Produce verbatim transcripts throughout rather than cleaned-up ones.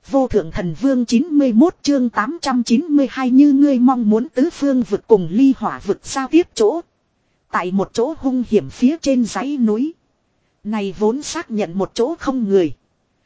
Vô thượng thần vương chín mươi mốt chương tám trăm chín mươi hai như ngươi mong muốn tứ phương vực cùng ly hỏa vực giao tiếp chỗ. Tại một chỗ hung hiểm phía trên dãy núi. Này vốn xác nhận một chỗ không người.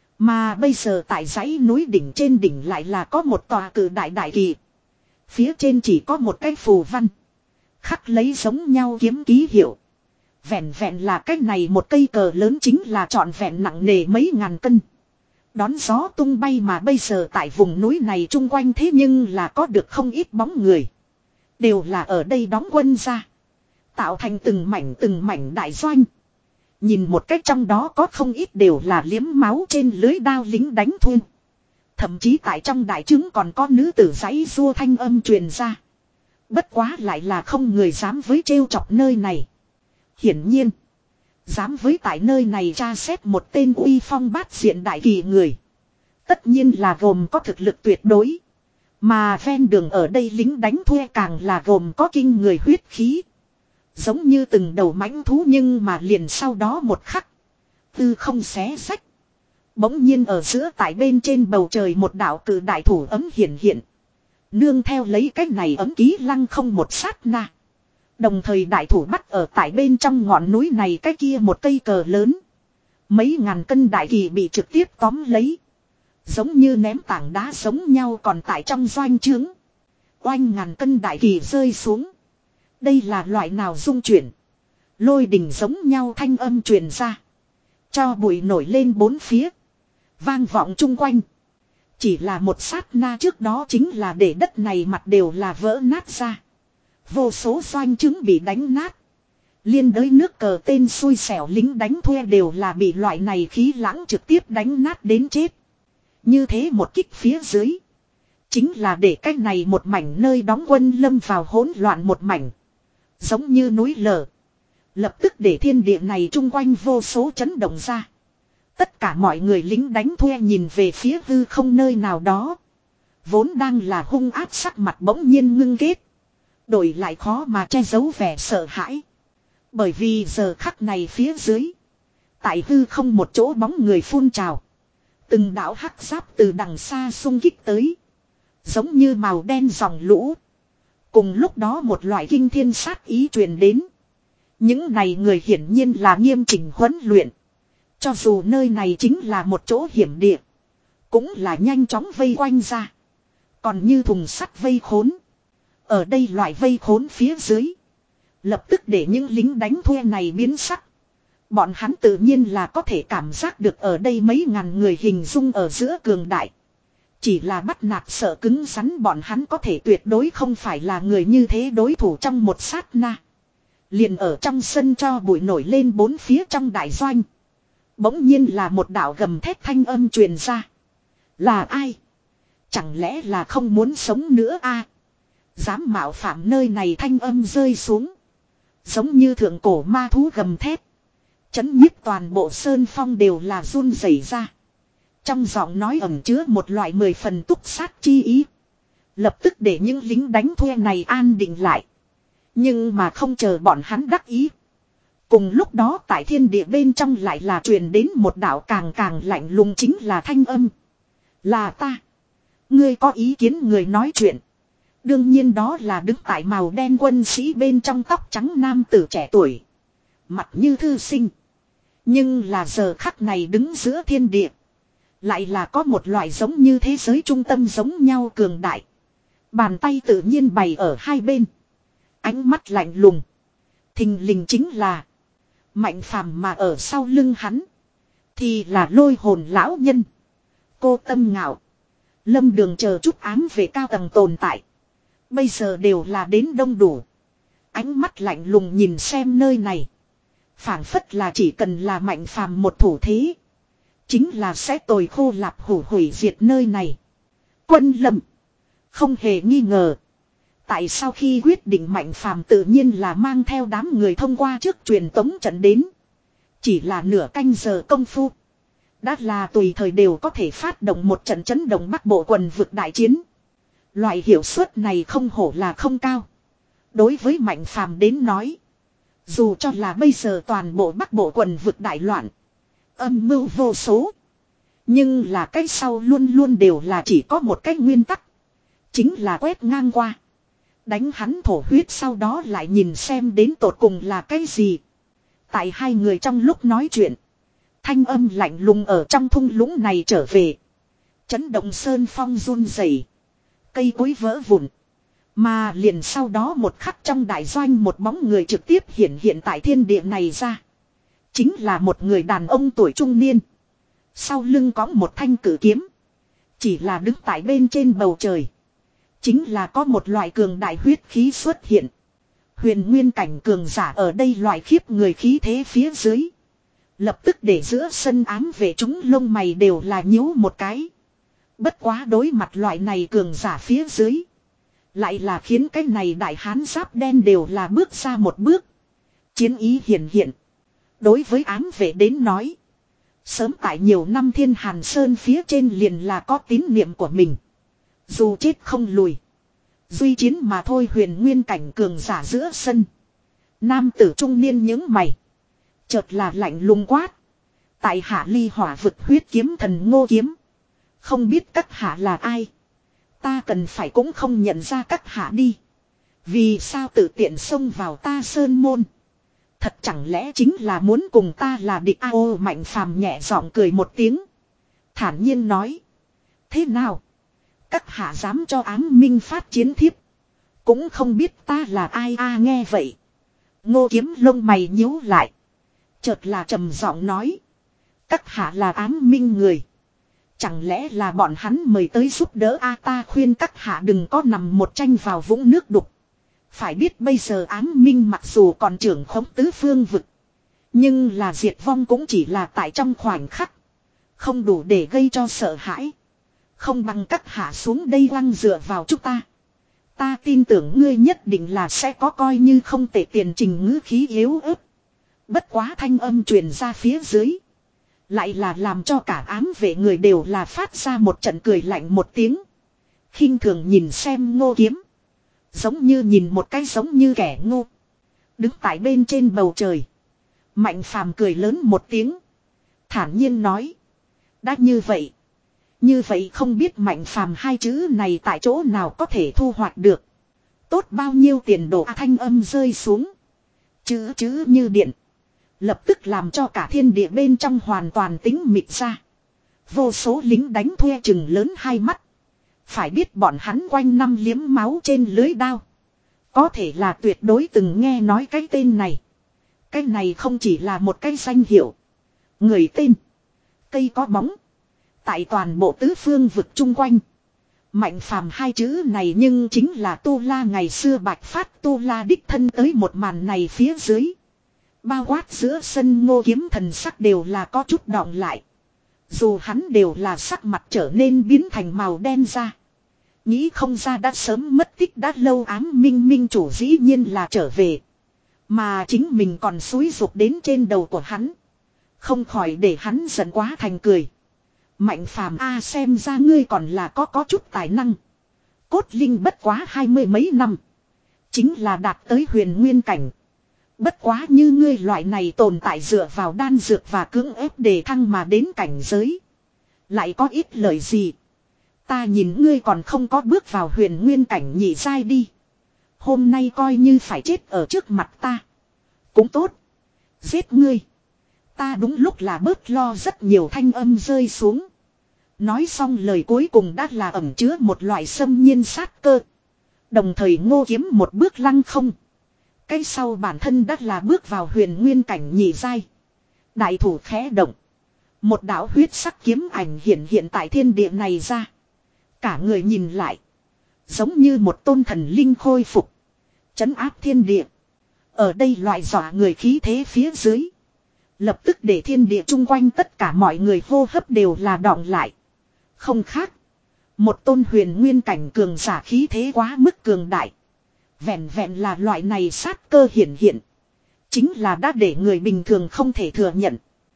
Mà bây giờ tại dãy núi đỉnh trên đỉnh lại là có một tòa cử đại đại kỳ. Phía trên chỉ có một cái phù văn. Khắc lấy giống nhau kiếm ký hiệu. Vẹn vẹn là cái này một cây cờ lớn chính là trọn vẹn nặng nề mấy ngàn cân. Đón gió tung bay mà bây giờ tại vùng núi này chung quanh thế nhưng là có được không ít bóng người. Đều là ở đây đóng quân ra. Tạo thành từng mảnh từng mảnh đại doanh. Nhìn một cách trong đó có không ít đều là liếm máu trên lưới đao lính đánh thuê. Thậm chí tại trong đại trướng còn có nữ tử giãy rua thanh âm truyền ra. Bất quá lại là không người dám với trêu chọc nơi này. Hiển nhiên. Dám với tại nơi này tra xét một tên uy phong bát diện đại kỳ người. Tất nhiên là gồm có thực lực tuyệt đối. Mà ven đường ở đây lính đánh thuê càng là gồm có kinh người huyết khí. Giống như từng đầu mãnh thú nhưng mà liền sau đó một khắc. Tư không xé sách. Bỗng nhiên ở giữa tại bên trên bầu trời một đạo cử đại thủ ấm hiện hiện. Nương theo lấy cách này ấm ký lăng không một sát na. Đồng thời đại thủ bắt ở tại bên trong ngọn núi này cái kia một cây cờ lớn. Mấy ngàn cân đại kỳ bị trực tiếp tóm lấy. Giống như ném tảng đá giống nhau còn tại trong doanh trướng. Oanh ngàn cân đại kỳ rơi xuống. Đây là loại nào dung chuyển. Lôi đình giống nhau thanh âm truyền ra. Cho bụi nổi lên bốn phía. Vang vọng chung quanh. Chỉ là một sát na trước đó chính là để đất này mặt đều là vỡ nát ra. Vô số doanh trứng bị đánh nát. Liên đới nước cờ tên xui xẻo lính đánh thuê đều là bị loại này khí lãng trực tiếp đánh nát đến chết. Như thế một kích phía dưới. Chính là để cách này một mảnh nơi đóng quân lâm vào hỗn loạn một mảnh. Giống như núi lở. Lập tức để thiên địa này chung quanh vô số chấn động ra. Tất cả mọi người lính đánh thuê nhìn về phía hư không nơi nào đó. Vốn đang là hung ác sắc mặt bỗng nhiên ngưng kết. Đổi lại khó mà che giấu vẻ sợ hãi. Bởi vì giờ khắc này phía dưới. Tại hư không một chỗ bóng người phun trào. Từng đạo hắc giáp từ đằng xa xung kích tới. Giống như màu đen dòng lũ. Cùng lúc đó một loại kinh thiên sát ý truyền đến. Những này người hiển nhiên là nghiêm chỉnh huấn luyện. Cho dù nơi này chính là một chỗ hiểm địa. Cũng là nhanh chóng vây quanh ra. Còn như thùng sắt vây khốn. Ở đây loại vây khốn phía dưới. Lập tức để những lính đánh thuê này biến sắc. Bọn hắn tự nhiên là có thể cảm giác được ở đây mấy ngàn người hình dung ở giữa cường đại. Chỉ là bắt nạt sợ cứng rắn bọn hắn có thể tuyệt đối không phải là người như thế đối thủ trong một sát na. Liền ở trong sân cho bụi nổi lên bốn phía trong đại doanh. Bỗng nhiên là một đạo gầm thét thanh âm truyền ra. Là ai? Chẳng lẽ là không muốn sống nữa a? Dám mạo phạm nơi này thanh âm rơi xuống. Giống như thượng cổ ma thú gầm thét. Chấn nhiếp toàn bộ sơn phong đều là run rẩy ra. Trong giọng nói ẩn chứa một loại mười phần túc sát chi ý. Lập tức để những lính đánh thuê này an định lại. Nhưng mà không chờ bọn hắn đắc ý. Cùng lúc đó tại thiên địa bên trong lại là truyền đến một đạo càng càng lạnh lùng chính là thanh âm. Là ta. Ngươi có ý kiến người nói chuyện. Đương nhiên đó là đứng tại màu đen quân sĩ bên trong tóc trắng nam tử trẻ tuổi. Mặt như thư sinh. Nhưng là giờ khắc này đứng giữa thiên địa. Lại là có một loại giống như thế giới trung tâm giống nhau cường đại. Bàn tay tự nhiên bày ở hai bên. Ánh mắt lạnh lùng. Thình lình chính là. Mạnh phàm mà ở sau lưng hắn. Thì là lôi hồn lão nhân. Cô Tâm Ngạo. Lâm Đường chờ chút ám về cao tầng tồn tại. Bây giờ đều là đến đông đủ. Ánh mắt lạnh lùng nhìn xem nơi này. Phảng phất là chỉ cần là mạnh phàm một thủ thế. Chính là sẽ tồi khô lạp hủ hủy diệt nơi này. Quân Lâm. Không hề nghi ngờ. Tại sao khi quyết định mạnh phàm tự nhiên là mang theo đám người thông qua trước truyền tống trận đến. Chỉ là nửa canh giờ công phu. Đã là tùy thời đều có thể phát động một trận chấn động Bắc Bộ quần vực đại chiến. Loại hiệu suất này không hổ là không cao. Đối với mạnh phàm đến nói. Dù cho là bây giờ toàn bộ Bắc Bộ quần vực đại loạn. Âm mưu vô số. Nhưng là cái sau luôn luôn đều là chỉ có một cái nguyên tắc. Chính là quét ngang qua. Đánh hắn thổ huyết sau đó lại nhìn xem đến tột cùng là cái gì. Tại hai người trong lúc nói chuyện. Thanh âm lạnh lùng ở trong thung lũng này trở về. Chấn động sơn phong run rẩy, cây cối vỡ vụn. Mà liền sau đó một khắc trong đại doanh một bóng người trực tiếp hiện hiện tại thiên địa này ra. Chính là một người đàn ông tuổi trung niên. Sau lưng có một thanh cử kiếm. Chỉ là đứng tại bên trên bầu trời. Chính là có một loại cường đại huyết khí xuất hiện. Huyền nguyên cảnh cường giả ở đây loại khiếp người khí thế phía dưới. Lập tức để giữa sân ám vệ chúng lông mày đều là nhíu một cái. Bất quá đối mặt loại này cường giả phía dưới. Lại là khiến cái này đại hán giáp đen đều là bước ra một bước. Chiến ý hiện hiện. Đối với ám vệ đến nói. Sớm tại nhiều năm thiên hàn sơn phía trên liền là có tín niệm của mình. Dù chết không lùi. Duy chiến mà thôi huyền nguyên cảnh cường giả giữa sân. Nam tử trung niên những mày. Chợt là lạnh lùng quát. Tại hạ ly hỏa vực huyết kiếm thần Ngô Kiếm. Không biết các hạ là ai. Ta cần phải cũng không nhận ra các hạ đi. Vì sao tự tiện xông vào ta sơn môn. Thật chẳng lẽ chính là muốn cùng ta là địch a ô Mạnh Phàm nhẹ giọng cười một tiếng. Thản nhiên nói. Thế nào? Các hạ dám cho ám minh phát chiến thiếp. Cũng không biết ta là ai a nghe vậy. Ngô Kiếm lông mày nhíu lại. Chợt là trầm giọng nói. Các hạ là ám minh người. Chẳng lẽ là bọn hắn mời tới giúp đỡ a ta khuyên các hạ đừng có nằm một tranh vào vũng nước đục. Phải biết bây giờ ám minh mặc dù còn trưởng khống tứ phương vực. Nhưng là diệt vong cũng chỉ là tại trong khoảnh khắc. Không đủ để gây cho sợ hãi. Không bằng các hạ xuống đây lăng dựa vào chúng ta. Ta tin tưởng ngươi nhất định là sẽ có coi như không tệ tiền trình ngữ khí yếu ớt. Bất quá thanh âm truyền ra phía dưới. Lại là làm cho cả ám vệ người đều là phát ra một trận cười lạnh một tiếng. Khinh thường nhìn xem Ngô Kiếm. Giống như nhìn một cái giống như kẻ ngu. Đứng tại bên trên bầu trời. Mạnh Phàm cười lớn một tiếng. Thản nhiên nói. Đã như vậy. Như vậy không biết Mạnh Phàm hai chữ này tại chỗ nào có thể thu hoạch được. Tốt bao nhiêu tiền đồ thanh âm rơi xuống. Chữ chữ như điện. Lập tức làm cho cả thiên địa bên trong hoàn toàn tính mịt ra. Vô số lính đánh thuê chừng lớn hai mắt. Phải biết bọn hắn quanh năm liếm máu trên lưới đao. Có thể là tuyệt đối từng nghe nói cái tên này. Cái này không chỉ là một cái danh hiệu. Người tên. Cây có bóng. Tại toàn bộ tứ phương vực chung quanh. Mạnh Phàm hai chữ này nhưng chính là Tu La ngày xưa bạch phát Tu La đích thân tới một màn này phía dưới. Bao quát giữa sân Ngô Kiếm thần sắc đều là có chút đọng lại. Dù hắn đều là sắc mặt trở nên biến thành màu đen ra. Nghĩ không ra đã sớm mất tích đã lâu ám minh minh chủ dĩ nhiên là trở về. Mà chính mình còn xúi rục đến trên đầu của hắn. Không khỏi để hắn giận quá thành cười. Mạnh Phàm a xem ra ngươi còn là có có chút tài năng. Cốt linh bất quá hai mươi mấy năm. Chính là đạt tới huyền nguyên cảnh. Bất quá như ngươi loại này tồn tại dựa vào đan dược và cưỡng ép để thăng mà đến cảnh giới. Lại có ít lời gì. Ta nhìn ngươi còn không có bước vào huyền nguyên cảnh nhị giai đi. Hôm nay coi như phải chết ở trước mặt ta. Cũng tốt. Giết ngươi. Ta đúng lúc là bớt lo rất nhiều thanh âm rơi xuống. Nói xong lời cuối cùng đã là ẩn chứa một loại xâm nhiên sát cơ. Đồng thời Ngô Kiếm một bước lăng không. Cái sau bản thân đã là bước vào huyền nguyên cảnh nhị giai. Đại thủ khẽ động. Một đạo huyết sắc kiếm ảnh hiện hiện tại thiên địa này ra. Cả người nhìn lại. Giống như một tôn thần linh khôi phục. Trấn áp thiên địa. Ở đây loại dọa người khí thế phía dưới. Lập tức để thiên địa chung quanh tất cả mọi người hô hấp đều là đọng lại. Không khác. Một tôn huyền nguyên cảnh cường giả khí thế quá mức cường đại. Vẹn vẹn là loại này sát cơ hiển hiện. Chính là đã để người bình thường không thể thừa nhận.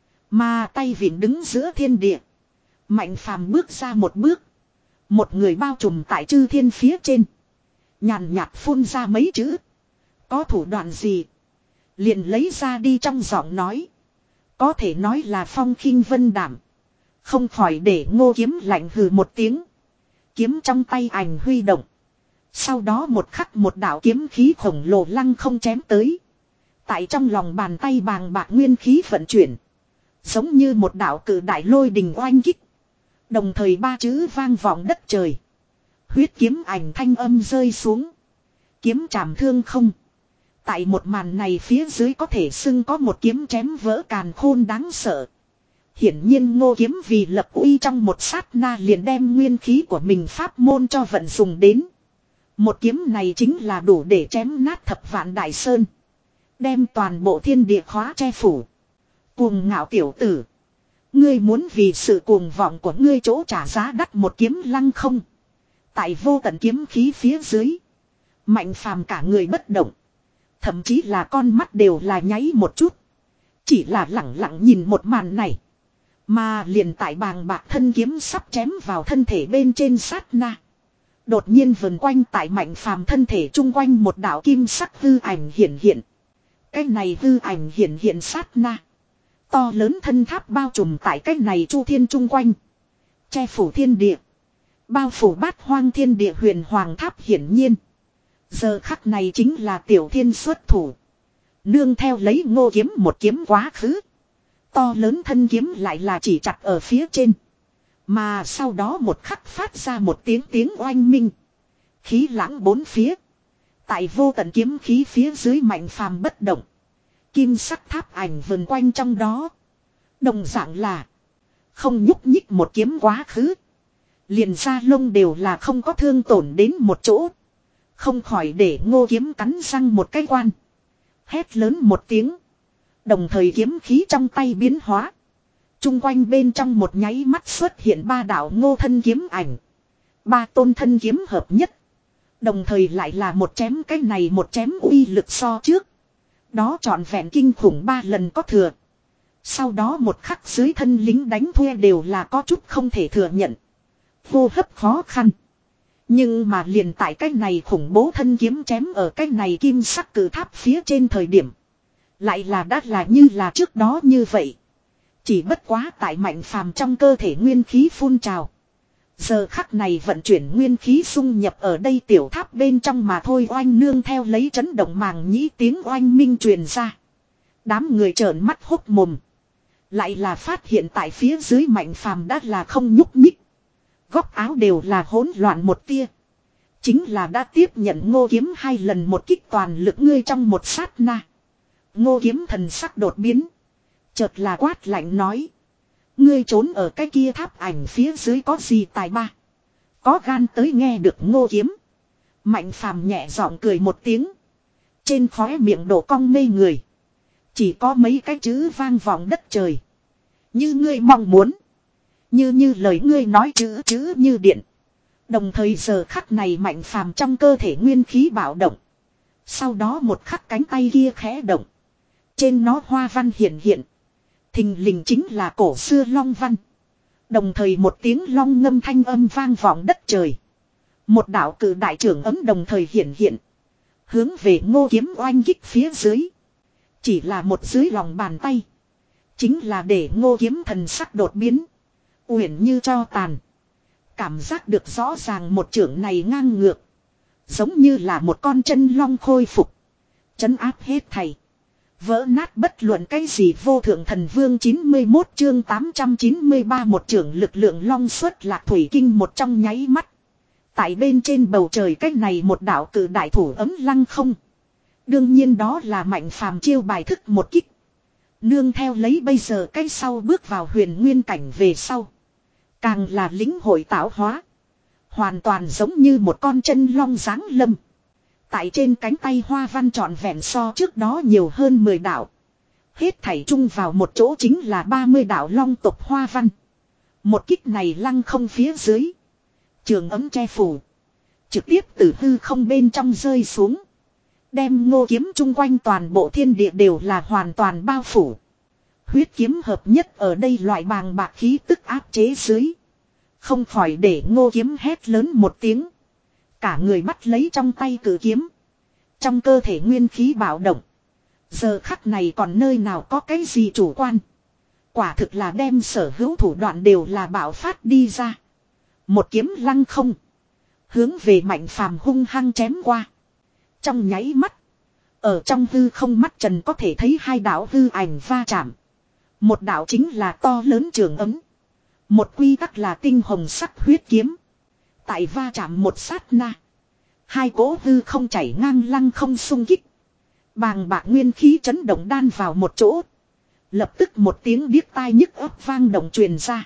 Mà tay vịn đứng giữa thiên địa. Mạnh Phàm bước ra một bước. Một người bao trùm tại chư thiên phía trên. Nhàn nhạt phun ra mấy chữ. Có thủ đoạn gì? Liền lấy ra đi trong giọng nói. Có thể nói là phong khinh vân đảm. Không khỏi để Ngô Kiếm lạnh hừ một tiếng. Kiếm trong tay ảnh huy động. Sau đó một khắc một đạo kiếm khí khổng lồ lăng không chém tới. Tại trong lòng bàn tay bàng bạc nguyên khí vận chuyển. Giống như một đạo cử đại lôi đình oanh kích. Đồng thời ba chữ vang vọng đất trời. Huyết kiếm ảnh thanh âm rơi xuống. Kiếm chạm thương không. Tại một màn này phía dưới có thể xưng có một kiếm chém vỡ càn khôn đáng sợ. Hiển nhiên Ngô Kiếm vì lập uy trong một sát na liền đem nguyên khí của mình pháp môn cho vận dùng đến. Một kiếm này chính là đủ để chém nát thập vạn đại sơn. Đem toàn bộ thiên địa khóa che phủ. Cuồng ngạo tiểu tử. Ngươi muốn vì sự cuồng vọng của ngươi chỗ trả giá đắt một kiếm lăng không. Tại vô tận kiếm khí phía dưới. Mạnh phàm cả người bất động. Thậm chí là con mắt đều là nháy một chút. Chỉ là lặng lặng nhìn một màn này. Mà liền tại bàng bạc thân kiếm sắp chém vào thân thể bên trên sát na. Đột nhiên vần quanh tại mạnh phàm thân thể chung quanh một đạo kim sắc hư ảnh hiện hiện. Cái này hư ảnh hiện hiện sát na. To lớn thân tháp bao trùm tại cái này chu thiên chung quanh. Che phủ thiên địa. Bao phủ bát hoang thiên địa huyền hoàng tháp hiển nhiên. Giờ khắc này chính là tiểu thiên xuất thủ. Nương theo lấy Ngô Kiếm một kiếm quá khứ. To lớn thân kiếm lại là chỉ chặt ở phía trên. Mà sau đó một khắc phát ra một tiếng tiếng oanh minh. Khí lãng bốn phía. Tại vô tận kiếm khí phía dưới mạnh phàm bất động. Kim sắc tháp ảnh vần quanh trong đó. Đồng dạng là. Không nhúc nhích một kiếm quá khứ. Liền da lông đều là không có thương tổn đến một chỗ. Không khỏi để Ngô Kiếm cắn răng một cái quan. Hét lớn một tiếng. Đồng thời kiếm khí trong tay biến hóa. Trung quanh bên trong một nháy mắt xuất hiện ba đạo ngô thân kiếm ảnh. Ba tôn thân kiếm hợp nhất. Đồng thời lại là một chém cái này một chém uy lực so trước. Đó trọn vẹn kinh khủng ba lần có thừa. Sau đó một khắc dưới thân lính đánh thuê đều là có chút không thể thừa nhận. Hô hấp khó khăn. Nhưng mà liền tại cái này khủng bố thân kiếm chém ở cái này kim sắc cử tháp phía trên thời điểm. Lại là đã là như là trước đó như vậy. Chỉ bất quá tại mạnh phàm trong cơ thể nguyên khí phun trào. Giờ khắc này vận chuyển nguyên khí xung nhập ở đây tiểu tháp bên trong mà thôi oanh nương theo lấy chấn động màng nhĩ tiếng oanh minh truyền ra. Đám người trợn mắt hốc mồm. Lại là phát hiện tại phía dưới mạnh phàm đã là không nhúc nhích. Góc áo đều là hỗn loạn một tia. Chính là đã tiếp nhận Ngô Kiếm hai lần một kích toàn lực ngươi trong một sát na. Ngô Kiếm thần sắc đột biến. Chợt là quát lạnh nói. Ngươi trốn ở cái kia tháp ảnh phía dưới có gì tài ba. Có gan tới nghe được Ngô Kiếm. Mạnh phàm nhẹ giọng cười một tiếng. Trên khóe miệng đổ cong mê người. Chỉ có mấy cái chữ vang vọng đất trời. Như ngươi mong muốn. Như như lời ngươi nói chữ chữ như điện. Đồng thời giờ khắc này mạnh phàm trong cơ thể nguyên khí bạo động. Sau đó một khắc cánh tay kia khẽ động. Trên nó hoa văn hiện hiện. Thình lình chính là cổ xưa long văn. Đồng thời một tiếng long ngâm thanh âm vang vọng đất trời. Một đạo cử đại trưởng ấm đồng thời hiện hiện. Hướng về Ngô Kiếm oanh kích phía dưới. Chỉ là một dưới lòng bàn tay. Chính là để Ngô Kiếm thần sắc đột biến. Uyển như cho tàn. Cảm giác được rõ ràng một trưởng này ngang ngược. Giống như là một con chân long khôi phục. Trấn áp hết thảy. Vỡ nát bất luận cái gì vô thượng thần vương chín mươi mốt chương tám trăm chín mươi ba một trưởng lực lượng long xuất lạc thủy kinh một trong nháy mắt. Tại bên trên bầu trời cách này một đạo cử đại thủ ấm lăng không. Đương nhiên đó là mạnh phàm chiêu bài thức một kích. Nương theo lấy bây giờ cái sau bước vào huyền nguyên cảnh về sau. Càng là lính hội tạo hóa. Hoàn toàn giống như một con chân long giáng lâm. Tại trên cánh tay hoa văn trọn vẹn so trước đó nhiều hơn mười đạo. Hết thảy chung vào một chỗ chính là ba mươi đạo long tộc hoa văn. Một kích này lăng không phía dưới. Trường ấm che phủ. Trực tiếp từ hư không bên trong rơi xuống. Đem Ngô Kiếm chung quanh toàn bộ thiên địa đều là hoàn toàn bao phủ. Huyết kiếm hợp nhất ở đây loại bàng bạc khí tức áp chế dưới. Không khỏi để Ngô Kiếm hét lớn một tiếng. Cả người bắt lấy trong tay cử kiếm. Trong cơ thể nguyên khí bạo động. Giờ khắc này còn nơi nào có cái gì chủ quan. Quả thực là đem sở hữu thủ đoạn đều là bạo phát đi ra. Một kiếm lăng không. Hướng về Mạnh Phàm hung hăng chém qua. Trong nháy mắt. Ở trong hư không mắt trần có thể thấy hai đạo hư ảnh va chạm. Một đạo chính là to lớn trường ấm. Một quy tắc là tinh hồng sắc huyết kiếm. Tại va chạm một sát na. Hai cỗ hư không chảy ngang lăng không xung kích. Bàng bạc nguyên khí chấn động đan vào một chỗ. Lập tức một tiếng điếc tai nhức óc vang động truyền ra.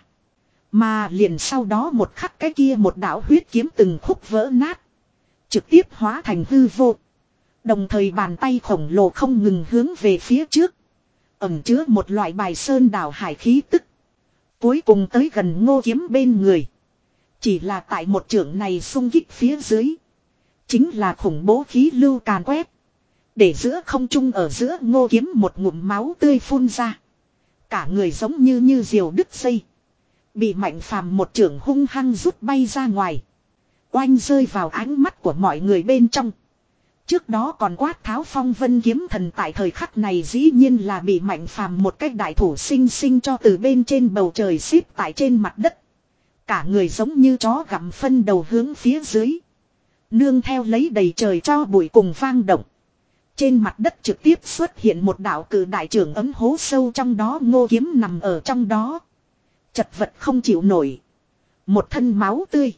Mà liền sau đó một khắc cái kia một đạo huyết kiếm từng khúc vỡ nát. Trực tiếp hóa thành hư vô. Đồng thời bàn tay khổng lồ không ngừng hướng về phía trước. Ẩm chứa một loại bài sơn đảo hải khí tức. Cuối cùng tới gần Ngô Kiếm bên người. Chỉ là tại một chưởng này xung kích phía dưới. Chính là khủng bố khí lưu càn quét. Để giữa không trung ở giữa Ngô Kiếm một ngụm máu tươi phun ra. Cả người giống như như diều đứt dây. Bị Mạnh Phàm một chưởng hung hăng rút bay ra ngoài. Oanh rơi vào ánh mắt của mọi người bên trong. Trước đó còn quát tháo phong vân kiếm thần tại thời khắc này dĩ nhiên là bị Mạnh Phàm một cách đại thủ sinh sinh cho từ bên trên bầu trời xếp tại trên mặt đất. Cả người giống như chó gặm phân đầu hướng phía dưới. Nương theo lấy đầy trời cho bụi cùng vang động. Trên mặt đất trực tiếp xuất hiện một đạo cử đại trưởng ấm hố sâu trong đó Ngô Kiếm nằm ở trong đó. Chật vật không chịu nổi. Một thân máu tươi.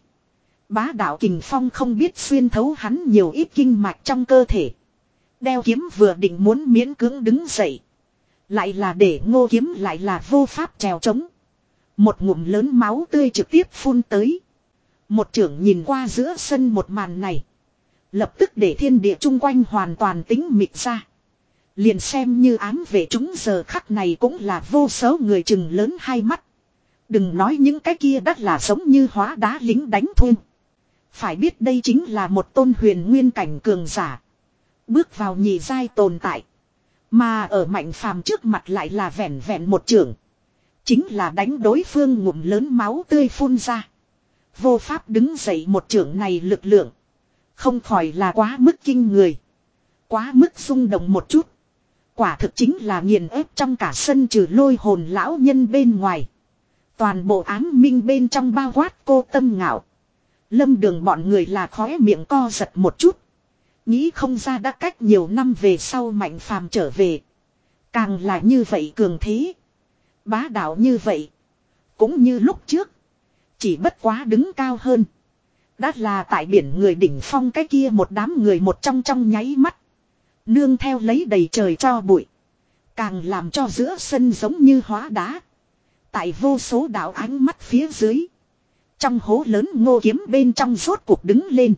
Bá đạo kình phong không biết xuyên thấu hắn nhiều ít kinh mạch trong cơ thể. Đeo kiếm vừa định muốn miễn cưỡng đứng dậy. Lại là để Ngô Kiếm lại là vô pháp trèo trống. Một ngụm lớn máu tươi trực tiếp phun tới. Một trưởng nhìn qua giữa sân một màn này. Lập tức để thiên địa chung quanh hoàn toàn tính mịt ra. Liền xem như ám về chúng giờ khắc này cũng là vô số người chừng lớn hai mắt. Đừng nói những cái kia đắt là giống như hóa đá lính đánh thun. Phải biết đây chính là một tôn huyền nguyên cảnh cường giả. Bước vào nhị giai tồn tại. Mà ở Mạnh Phàm trước mặt lại là vẹn vẹn một trưởng. Chính là đánh đối phương ngụm lớn máu tươi phun ra. Vô pháp đứng dậy một trưởng này lực lượng. Không khỏi là quá mức kinh người. Quá mức rung động một chút. Quả thực chính là nghiền ép trong cả sân trừ lôi hồn lão nhân bên ngoài. Toàn bộ ám minh bên trong bao quát cô Tâm Ngạo. Lâm Đường bọn người là khóe miệng co giật một chút. Nghĩ không ra đã cách nhiều năm về sau Mạnh Phàm trở về. Càng là như vậy cường thế. Bá đạo như vậy. Cũng như lúc trước. Chỉ bất quá đứng cao hơn. Đã là tại biển người đỉnh phong cái kia một đám người một trong trong nháy mắt. Nương theo lấy đầy trời cho bụi. Càng làm cho giữa sân giống như hóa đá. Tại vô số đạo ánh mắt phía dưới. Trong hố lớn Ngô Kiếm bên trong rốt cuộc đứng lên.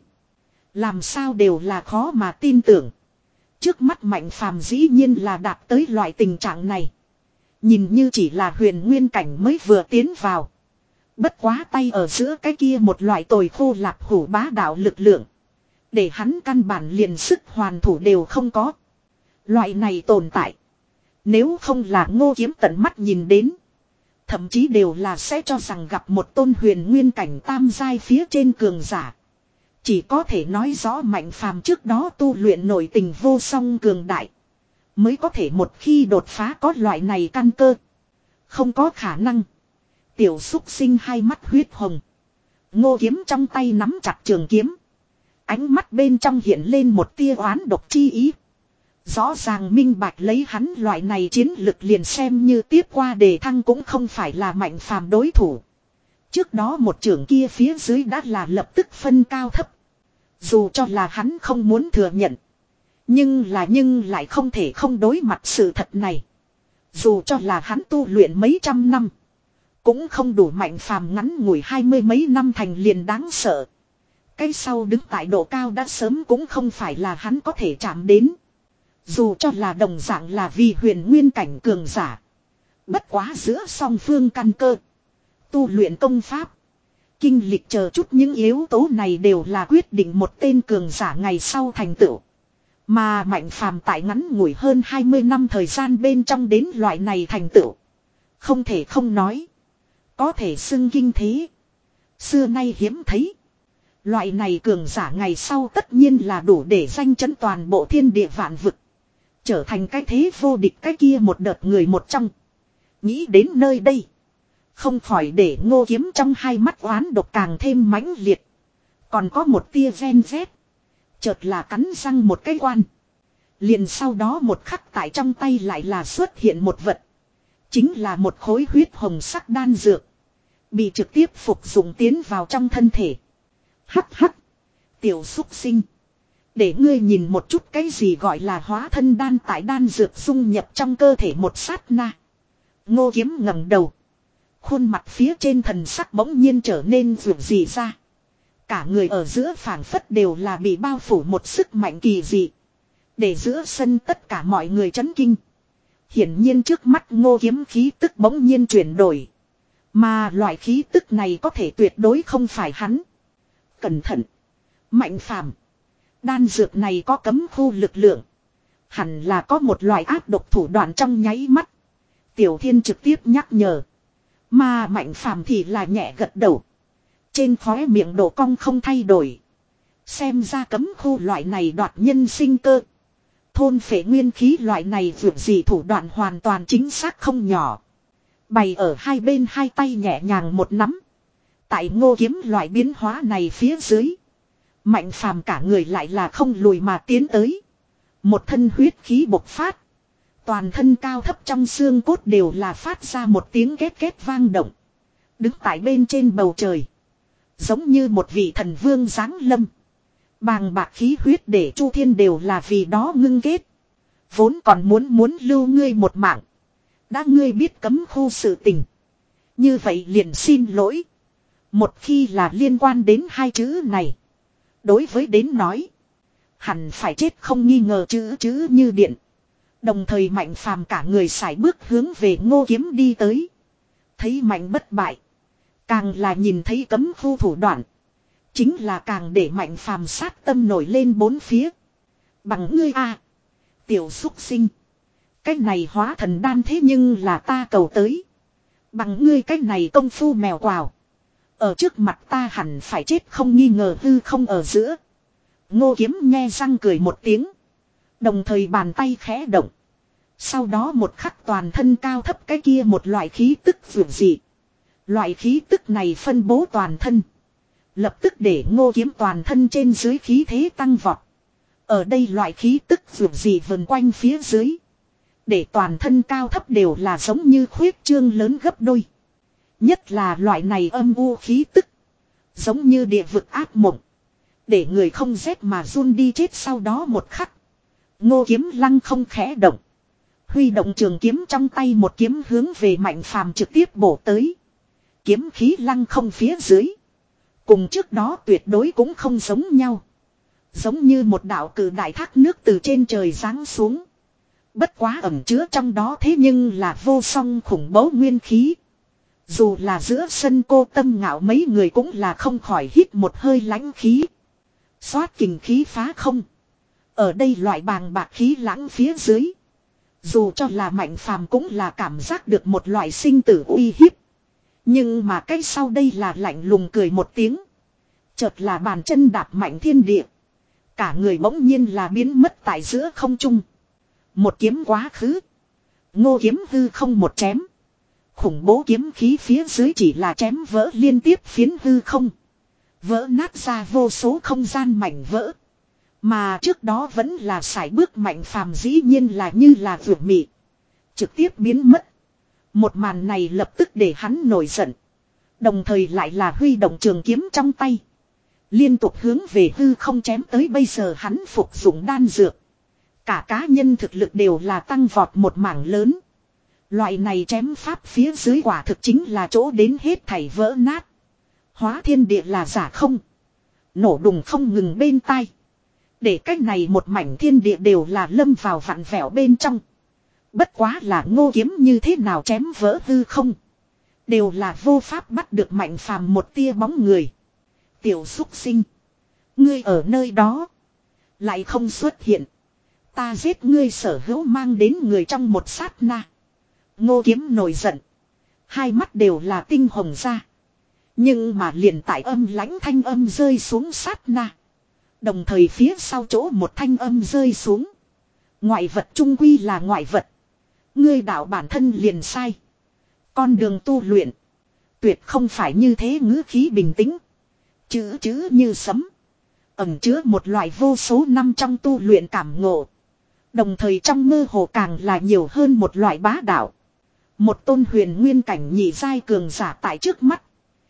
Làm sao đều là khó mà tin tưởng. Trước mắt Mạnh Phàm dĩ nhiên là đạt tới loại tình trạng này. Nhìn như chỉ là huyền nguyên cảnh mới vừa tiến vào. Bất quá tay ở giữa cái kia một loại tồi khô lạp hủ bá đạo lực lượng. Để hắn căn bản liền sức hoàn thủ đều không có. Loại này tồn tại. Nếu không là Ngô Kiếm tận mắt nhìn đến. Thậm chí đều là sẽ cho rằng gặp một tôn huyền nguyên cảnh tam giai phía trên cường giả. Chỉ có thể nói rõ Mạnh Phàm trước đó tu luyện nội tình vô song cường đại. Mới có thể một khi đột phá có loại này căn cơ. Không có khả năng. Tiểu xúc sinh hai mắt huyết hồng. Ngô Kiếm trong tay nắm chặt trường kiếm. Ánh mắt bên trong hiện lên một tia oán độc chi ý. Rõ ràng minh bạch lấy hắn loại này chiến lực liền xem như tiếp qua đề thăng cũng không phải là Mạnh Phàm đối thủ. Trước đó một trưởng kia phía dưới đã là lập tức phân cao thấp. Dù cho là hắn không muốn thừa nhận. Nhưng là nhưng lại không thể không đối mặt sự thật này. Dù cho là hắn tu luyện mấy trăm năm. Cũng không đủ Mạnh Phàm ngắn ngủi hai mươi mấy năm thành liền đáng sợ. Cái sau đứng tại độ cao đã sớm cũng không phải là hắn có thể chạm đến. Dù cho là đồng dạng là vì huyền nguyên cảnh cường giả. Bất quá giữa song phương căn cơ. Tu luyện công pháp. Kinh lịch chờ chút những yếu tố này đều là quyết định một tên cường giả ngày sau thành tựu. Mà Mạnh Phàm tại ngắn ngủi hơn hai mươi năm thời gian bên trong đến loại này thành tựu. Không thể không nói. Có thể xưng kinh thế. Xưa nay hiếm thấy. Loại này cường giả ngày sau tất nhiên là đủ để danh chấn toàn bộ thiên địa vạn vực. Trở thành cái thế vô địch cái kia một đợt người một trong. Nghĩ đến nơi đây. Không khỏi để Ngô Kiếm trong hai mắt oán độc càng thêm mãnh liệt. Còn có một tia ven rét. Chợt là cắn răng một cái quan. Liền sau đó một khắc tại trong tay lại là xuất hiện một vật. Chính là một khối huyết hồng sắc đan dược. Bị trực tiếp phục dụng tiến vào trong thân thể. Hắc hắc. Tiểu xúc sinh. Để ngươi nhìn một chút cái gì gọi là hóa thân đan tại đan dược dung nhập trong cơ thể một sát na. Ngô Kiếm ngẩng đầu. Khuôn mặt phía trên thần sắc bỗng nhiên trở nên vượt dị ra. Cả người ở giữa phảng phất đều là bị bao phủ một sức mạnh kỳ dị. Để giữa sân tất cả mọi người chấn kinh. Hiển nhiên trước mắt Ngô Kiếm khí tức bỗng nhiên chuyển đổi. Mà loại khí tức này có thể tuyệt đối không phải hắn. Cẩn thận. Mạnh phàm. Đan dược này có cấm khu lực lượng. Hẳn là có một loại ác độc thủ đoạn trong nháy mắt. Tiểu Thiên trực tiếp nhắc nhở. Mà Mạnh phàm thì là nhẹ gật đầu. Trên khóe miệng độ cong không thay đổi. Xem ra cấm khu loại này đoạt nhân sinh cơ. Thôn phệ nguyên khí loại này vượt gì thủ đoạn hoàn toàn chính xác không nhỏ. Bày ở hai bên hai tay nhẹ nhàng một nắm. Tại Ngô Kiếm loại biến hóa này phía dưới. Mạnh phàm cả người lại là không lùi mà tiến tới. Một thân huyết khí bộc phát. Toàn thân cao thấp trong xương cốt đều là phát ra một tiếng két két vang động. Đứng tại bên trên bầu trời. Giống như một vị thần vương giáng lâm. Bàng bạc khí huyết để Chu Thiên đều là vì đó ngưng kết. Vốn còn muốn muốn lưu ngươi một mạng. Đã ngươi biết cấm khu sự tình. Như vậy liền xin lỗi. Một khi là liên quan đến hai chữ này. Đối với đến nói. Hẳn phải chết không nghi ngờ chữ chữ như điện. Đồng thời Mạnh phàm cả người sải bước hướng về Ngô Kiếm đi tới. Thấy Mạnh bất bại. Càng là nhìn thấy cấm khu thủ đoạn. Chính là càng để Mạnh phàm sát tâm nổi lên bốn phía. Bằng ngươi a tiểu xúc sinh. Cái này hóa thần đan thế nhưng là ta cầu tới. Bằng ngươi cái này công phu mèo quào. Ở trước mặt ta hẳn phải chết không nghi ngờ hư không ở giữa. Ngô Kiếm nghe răng cười một tiếng. Đồng thời bàn tay khẽ động. Sau đó một khắc toàn thân cao thấp cái kia một loại khí tức vượt dị. Loại khí tức này phân bố toàn thân. Lập tức để Ngô Kiếm toàn thân trên dưới khí thế tăng vọt. Ở đây loại khí tức vượt dị vần quanh phía dưới. Để toàn thân cao thấp đều là giống như khuyết trương lớn gấp đôi. Nhất là loại này âm u khí tức. Giống như địa vực ác mộng. Để người không rét mà run đi chết sau đó một khắc. Ngô Kiếm lăng không khẽ động. Huy động trường kiếm trong tay một kiếm hướng về Mạnh phàm trực tiếp bổ tới. Kiếm khí lăng không phía dưới. Cùng trước đó tuyệt đối cũng không giống nhau. Giống như một đạo cử đại thác nước từ trên trời giáng xuống. Bất quá ẩn chứa trong đó thế nhưng là vô song khủng bố nguyên khí. Dù là giữa sân cô Tâm Ngạo mấy người cũng là không khỏi hít một hơi lãnh khí. Xoát kình khí phá không. Ở đây loại bàng bạc khí lãng phía dưới. Dù cho là Mạnh phàm cũng là cảm giác được một loại sinh tử uy hiếp. Nhưng mà cái sau đây là lạnh lùng cười một tiếng. Chợt là bàn chân đạp mạnh thiên địa. Cả người bỗng nhiên là biến mất tại giữa không trung. Một kiếm quá khứ. Ngô Kiếm hư không một chém. Khủng bố kiếm khí phía dưới chỉ là chém vỡ liên tiếp phiến hư không. Vỡ nát ra vô số không gian mảnh vỡ. Mà trước đó vẫn là sải bước Mạnh phàm dĩ nhiên là như là vượt mị. Trực tiếp biến mất. Một màn này lập tức để hắn nổi giận. Đồng thời lại là huy động trường kiếm trong tay. Liên tục hướng về hư không chém tới bây giờ hắn phục dụng đan dược. Cả cá nhân thực lực đều là tăng vọt một mảng lớn. Loại này chém pháp phía dưới quả thực chính là chỗ đến hết thảy vỡ nát. Hóa thiên địa là giả không. Nổ đùng không ngừng bên tai. Để cách này một mảnh thiên địa đều là lâm vào vặn vẹo bên trong. Bất quá là Ngô Kiếm như thế nào chém vỡ hư không. Đều là vô pháp bắt được Mạnh phàm một tia bóng người. Tiểu xúc sinh. Ngươi ở nơi đó. Lại không xuất hiện. Ta giết ngươi sở hữu mang đến người trong một sát na. Ngô Kiếm nổi giận. Hai mắt đều là tinh hồng ra. Nhưng mà liền tại âm lãnh thanh âm rơi xuống sát na. Đồng thời phía sau chỗ một thanh âm rơi xuống. Ngoại vật trung quy là ngoại vật. Ngươi đạo bản thân liền sai. Con đường tu luyện. Tuyệt không phải như thế ngữ khí bình tĩnh. Chữ chữ như sấm. Ẩn chứa một loại vô số năm trong tu luyện cảm ngộ. Đồng thời trong mơ hồ càng là nhiều hơn một loại bá đạo. Một tôn huyền nguyên cảnh nhị giai cường giả tại trước mắt.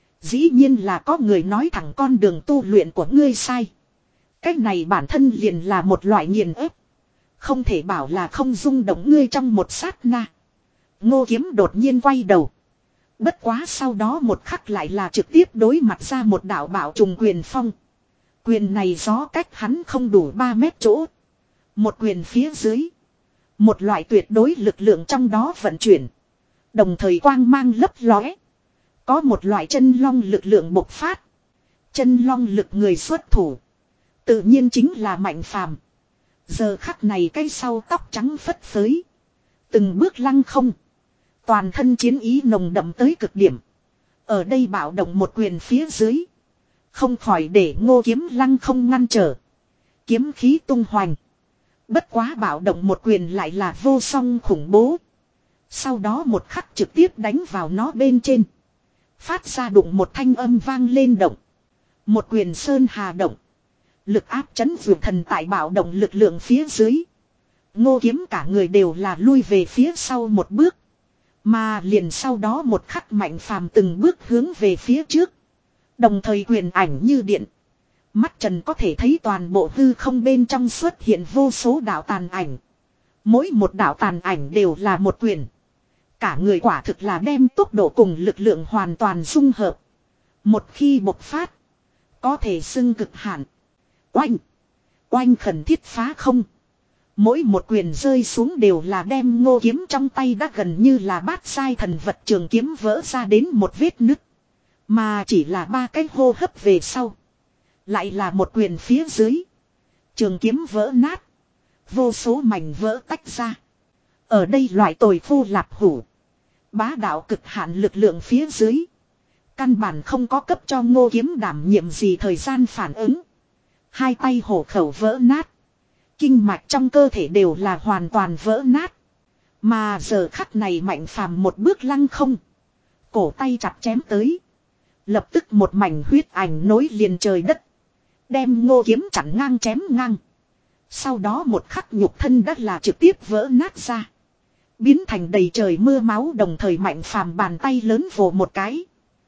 Dĩ nhiên là có người nói thẳng con đường tu luyện của ngươi sai. Cách này bản thân liền là một loại nghiền ép. Không thể bảo là không rung động ngươi trong một sát na. Ngô Kiếm đột nhiên quay đầu. Bất quá sau đó một khắc lại là trực tiếp đối mặt ra một đạo bảo trùng quyền phong. Quyền này gió cách hắn không đủ ba mét chỗ. Một quyền phía dưới. Một loại tuyệt đối lực lượng trong đó vận chuyển. Đồng thời quang mang lấp lóe. Có một loại chân long lực lượng bộc phát. Chân long lực người xuất thủ. Tự nhiên chính là Mạnh Phàm. Giờ khắc này cái sau tóc trắng phất phới. Từng bước lăng không. Toàn thân chiến ý nồng đậm tới cực điểm. Ở đây bạo động một quyền phía dưới. Không khỏi để Ngô Kiếm lăng không ngăn trở. Kiếm khí tung hoành. Bất quá bạo động một quyền lại là vô song khủng bố. Sau đó một khắc trực tiếp đánh vào nó bên trên. Phát ra đụng một thanh âm vang lên động. Một quyền sơn hà động. Lực áp chấn vượt thần tại bạo động lực lượng phía dưới. Ngô Kiếm cả người đều là lui về phía sau một bước. Mà liền sau đó một khắc Mạnh Phàm từng bước hướng về phía trước. Đồng thời quyền ảnh như điện. Mắt trần có thể thấy toàn bộ hư không bên trong xuất hiện vô số đạo tàn ảnh. Mỗi một đạo tàn ảnh đều là một quyền. Cả người quả thực là đem tốc độ cùng lực lượng hoàn toàn dung hợp. Một khi bộc phát. Có thể xưng cực hạn. Oanh. Oanh khẩn thiết phá không. Mỗi một quyền rơi xuống đều là đem Ngô Kiếm trong tay đã gần như là bát sai thần vật trường kiếm vỡ ra đến một vết nứt. Mà chỉ là ba cái hô hấp về sau. Lại là một quyền phía dưới. Trường kiếm vỡ nát. Vô số mảnh vỡ tách ra. Ở đây loại tồi khô lạp hủ. Bá đạo cực hạn lực lượng phía dưới. Căn bản không có cấp cho Ngô Kiếm đảm nhiệm gì thời gian phản ứng. Hai tay hổ khẩu vỡ nát. Kinh mạch trong cơ thể đều là hoàn toàn vỡ nát. Mà giờ khắc này Mạnh Phàm một bước lăng không. Cổ tay chặt chém tới. Lập tức một mảnh huyết ảnh nối liền trời đất. Đem Ngô Kiếm chặn ngang chém ngang. Sau đó một khắc nhục thân đã là trực tiếp vỡ nát ra. Biến thành đầy trời mưa máu, đồng thời Mạnh Phàm bàn tay lớn vồ một cái.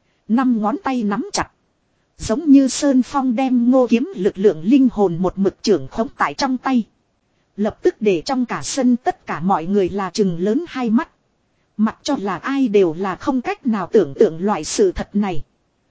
Năm ngón tay nắm chặt. Giống như Sơn Phong đem Ngô Kiếm lực lượng linh hồn một mực trưởng khống tại trong tay. Lập tức để trong cả sân tất cả mọi người là trừng lớn hai mắt. Mặc cho là ai đều là không cách nào tưởng tượng loại sự thật này.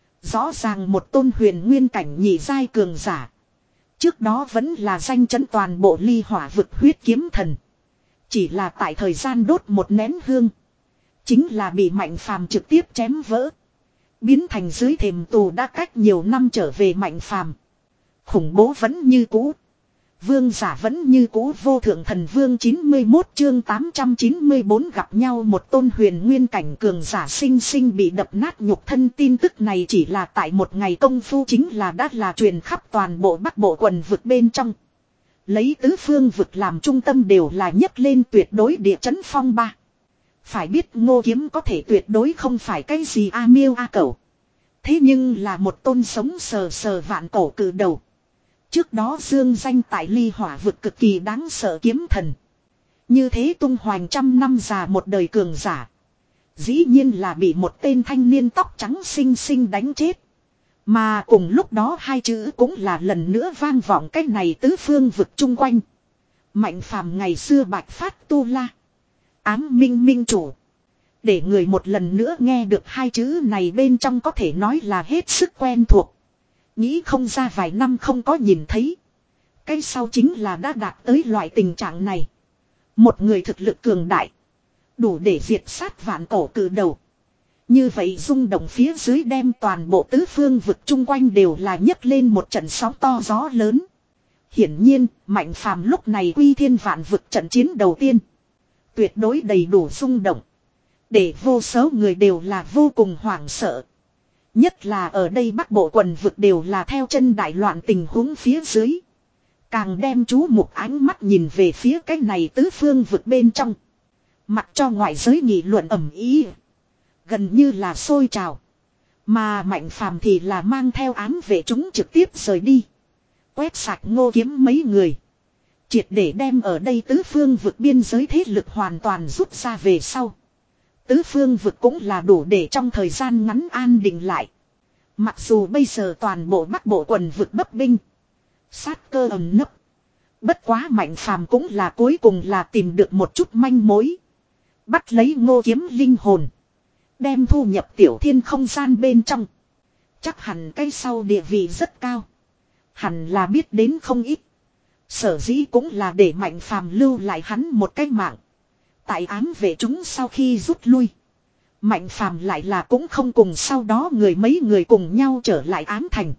Rõ ràng một tôn huyền nguyên cảnh nhị giai cường giả. Trước đó vẫn là danh chấn toàn bộ ly hỏa vực huyết kiếm thần. Chỉ là tại thời gian đốt một nén hương. Chính là bị Mạnh Phàm trực tiếp chém vỡ. Biến thành dưới thềm tù đã cách nhiều năm trở về Mạnh Phàm. Khủng bố vẫn như cũ. Vương giả vẫn như cũ, vô thượng thần vương. Chín mươi mốt chương tám trăm chín mươi bốn gặp nhau một tôn huyền nguyên cảnh cường giả sinh sinh bị đập nát nhục thân. Tin tức này chỉ là tại một ngày công phu chính là đã là truyền khắp toàn bộ Bắc Bộ quần vực bên trong. Lấy tứ phương vực làm trung tâm đều là nhấc lên tuyệt đối địa chấn phong ba. Phải biết Ngô Kiếm có thể tuyệt đối không phải cái gì a miêu a cẩu. Thế nhưng là một tôn sống sờ sờ vạn cổ cử đầu. Trước đó dương danh tại ly hỏa vực cực kỳ đáng sợ kiếm thần. Như thế tung hoành trăm năm già một đời cường giả. Dĩ nhiên là bị một tên thanh niên tóc trắng xinh xinh đánh chết. Mà cùng lúc đó hai chữ cũng là lần nữa vang vọng cách này tứ phương vực chung quanh. Mạnh Phàm ngày xưa bạch phát tu la. Ám minh minh chủ. Để người một lần nữa nghe được hai chữ này bên trong có thể nói là hết sức quen thuộc. Nghĩ không ra vài năm không có nhìn thấy. Cái sau chính là đã đạt tới loại tình trạng này. Một người thực lực cường đại. Đủ để diệt sát vạn cổ cử đầu. Như vậy rung động phía dưới đem toàn bộ tứ phương vực chung quanh đều là nhấc lên một trận sóng to gió lớn. Hiển nhiên, Mạnh Phàm lúc này quy thiên vạn vực trận chiến đầu tiên. Tuyệt đối đầy đủ rung động. Để vô số người đều là vô cùng hoảng sợ. Nhất là ở đây Bắc Bộ quần vực đều là theo chân đại loạn tình huống phía dưới. Càng đem chú mục ánh mắt nhìn về phía cái này tứ phương vực bên trong. Mặc cho ngoại giới nghị luận ầm ý. Gần như là sôi trào. Mà Mạnh Phàm thì là mang theo ám vệ chúng trực tiếp rời đi. Quét sạch Ngô Kiếm mấy người. Triệt để đem ở đây tứ phương vực biên giới thế lực hoàn toàn rút ra về sau. Tứ phương vực cũng là đủ để trong thời gian ngắn an định lại. Mặc dù bây giờ toàn bộ Bắc Bộ quần vực bấp binh. Sát cơ ẩn nấp. Bất quá Mạnh Phàm cũng là cuối cùng là tìm được một chút manh mối. Bắt lấy Ngô Kiếm linh hồn. Đem thu nhập tiểu thiên không gian bên trong. Chắc hẳn cái sau địa vị rất cao. Hẳn là biết đến không ít. Sở dĩ cũng là để Mạnh Phàm lưu lại hắn một cái mạng. Tại ám vệ chúng sau khi rút lui. Mạnh Phàm lại là cũng không cùng sau đó người mấy người cùng nhau trở lại ám thành.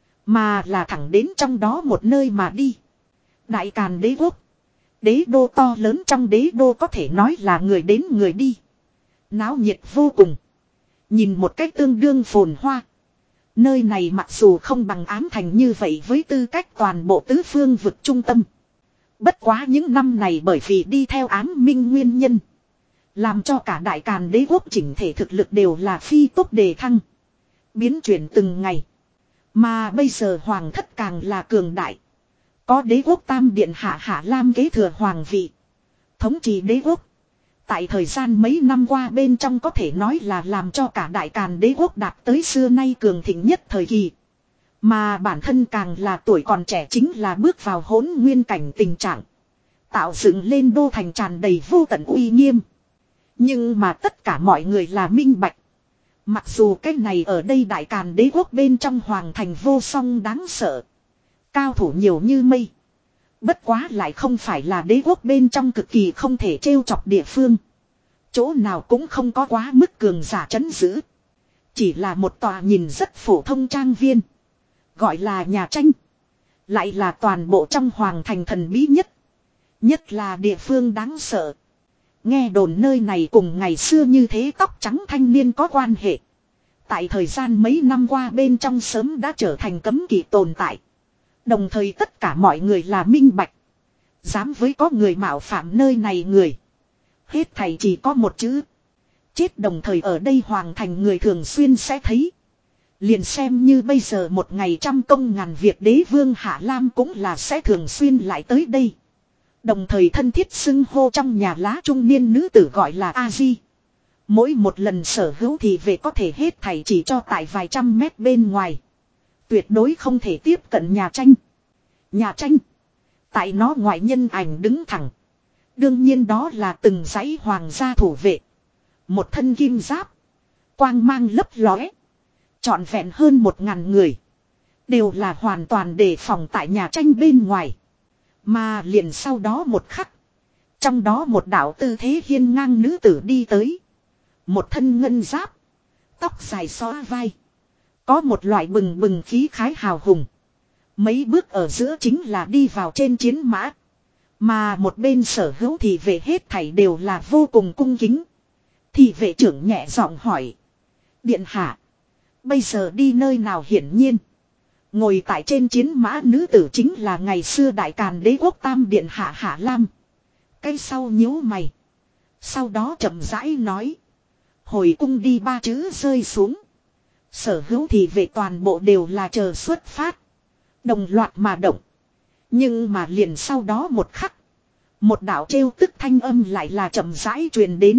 Mà là thẳng đến trong đó một nơi mà đi. Đại Càn đế quốc. Đế đô to lớn trong đế đô có thể nói là người đến người đi. Náo nhiệt vô cùng. Nhìn một cách tương đương phồn hoa. Nơi này mặc dù không bằng ám thành như vậy với tư cách toàn bộ tứ phương vực trung tâm. Bất quá những năm này bởi vì đi theo ám minh nguyên nhân. Làm cho cả Đại Càn đế quốc chỉnh thể thực lực đều là phi tốc đề thăng. Biến chuyển từng ngày. Mà bây giờ hoàng thất càng là cường đại. Có đế quốc tam điện hạ Hạ Lam kế thừa hoàng vị. Thống trị đế quốc. Tại thời gian mấy năm qua bên trong có thể nói là làm cho cả Đại Càn đế quốc đạt tới xưa nay cường thịnh nhất thời kỳ. Mà bản thân càng là tuổi còn trẻ chính là bước vào hỗn nguyên cảnh tình trạng. Tạo dựng lên đô thành tràn đầy vô tận uy nghiêm. Nhưng mà tất cả mọi người là minh bạch. Mặc dù cái này ở đây Đại Càn đế quốc bên trong hoàng thành vô song đáng sợ. Cao thủ nhiều như mây. Bất quá lại không phải là đế quốc bên trong cực kỳ không thể trêu chọc địa phương. Chỗ nào cũng không có quá mức cường giả trấn giữ. Chỉ là một tòa nhìn rất phổ thông trang viên. Gọi là nhà tranh. Lại là toàn bộ trong hoàng thành thần bí nhất. Nhất là địa phương đáng sợ. Nghe đồn nơi này cùng ngày xưa như thế tóc trắng thanh niên có quan hệ. Tại thời gian mấy năm qua bên trong sớm đã trở thành cấm kỵ tồn tại. Đồng thời tất cả mọi người là minh bạch. Dám với có người mạo phạm nơi này người. Hết thầy chỉ có một chữ. Chết. Đồng thời ở đây hoàng thành người thường xuyên sẽ thấy. Liền xem như bây giờ một ngày trăm công ngàn việc đế vương Hạ Lam cũng là sẽ thường xuyên lại tới đây. Đồng thời thân thiết xưng hô trong nhà lá trung niên nữ tử gọi là A-di. Mỗi một lần sở hữu thì về có thể hết thảy chỉ cho tại vài trăm mét bên ngoài. Tuyệt đối không thể tiếp cận nhà tranh. Nhà tranh. Tại nó ngoại nhân ảnh đứng thẳng. Đương nhiên đó là từng dãy hoàng gia thủ vệ. Một thân kim giáp. Quang mang lấp lóe. Trọn vẹn hơn một ngàn người. Đều là hoàn toàn đề phòng tại nhà tranh bên ngoài. Mà liền sau đó một khắc. Trong đó một đạo tư thế hiên ngang nữ tử đi tới. Một thân ngân giáp. Tóc dài xóa vai. Có một loại bừng bừng khí khái hào hùng. Mấy bước ở giữa chính là đi vào trên chiến mã. Mà một bên sở hữu thì vệ hết thảy đều là vô cùng cung kính. Thì vệ trưởng nhẹ giọng hỏi. Điện hạ. Bây giờ đi nơi nào hiển nhiên. Ngồi tại trên chiến mã nữ tử chính là ngày xưa Đại Càn đế quốc tam điện hạ Hạ Lam. Cái sau nhíu mày. Sau đó chậm rãi nói. Hồi cung đi ba chữ rơi xuống. Sở hữu thì về toàn bộ đều là chờ xuất phát. Đồng loạt mà động. Nhưng mà liền sau đó một khắc. Một đạo trêu tức thanh âm lại là chậm rãi truyền đến.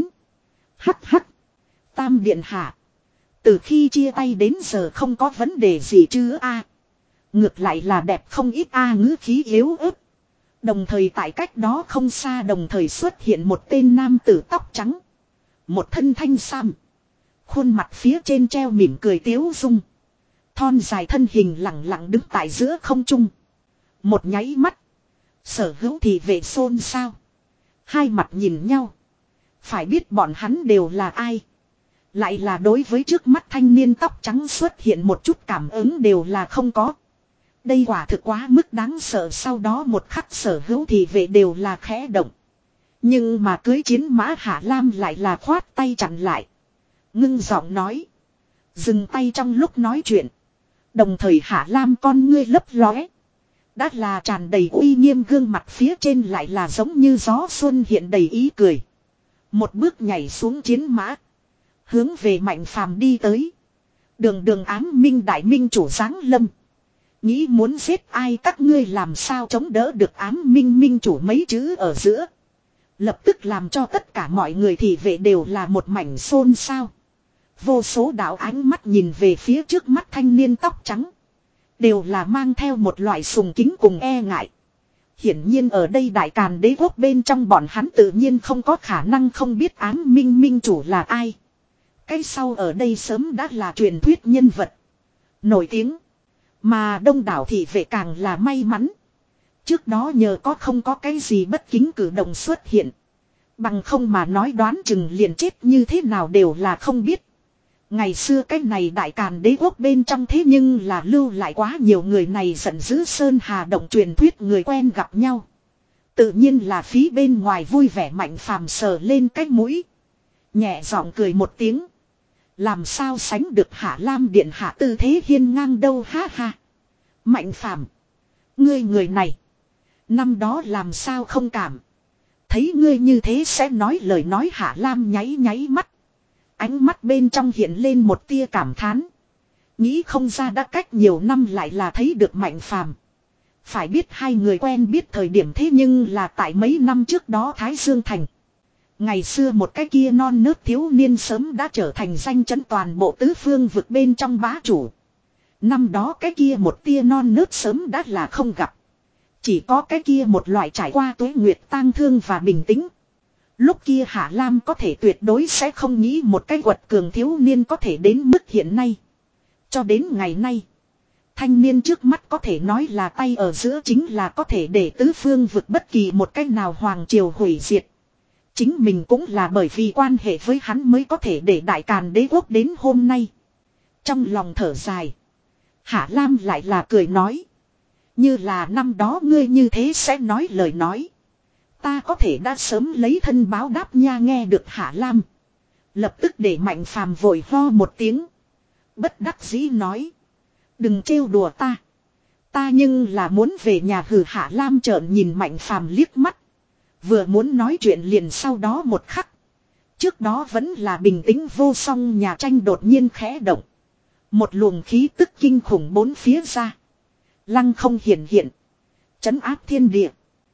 Hắc hắc. Tam điện hạ. Từ khi chia tay đến giờ không có vấn đề gì chứ a. Ngược lại là đẹp không ít a ngữ khí yếu ớt. Đồng thời tại cách đó không xa đồng thời xuất hiện một tên nam tử tóc trắng. Một thân thanh sam. Khuôn mặt phía trên treo mỉm cười tiếu dung. Thon dài thân hình lặng lặng đứng tại giữa không trung. Một nháy mắt. Sở hữu thì vệ xôn xao. Hai mặt nhìn nhau. Phải biết bọn hắn đều là ai. Lại là đối với trước mắt thanh niên tóc trắng xuất hiện một chút cảm ứng đều là không có. Đây quả thực quá mức đáng sợ. Sau đó một khắc sở hữu thì vệ đều là khẽ động. Nhưng mà cưới chiến mã Hạ Lam lại là khoát tay chặn lại. Ngưng giọng nói. Dừng tay trong lúc nói chuyện. Đồng thời Hạ Lam con ngươi lấp lóe. Đã là tràn đầy uy nghiêm gương mặt phía trên lại là giống như gió xuân hiện đầy ý cười. Một bước nhảy xuống chiến mã. Hướng về Mạnh Phàm đi tới. Đường đường ám minh đại minh chủ giáng lâm. Nghĩ muốn giết ai các ngươi làm sao chống đỡ được ám minh minh chủ mấy chữ ở giữa. Lập tức làm cho tất cả mọi người thị vệ đều là một mảnh xôn xao. Vô số đạo ánh mắt nhìn về phía trước mắt thanh niên tóc trắng. Đều là mang theo một loại sùng kính cùng e ngại. Hiển nhiên ở đây đại càn đế quốc bên trong bọn hắn tự nhiên không có khả năng không biết ám minh minh chủ là ai. Cái sau ở đây sớm đã là truyền thuyết nhân vật. Nổi tiếng. Mà đông đảo thị vệ càng là may mắn. Trước đó nhờ có không có cái gì bất kính cử động xuất hiện. Bằng không mà nói đoán chừng liền chết như thế nào đều là không biết. Ngày xưa cái này đại càn đế quốc bên trong thế nhưng là lưu lại quá nhiều người này giận dữ sơn hà động truyền thuyết người quen gặp nhau. Tự nhiên là phí bên ngoài vui vẻ Mạnh Phàm sờ lên cái mũi. Nhẹ giọng cười một tiếng. Làm sao sánh được Hạ Lam điện hạ tư thế hiên ngang đâu ha ha. Mạnh Phàm, ngươi người này. Năm đó làm sao không cảm. Thấy ngươi như thế sẽ nói lời nói Hạ Lam nháy nháy mắt. Ánh mắt bên trong hiện lên một tia cảm thán. Nghĩ không ra đã cách nhiều năm lại là thấy được Mạnh Phàm. Phải biết hai người quen biết thời điểm thế nhưng là tại mấy năm trước đó Thái Dương Thành. Ngày xưa một cái kia non nớt thiếu niên sớm đã trở thành danh chấn toàn bộ tứ phương vực bên trong bá chủ. Năm đó cái kia một tia non nớt sớm đã là không gặp. Chỉ có cái kia một loại trải qua tuế nguyệt tang thương và bình tĩnh. Lúc kia Hạ Lam có thể tuyệt đối sẽ không nghĩ một cái quật cường thiếu niên có thể đến mức hiện nay. Cho đến ngày nay. Thanh niên trước mắt có thể nói là tay ở giữa chính là có thể để tứ phương vực bất kỳ một cách nào hoàng triều hủy diệt. Chính mình cũng là bởi vì quan hệ với hắn mới có thể để đại càn đế quốc đến hôm nay. Trong lòng thở dài. Hạ Lam lại là cười nói. Như là năm đó ngươi như thế sẽ nói lời nói. Ta có thể đã sớm lấy thân báo đáp nha nghe được Hạ Lam. Lập tức để Mạnh Phàm vội ho một tiếng. Bất đắc dĩ nói. Đừng trêu đùa ta. Ta nhưng là muốn về nhà hừ Hạ Lam trợn nhìn Mạnh Phàm liếc mắt. Vừa muốn nói chuyện liền sau đó một khắc. Trước đó vẫn là bình tĩnh vô song nhà tranh đột nhiên khẽ động. Một luồng khí tức kinh khủng bốn phía ra. Lăng không hiện hiện. Trấn áp thiên địa.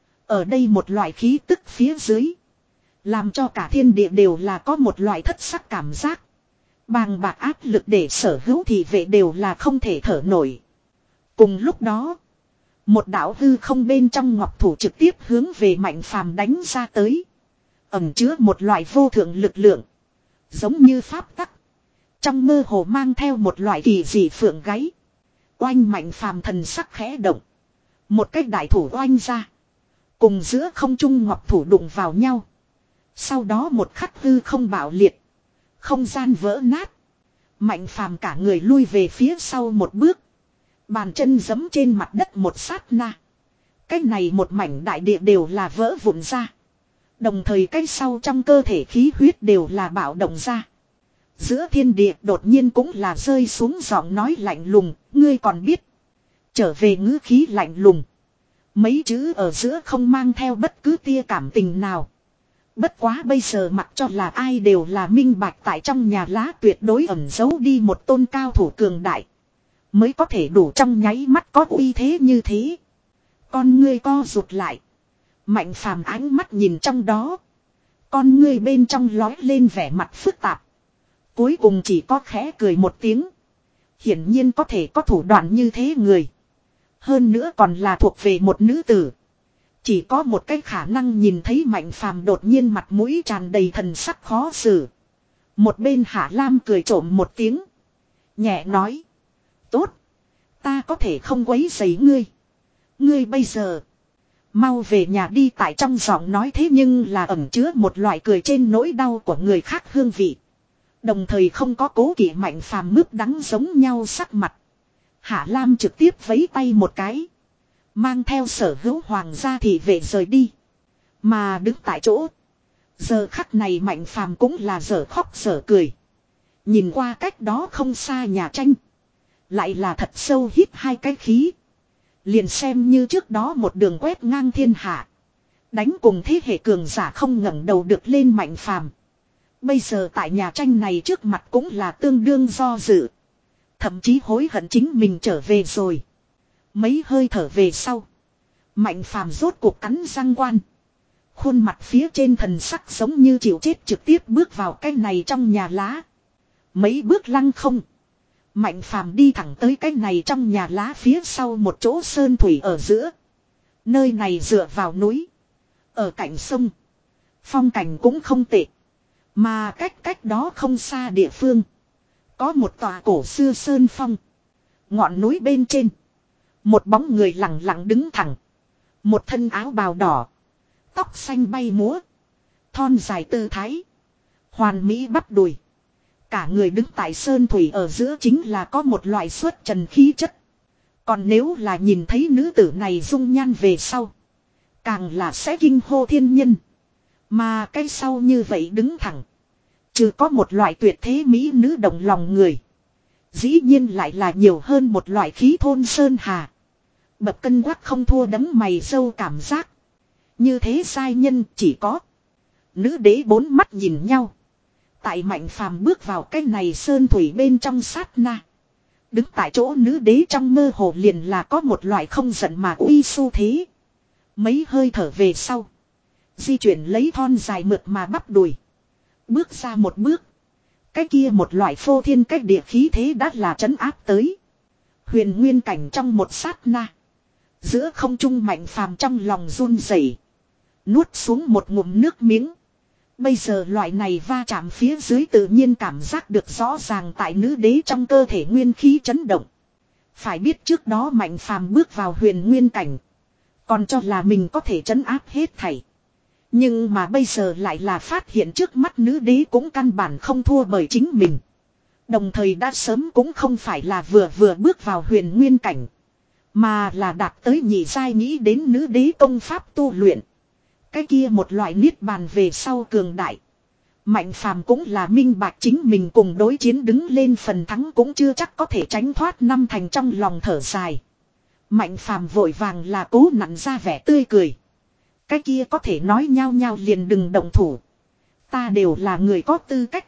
Ở đây một loại khí tức phía dưới. Làm cho cả thiên địa đều là có một loại thất sắc cảm giác. Bàng bạc áp lực để sở hữu thị vệ đều là không thể thở nổi. Cùng lúc đó. Một đạo hư không bên trong ngọc thủ trực tiếp hướng về Mạnh Phàm đánh ra tới. Ẩn chứa một loại vô thượng lực lượng. Giống như pháp tắc. Trong mơ hồ mang theo một loại kỳ dị phượng gáy. Oanh Mạnh Phàm thần sắc khẽ động. Một cái đại thủ oanh ra. Cùng giữa không trung ngọc thủ đụng vào nhau. Sau đó một khắc hư không bạo liệt. Không gian vỡ nát. Mạnh Phàm cả người lui về phía sau một bước. Bàn chân giẫm trên mặt đất một sát na. Cái này một mảnh đại địa đều là vỡ vụn ra. Đồng thời cái sau trong cơ thể khí huyết đều là bạo động ra. Giữa thiên địa đột nhiên cũng là rơi xuống giọng nói lạnh lùng, ngươi còn biết. Trở về ngữ khí lạnh lùng. Mấy chữ ở giữa không mang theo bất cứ tia cảm tình nào. Bất quá bây giờ mặc cho là ai đều là minh bạch tại trong nhà lá tuyệt đối ẩn giấu đi một tôn cao thủ cường đại. Mới có thể đủ trong nháy mắt có uy thế như thế. Con ngươi co rụt lại. Mạnh Phàm ánh mắt nhìn trong đó. Con ngươi bên trong lói lên vẻ mặt phức tạp. Cuối cùng chỉ có khẽ cười một tiếng. Hiển nhiên có thể có thủ đoạn như thế người. Hơn nữa còn là thuộc về một nữ tử. Chỉ có một cái khả năng nhìn thấy Mạnh Phàm đột nhiên mặt mũi tràn đầy thần sắc khó xử. Một bên Hạ Lam cười trộm một tiếng. Nhẹ nói. Tốt. Ta có thể không quấy rầy ngươi. Ngươi bây giờ. Mau về nhà đi tại trong giọng nói thế nhưng là ẩn chứa một loại cười trên nỗi đau của người khác hương vị. Đồng thời không có cố kỵ Mạnh Phàm mướp đắng giống nhau sắc mặt. Hạ Lam trực tiếp vẫy tay một cái. Mang theo sở hữu hoàng gia thị vệ rời đi. Mà đứng tại chỗ. Giờ khắc này Mạnh Phàm cũng là dở khóc dở cười. Nhìn qua cách đó không xa nhà tranh. Lại là thật sâu hít hai cái khí. Liền xem như trước đó một đường quét ngang thiên hạ. Đánh cùng thế hệ cường giả không ngẩng đầu được lên Mạnh Phàm. Bây giờ tại nhà tranh này trước mặt cũng là tương đương do dự. Thậm chí hối hận chính mình trở về rồi. Mấy hơi thở về sau. Mạnh phàm rốt cuộc cắn răng quan. Khuôn mặt phía trên thần sắc giống như chịu chết trực tiếp bước vào cái này trong nhà lá. Mấy bước lăng không. Mạnh phàm đi thẳng tới cái này trong nhà lá phía sau một chỗ sơn thủy ở giữa. Nơi này dựa vào núi. Ở cạnh sông. Phong cảnh cũng không tệ. Mà cách cách đó không xa địa phương. Có một tòa cổ xưa sơn phong. Ngọn núi bên trên. Một bóng người lặng lặng đứng thẳng. Một thân áo bào đỏ. Tóc xanh bay múa. Thon dài tư thái. Hoàn mỹ bắp đùi. Cả người đứng tại sơn thủy ở giữa chính là có một loại xuất trần khí chất. Còn nếu là nhìn thấy nữ tử này dung nhan về sau. Càng là sẽ kinh hô thiên nhân. Mà cái sau như vậy đứng thẳng. Trừ có một loại tuyệt thế mỹ nữ động lòng người. Dĩ nhiên lại là nhiều hơn một loại khí thôn sơn hà. Bập cân quắc không thua đấm mày sâu cảm giác. Như thế sai nhân chỉ có. Nữ đế bốn mắt nhìn nhau. Tại Mạnh phàm bước vào cái này sơn thủy bên trong sát na. Đứng tại chỗ nữ đế trong mơ hồ liền là có một loại không giận mà uy xu thế. Mấy hơi thở về sau. Di chuyển lấy thon dài mượt mà bắp đùi. Bước ra một bước. Cái kia một loại phô thiên cách địa khí thế đã là trấn áp tới. Huyền nguyên cảnh trong một sát na. Giữa không trung Mạnh phàm trong lòng run rẩy, nuốt xuống một ngụm nước miếng. Bây giờ loại này va chạm phía dưới tự nhiên cảm giác được rõ ràng tại nữ đế trong cơ thể nguyên khí chấn động. Phải biết trước đó Mạnh phàm bước vào huyền nguyên cảnh. Còn cho là mình có thể trấn áp hết thảy. Nhưng mà bây giờ lại là phát hiện trước mắt nữ đế cũng căn bản không thua bởi chính mình. Đồng thời đã sớm cũng không phải là vừa vừa bước vào huyền nguyên cảnh. Mà là đạt tới nhị giai nghĩ đến nữ đế công pháp tu luyện. Cái kia một loại niết bàn về sau cường đại. Mạnh phàm cũng là minh bạch chính mình cùng đối chiến đứng lên phần thắng cũng chưa chắc có thể tránh thoát năm thành trong lòng thở dài. Mạnh phàm vội vàng là cố nặn ra vẻ tươi cười. Cái kia có thể nói nhau nhau liền đừng động thủ. Ta đều là người có tư cách.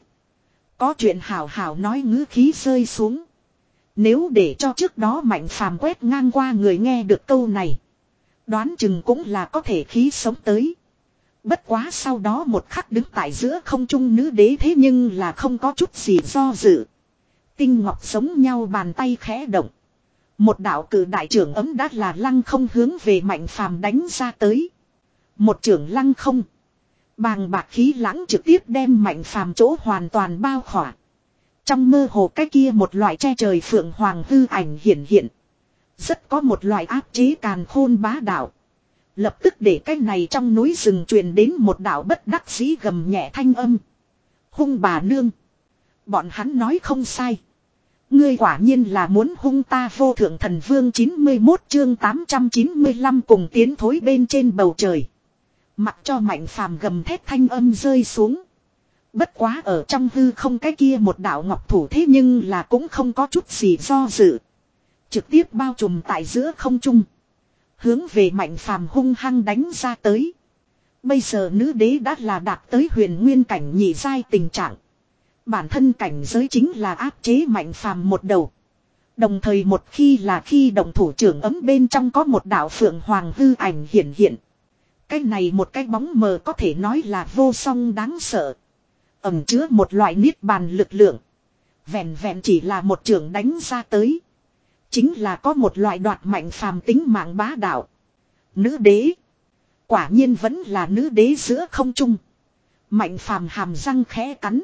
Có chuyện hảo hảo nói ngữ khí rơi xuống. Nếu để cho trước đó Mạnh phàm quét ngang qua người nghe được câu này. Đoán chừng cũng là có thể khí sống tới. Bất quá sau đó một khắc đứng tại giữa không trung nữ đế thế nhưng là không có chút gì do dự. Tinh ngọc giống nhau bàn tay khẽ động. Một đạo cử đại trưởng ấm đã là lăng không hướng về Mạnh phàm đánh ra tới. Một trưởng lăng không. Bàng bạc khí lãng trực tiếp đem Mạnh phàm chỗ hoàn toàn bao khỏa. Trong mơ hồ cái kia một loại che trời phượng hoàng hư ảnh hiển hiện. Rất có một loại áp chế càn khôn bá đạo. Lập tức để cái này trong núi rừng truyền đến một đạo bất đắc dĩ gầm nhẹ thanh âm. Hung bà nương. Bọn hắn nói không sai. Ngươi quả nhiên là muốn hung ta vô thượng thần vương chín mươi mốt chương tám trăm chín mươi lăm cùng tiến thối bên trên bầu trời. Mặc cho Mạnh phàm gầm thét thanh âm rơi xuống. Bất quá ở trong hư không cái kia một đạo ngọc thủ thế nhưng là cũng không có chút gì do dự. Trực tiếp bao trùm tại giữa không trung. Hướng về Mạnh phàm hung hăng đánh ra tới. Bây giờ nữ đế đã là đạt tới huyền nguyên cảnh nhị giai tình trạng. Bản thân cảnh giới chính là áp chế Mạnh phàm một đầu. Đồng thời một khi là khi động thủ trưởng ấm bên trong có một đạo phượng hoàng hư ảnh hiển hiện. Cái này một cái bóng mờ có thể nói là vô song đáng sợ. Ẩn chứa một loại niết bàn lực lượng. Vẹn vẹn chỉ là một trưởng đánh ra tới. Chính là có một loại đoạt Mạnh phàm tính mạng bá đạo. Nữ đế. Quả nhiên vẫn là nữ đế giữa không trung. Mạnh phàm hàm răng khẽ cắn.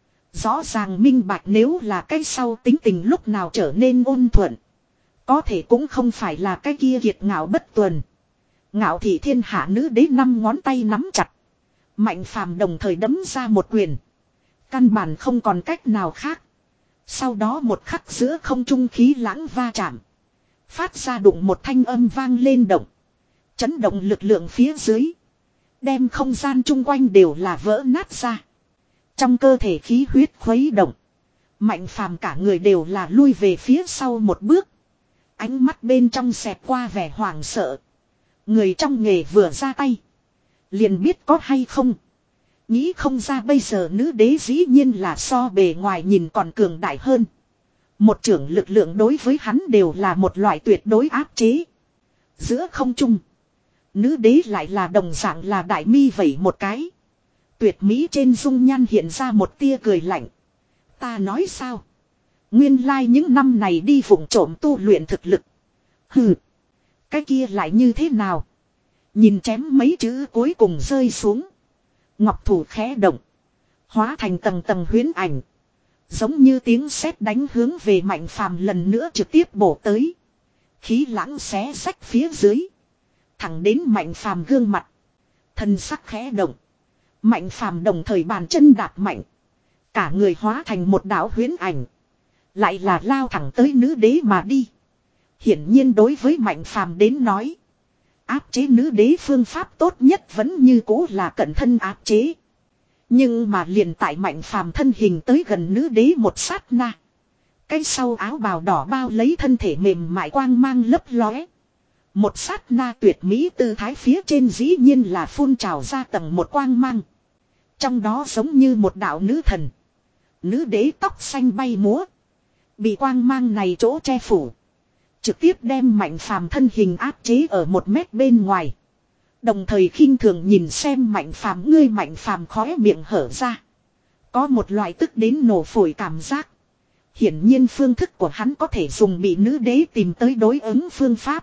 Rõ ràng minh bạch nếu là cái sau tính tình lúc nào trở nên ôn thuận. Có thể cũng không phải là cái kia kiệt ngạo bất tuần. Ngạo thị thiên hạ nữ đế năm ngón tay nắm chặt. Mạnh phàm đồng thời đấm ra một quyền. Căn bản không còn cách nào khác. Sau đó một khắc giữa không trung khí lãng va chạm. Phát ra đụng một thanh âm vang lên động. Chấn động lực lượng phía dưới. Đem không gian chung quanh đều là vỡ nát ra. Trong cơ thể khí huyết khuấy động. Mạnh phàm cả người đều là lui về phía sau một bước. Ánh mắt bên trong xẹt qua vẻ hoảng sợ. Người trong nghề vừa ra tay. Liền biết có hay không. Nghĩ không ra bây giờ nữ đế dĩ nhiên là so bề ngoài nhìn còn cường đại hơn. Một trưởng lực lượng đối với hắn đều là một loại tuyệt đối áp chế. Giữa không trung. Nữ đế lại là đồng dạng là đại mi vẩy một cái. Tuyệt mỹ trên dung nhan hiện ra một tia cười lạnh. Ta nói sao? Nguyên lai like những năm này đi vùng trộm tu luyện thực lực. Hừ. Cái kia lại như thế nào? Nhìn chém mấy chữ cuối cùng rơi xuống. Ngọc thủ khẽ động. Hóa thành tầng tầng huyễn ảnh. Giống như tiếng sét đánh hướng về Mạnh Phàm lần nữa trực tiếp bổ tới. Khí lãng xé rách phía dưới. Thẳng đến Mạnh Phàm gương mặt. Thân sắc khẽ động. Mạnh Phàm đồng thời bàn chân đạp mạnh. Cả người hóa thành một đạo huyễn ảnh. Lại là lao thẳng tới nữ đế mà đi. Hiển nhiên đối với Mạnh Phàm đến nói. Áp chế nữ đế phương pháp tốt nhất vẫn như cũ là cận thân áp chế. Nhưng mà liền tại Mạnh Phàm thân hình tới gần nữ đế một sát na. Cái sau áo bào đỏ bao lấy thân thể mềm mại quang mang lấp lóe. Một sát na tuyệt mỹ tư thái phía trên dĩ nhiên là phun trào ra tầng một quang mang. Trong đó giống như một đạo nữ thần. Nữ đế tóc xanh bay múa. Bị quang mang này chỗ che phủ. Trực tiếp đem Mạnh Phàm thân hình áp chế ở một mét bên ngoài. Đồng thời khinh thường nhìn xem Mạnh Phàm, ngươi Mạnh Phàm khóe miệng hở ra. Có một loại tức đến nổ phổi cảm giác. Hiển nhiên phương thức của hắn có thể dùng bị nữ đế tìm tới đối ứng phương pháp.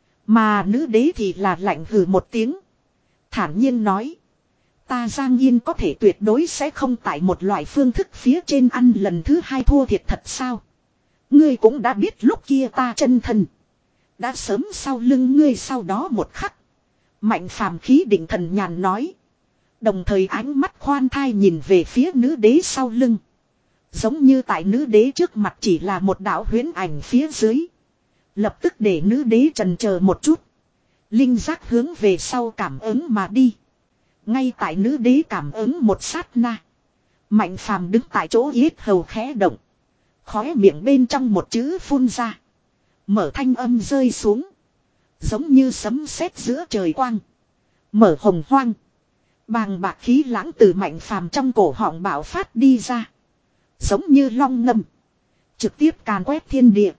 Mà nữ đế thì là lạnh hừ một tiếng. Thản nhiên nói. Ta Giang Yên có thể tuyệt đối sẽ không tại một loại phương thức phía trên ăn lần thứ hai thua thiệt thật sao. Ngươi cũng đã biết lúc kia ta chân thân. Đã sớm sau lưng ngươi sau đó một khắc. Mạnh Phàm khí định thần nhàn nói. Đồng thời ánh mắt khoan thai nhìn về phía nữ đế sau lưng. Giống như tại nữ đế trước mặt chỉ là một đạo huyễn ảnh phía dưới. Lập tức để nữ đế trần chờ một chút. Linh giác hướng về sau cảm ứng mà đi. Ngay tại nữ đế cảm ứng một sát na. Mạnh Phàm đứng tại chỗ yết hầu khẽ động. Khóe miệng bên trong một chữ phun ra. Mở thanh âm rơi xuống. Giống như sấm sét giữa trời quang. Mở hồng hoang. Bàng bạc khí lãng từ Mạnh Phàm trong cổ họng bạo phát đi ra. Giống như long ngâm. Trực tiếp càn quét thiên địa.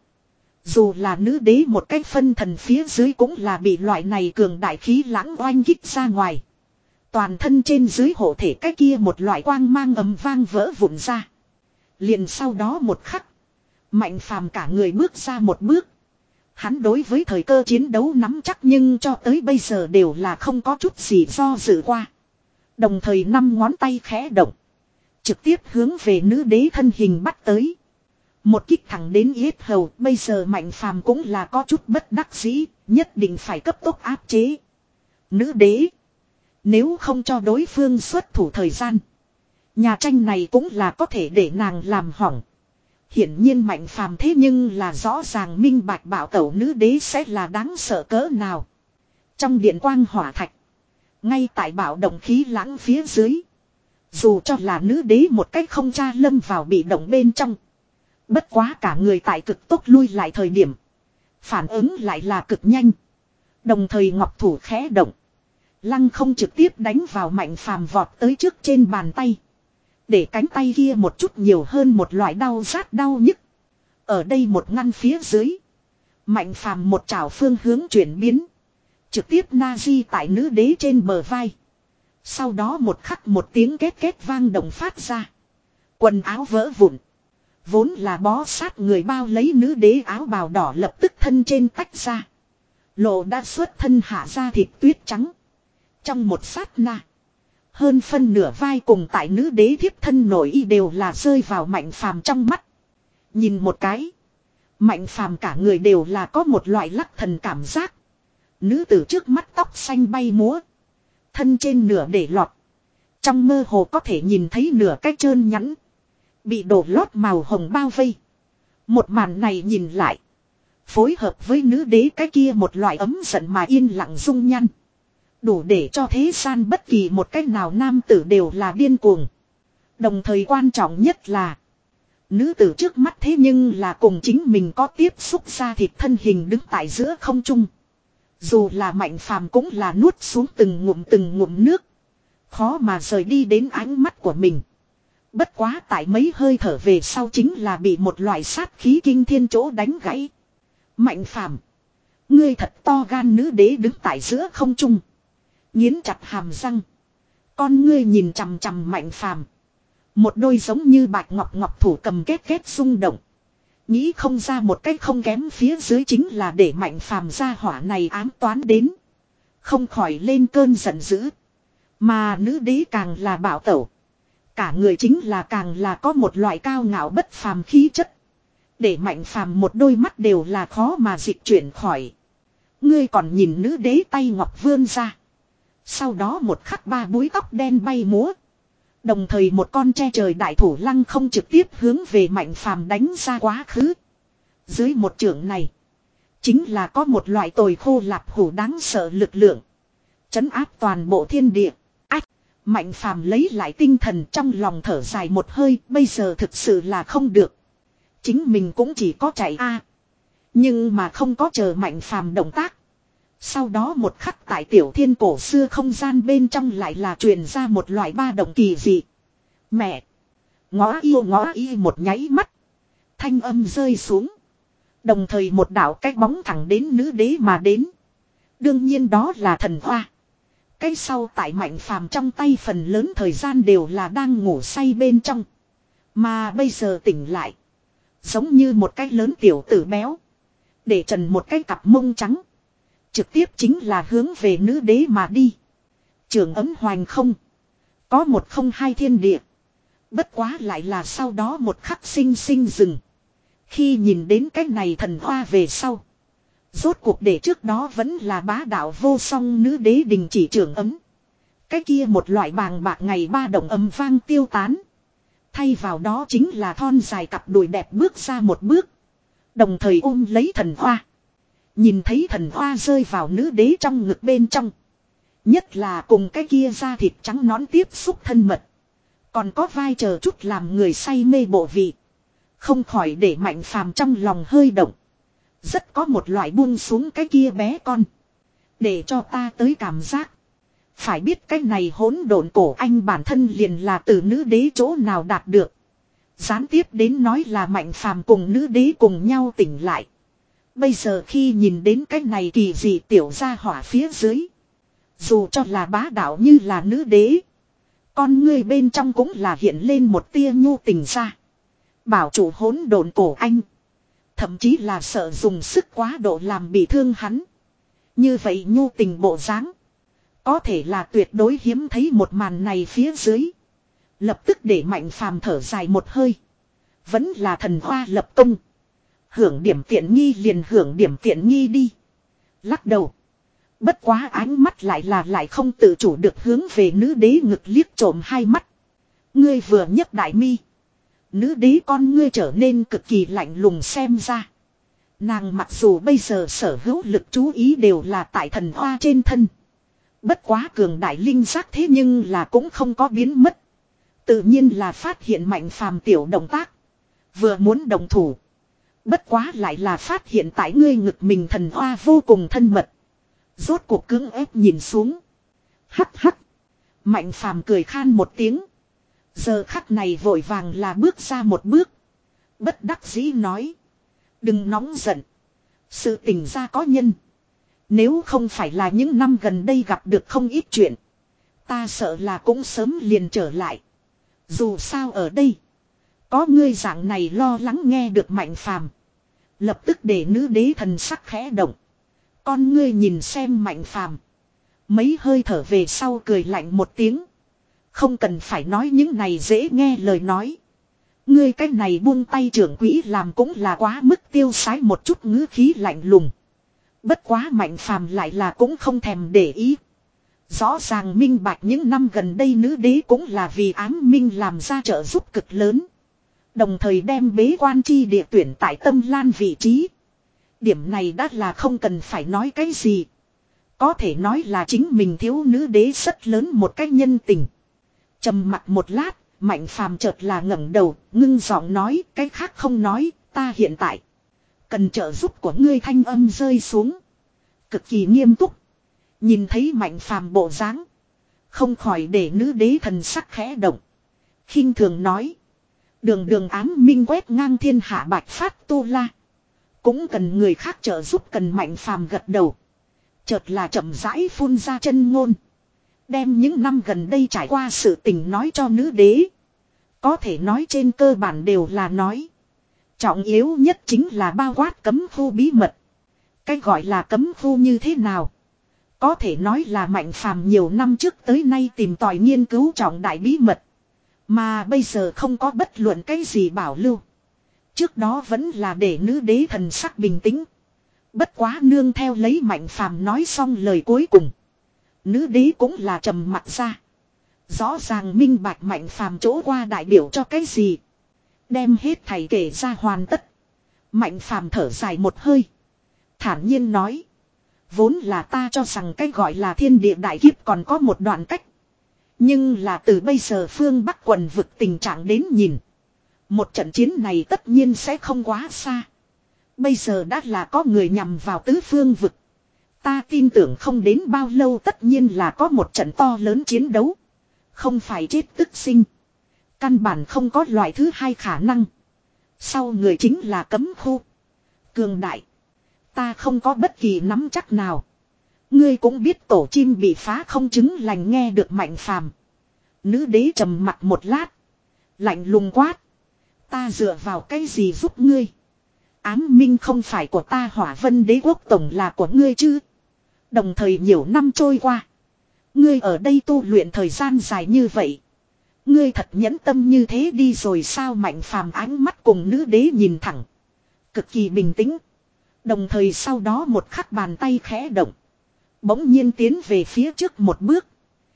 Dù là nữ đế một cách phân thần phía dưới cũng là bị loại này cường đại khí lãng oanh kích ra ngoài. Toàn thân trên dưới hộ thể cái kia một loại quang mang ầm vang vỡ vụn ra. Liền sau đó một khắc. Mạnh Phàm cả người bước ra một bước. Hắn đối với thời cơ chiến đấu nắm chắc nhưng cho tới bây giờ đều là không có chút gì do dự qua. Đồng thời năm ngón tay khẽ động. Trực tiếp hướng về nữ đế thân hình bắt tới. Một kích thẳng đến yết hầu. Bây giờ Mạnh Phàm cũng là có chút bất đắc dĩ. Nhất định phải cấp tốc áp chế. Nữ đế. Nếu không cho đối phương xuất thủ thời gian. Nhà tranh này cũng là có thể để nàng làm hỏng. Hiển nhiên Mạnh Phàm thế nhưng là rõ ràng minh bạch bảo tẩu nữ đế sẽ là đáng sợ cỡ nào. Trong điện quang hỏa thạch. Ngay tại bảo động khí lãng phía dưới. Dù cho là nữ đế một cách không tra lâm vào bị động bên trong. Bất quá cả người tại cực tốc lui lại thời điểm. Phản ứng lại là cực nhanh. Đồng thời ngọc thủ khẽ động. Lăng không trực tiếp đánh vào Mạnh Phàm vọt tới trước trên bàn tay. Để cánh tay kia một chút nhiều hơn một loại đau rát đau nhức. Ở đây một ngăn phía dưới. Mạnh Phàm một chảo phương hướng chuyển biến. Trực tiếp na di tại nữ đế trên bờ vai. Sau đó một khắc một tiếng két két vang động phát ra. Quần áo vỡ vụn. Vốn là bó sát người bao lấy nữ đế áo bào đỏ lập tức thân trên tách ra. Lộ đã xuất thân hạ ra thịt tuyết trắng. Trong một sát na. Hơn phân nửa vai cùng tại nữ đế thiếp thân nổi y đều là rơi vào Mạnh Phàm trong mắt. Nhìn một cái. Mạnh Phàm cả người đều là có một loại lắc thần cảm giác. Nữ tử trước mắt tóc xanh bay múa. Thân trên nửa để lọt. Trong mơ hồ có thể nhìn thấy nửa cái trơn nhẵn. Bị đổ lót màu hồng bao vây. Một màn này nhìn lại. Phối hợp với nữ đế cái kia một loại ấm giận mà yên lặng dung nhăn. Đủ để cho thế gian bất kỳ một cách nào nam tử đều là điên cuồng. Đồng thời quan trọng nhất là. Nữ tử trước mắt thế nhưng là cùng chính mình có tiếp xúc ra thịt thân hình đứng tại giữa không trung. Dù là Mạnh Phàm cũng là nuốt xuống từng ngụm từng ngụm nước. Khó mà rời đi đến ánh mắt của mình. Bất quá tại mấy hơi thở về sau chính là bị một loại sát khí kinh thiên chỗ đánh gãy. Mạnh Phàm, ngươi thật to gan, nữ đế đứng tại giữa không trung. Nghiến chặt hàm răng. Con ngươi nhìn chằm chằm Mạnh Phàm. Một đôi giống như bạch ngọc ngọc thủ cầm két két rung động. Nghĩ không ra một cách không kém phía dưới chính là để Mạnh Phàm ra hỏa này ám toán đến. Không khỏi lên cơn giận dữ. Mà nữ đế càng là bảo tẩu. Cả người chính là càng là có một loại cao ngạo bất phàm khí chất. Để Mạnh Phàm một đôi mắt đều là khó mà dịch chuyển khỏi. Ngươi còn nhìn nữ đế tay ngọc vươn ra. Sau đó một khắc ba búi tóc đen bay múa. Đồng thời một con tre trời đại thủ lăng không trực tiếp hướng về Mạnh Phàm đánh ra quá khứ. Dưới một chưởng này. Chính là có một loại tồi khô lạp hủ đáng sợ lực lượng. Trấn áp toàn bộ thiên địa. Ách! Mạnh Phàm lấy lại tinh thần trong lòng thở dài một hơi. Bây giờ thực sự là không được. Chính mình cũng chỉ có chạy a, nhưng mà không có chờ Mạnh Phàm động tác. Sau đó một khắc tại tiểu thiên cổ xưa không gian bên trong lại là truyền ra một loại ba động kỳ dị. Mẹ! Ngõ yêu ngõ y một nháy mắt. Thanh âm rơi xuống. Đồng thời một đạo cách bóng thẳng đến nữ đế mà đến. Đương nhiên đó là thần hoa. Cái sau tại Mạnh Phàm trong tay phần lớn thời gian đều là đang ngủ say bên trong. Mà bây giờ tỉnh lại. Giống như một cái lớn tiểu tử béo. Để trần một cái cặp mông trắng. Trực tiếp chính là hướng về nữ đế mà đi. Trường ấm hoành không. Có một không hai thiên địa. Bất quá lại là sau đó một khắc sinh sinh dừng. Khi nhìn đến cái này thần hoa về sau. Rốt cuộc để trước đó vẫn là bá đạo vô song nữ đế đình chỉ trường ấm. Cái kia một loại bàng bạc ngày ba động âm vang tiêu tán. Thay vào đó chính là thon dài cặp đùi đẹp bước ra một bước. Đồng thời ôm lấy thần hoa. Nhìn thấy thần hoa rơi vào nữ đế trong ngực bên trong. Nhất là cùng cái kia da thịt trắng nõn tiếp xúc thân mật. Còn có vai chờ chút làm người say mê bộ vị. Không khỏi để Mạnh Phàm trong lòng hơi động. Rất có một loại buông xuống cái kia bé con. Để cho ta tới cảm giác. Phải biết cái này hỗn độn cổ anh bản thân liền là từ nữ đế chỗ nào đạt được. Gián tiếp đến nói là Mạnh Phàm cùng nữ đế cùng nhau tỉnh lại. Bây giờ khi nhìn đến cái này kỳ dị tiểu gia hỏa phía dưới. Dù cho là bá đạo như là nữ đế. Con ngươi bên trong cũng là hiện lên một tia nhu tình ra. Bảo chủ hỗn độn cổ anh. Thậm chí là sợ dùng sức quá độ làm bị thương hắn. Như vậy nhu tình bộ dáng. Có thể là tuyệt đối hiếm thấy một màn này phía dưới. Lập tức để Mạnh Phàm thở dài một hơi. Vẫn là thần hoa lập công. Hưởng điểm tiện nghi liền hưởng điểm tiện nghi đi. Lắc đầu. Bất quá ánh mắt lại là lại không tự chủ được hướng về nữ đế ngực liếc trộm hai mắt. Ngươi vừa nhấc đại mi. Nữ đế con ngươi trở nên cực kỳ lạnh lùng xem ra. Nàng mặc dù bây giờ sở hữu lực chú ý đều là tại thần hoa trên thân. Bất quá cường đại linh giác thế nhưng là cũng không có biến mất. Tự nhiên là phát hiện Mạnh Phàm tiểu động tác. Vừa muốn đồng thủ. Bất quá lại là phát hiện tại ngươi ngực mình thần hoa vô cùng thân mật. Rốt cuộc cứng ép nhìn xuống. Hắc hắc. Mạnh Phàm cười khan một tiếng. Giờ khắc này vội vàng là bước ra một bước. Bất đắc dĩ nói. Đừng nóng giận. Sự tình ra có nhân. Nếu không phải là những năm gần đây gặp được không ít chuyện. Ta sợ là cũng sớm liền trở lại. Dù sao ở đây. Có ngươi dạng này lo lắng nghe được Mạnh Phàm. Lập tức để nữ đế thần sắc khẽ động. Con ngươi nhìn xem Mạnh Phàm. Mấy hơi thở về sau cười lạnh một tiếng. Không cần phải nói những này dễ nghe lời nói. Ngươi cái này buông tay trưởng quỹ làm cũng là quá mức tiêu sái một chút ngữ khí lạnh lùng. Bất quá Mạnh Phàm lại là cũng không thèm để ý. Rõ ràng minh bạch những năm gần đây nữ đế cũng là vì ám minh làm ra trợ giúp cực lớn. Đồng thời đem bế quan chi địa tuyển tại Tâm Lan vị trí. Điểm này đã là không cần phải nói cái gì. Có thể nói là chính mình thiếu nữ đế rất lớn một cách nhân tình. Trầm mặc một lát, Mạnh Phàm chợt là ngẩng đầu, ngưng giọng nói, cái khác không nói, ta hiện tại cần trợ giúp của ngươi. Thanh âm rơi xuống, cực kỳ nghiêm túc. Nhìn thấy Mạnh Phàm bộ dáng, Không khỏi để nữ đế thần sắc khẽ động. Khinh thường nói. Đường đường ám minh quét ngang thiên hạ bạch phát tu la. Cũng cần người khác trợ giúp, cần Mạnh Phàm gật đầu. Chợt là chậm rãi phun ra chân ngôn. Đem những năm gần đây trải qua sự tình nói cho nữ đế. Có thể nói trên cơ bản đều là nói. Trọng yếu nhất chính là bao quát cấm khu bí mật. Cái gọi là cấm khu như thế nào? Có thể nói là Mạnh Phàm nhiều năm trước tới nay tìm tòi nghiên cứu trọng đại bí mật. Mà bây giờ không có bất luận cái gì bảo lưu. Trước đó vẫn là để nữ đế thần sắc bình tĩnh. Bất quá nương theo lấy Mạnh Phàm nói xong lời cuối cùng. Nữ đế cũng là trầm mặt ra. Rõ ràng minh bạch Mạnh Phàm chỗ qua đại biểu cho cái gì. Đem hết thầy kể ra hoàn tất. Mạnh Phàm thở dài một hơi. Thản nhiên nói. Vốn là ta cho rằng cái gọi là thiên địa đại kiếp còn có một đoạn cách. Nhưng là từ bây giờ phương Bắc quần vực tình trạng đến nhìn. Một trận chiến này tất nhiên sẽ không quá xa. Bây giờ đã là có người nhằm vào tứ phương vực. Ta tin tưởng không đến bao lâu tất nhiên là có một trận to lớn chiến đấu. Không phải chết tức sinh. Căn bản không có loại thứ hai khả năng. Sau người chính là cấm khu. Cường đại. Ta không có bất kỳ nắm chắc nào. Ngươi cũng biết tổ chim bị phá không chứng lành, nghe được Mạnh Phàm. Nữ đế trầm mặt một lát. Lạnh lùng quát. Ta dựa vào cái gì giúp ngươi? Ám minh không phải của ta, Hỏa Vân Đế quốc tổng là của ngươi chứ? Đồng thời nhiều năm trôi qua. Ngươi ở đây tu luyện thời gian dài như vậy. Ngươi thật nhẫn tâm như thế đi rồi sao? Mạnh Phàm ánh mắt cùng nữ đế nhìn thẳng. Cực kỳ bình tĩnh. Đồng thời sau đó một khắc bàn tay khẽ động. Bỗng nhiên tiến về phía trước một bước.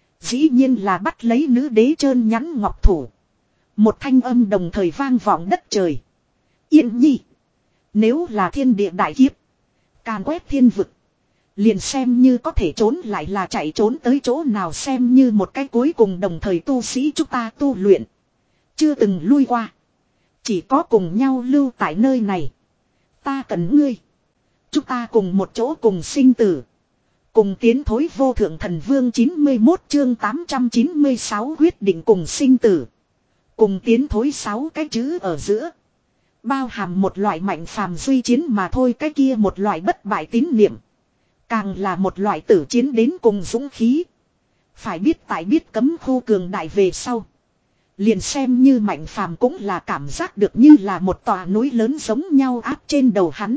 Dĩ nhiên là bắt lấy nữ đế trơn nhắn ngọc thủ. Một thanh âm đồng thời vang vọng đất trời. Yên nhi. Nếu là thiên địa đại kiếp. Càn quét thiên vực. Liền xem như có thể trốn lại là chạy trốn tới chỗ nào, xem như một cái cuối cùng đồng thời tu sĩ chúng ta tu luyện. Chưa từng lui qua. Chỉ có cùng nhau lưu tại nơi này. Ta cần ngươi. Chúng ta cùng một chỗ cùng sinh tử. Cùng tiến thối vô thượng thần vương chín mươi mốt chương tám trăm chín mươi sáu quyết định cùng sinh tử. Cùng tiến thối sáu cái chữ ở giữa. Bao hàm một loại Mạnh Phàm duy chiến mà thôi, cái kia một loại bất bại tín niệm. Càng là một loại tử chiến đến cùng dũng khí. Phải biết tại biết cấm khu cường đại về sau. Liền xem như Mạnh Phàm cũng là cảm giác được như là một tòa núi lớn giống nhau áp trên đầu hắn.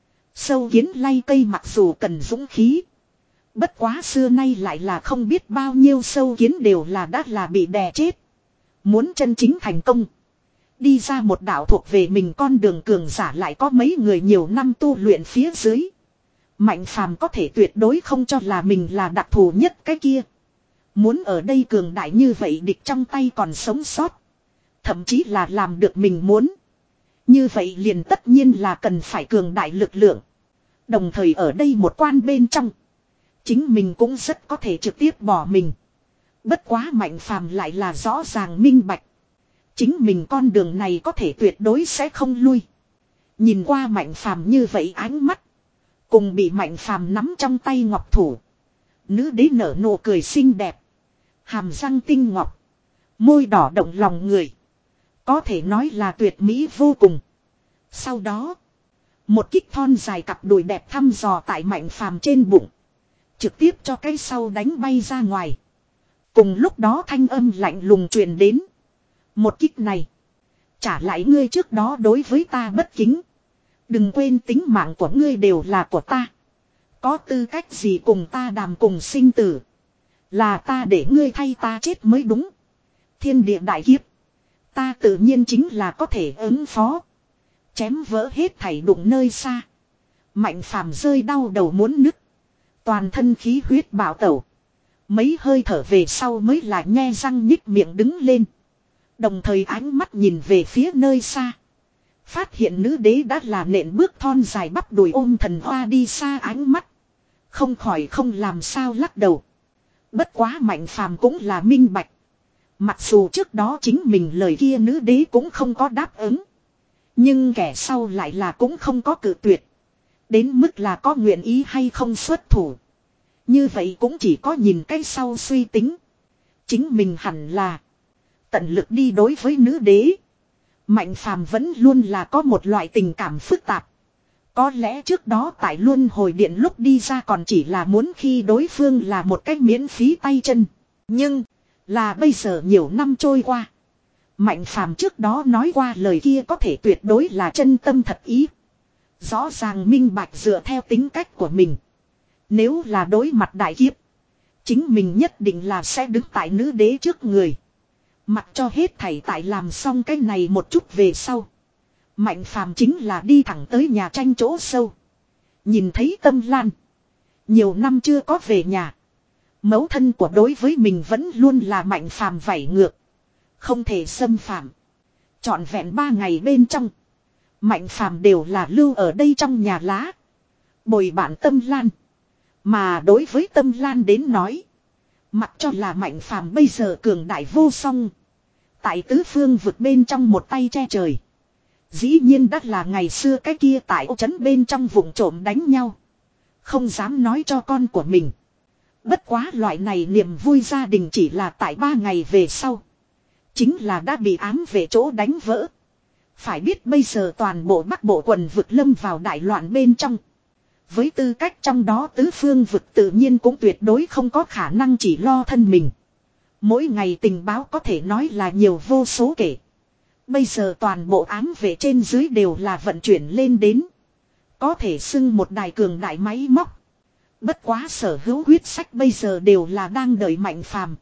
Sâu kiến lay cây mặc dù cần dũng khí. Bất quá xưa nay lại là không biết bao nhiêu sâu kiến đều là đã là bị đè chết. Muốn chân chính thành công. Đi ra một đạo thuộc về mình con đường cường giả lại có mấy người nhiều năm tu luyện phía dưới. Mạnh Phàm có thể tuyệt đối không cho là mình là đặc thù nhất cái kia. Muốn ở đây cường đại như vậy địch trong tay còn sống sót. Thậm chí là làm được mình muốn. Như vậy liền tất nhiên là cần phải cường đại lực lượng. Đồng thời ở đây một quan bên trong. Chính mình cũng rất có thể trực tiếp bỏ mình. Bất quá Mạnh Phàm lại là rõ ràng minh bạch. Chính mình con đường này có thể tuyệt đối sẽ không lui. Nhìn qua Mạnh Phàm như vậy ánh mắt. Cùng bị Mạnh Phàm nắm trong tay ngọc thủ. Nữ đế nở nụ cười xinh đẹp. Hàm răng tinh ngọc. Môi đỏ động lòng người. Có thể nói là tuyệt mỹ vô cùng. Sau đó. Một kích thon dài cặp đùi đẹp thăm dò tại Mạnh Phàm trên bụng. Trực tiếp cho cái sau đánh bay ra ngoài. Cùng lúc đó thanh âm lạnh lùng truyền đến. Một kích này. Trả lại ngươi trước đó đối với ta bất kính. Đừng quên tính mạng của ngươi đều là của ta. Có tư cách gì cùng ta đàm cùng sinh tử. Là ta để ngươi thay ta chết mới đúng. Thiên địa đại kiếp. Ta tự nhiên chính là có thể ứng phó. Chém vỡ hết thảy đụng nơi xa. Mạnh Phàm rơi đau đầu muốn nứt. Toàn thân khí huyết bạo tẩu. Mấy hơi thở về sau mới là nhe răng nhích miệng đứng lên. Đồng thời ánh mắt nhìn về phía nơi xa. Phát hiện nữ đế đã là nện bước thon dài bắp đùi ôm thần hoa đi xa, ánh mắt. Không khỏi không làm sao lắc đầu. Bất quá Mạnh Phàm cũng là minh bạch. Mặc dù trước đó chính mình lời kia nữ đế cũng không có đáp ứng. Nhưng kẻ sau lại là cũng không có cự tuyệt. Đến mức là có nguyện ý hay không xuất thủ. Như vậy cũng chỉ có nhìn cái sau suy tính. Chính mình hẳn là tận lực đi đối với nữ đế. Mạnh phàm vẫn luôn là có một loại tình cảm phức tạp. Có lẽ trước đó tại luân hồi điện lúc đi ra còn chỉ là muốn khi đối phương là một cách miễn phí tay chân. Nhưng là bây giờ nhiều năm trôi qua. Mạnh phàm trước đó nói qua lời kia có thể tuyệt đối là chân tâm thật ý. Rõ ràng minh bạch dựa theo tính cách của mình. Nếu là đối mặt đại kiếp, chính mình nhất định là sẽ đứng tại nữ đế trước người. Mặc cho hết thảy tại làm xong cái này một chút về sau. Mạnh phàm chính là đi thẳng tới nhà tranh chỗ sâu. Nhìn thấy Tâm Lan. Nhiều năm chưa có về nhà. Mẫu thân của đối với mình vẫn luôn là Mạnh phàm vảy ngược. Không thể xâm phạm. Trọn vẹn ba ngày bên trong. Mạnh phàm đều là lưu ở đây trong nhà lá. Bồi bạn Tâm Lan. Mà đối với Tâm Lan đến nói. Mặc cho là Mạnh phàm bây giờ cường đại vô song. Tại tứ phương vực bên trong một tay che trời. Dĩ nhiên đã là ngày xưa cái kia tại ô trấn bên trong vùng trộm đánh nhau. Không dám nói cho con của mình. Bất quá loại này niềm vui gia đình chỉ là tại ba ngày về sau. Chính là đã bị ám về chỗ đánh vỡ. Phải biết bây giờ toàn bộ Bắc Bộ quần vực lâm vào đại loạn bên trong. Với tư cách trong đó tứ phương vực tự nhiên cũng tuyệt đối không có khả năng chỉ lo thân mình. Mỗi ngày tình báo có thể nói là nhiều vô số kể. Bây giờ toàn bộ ám vệ trên dưới đều là vận chuyển lên đến. Có thể xưng một đài cường đại máy móc. Bất quá sở hữu huyết sách bây giờ đều là đang đợi Mạnh phàm.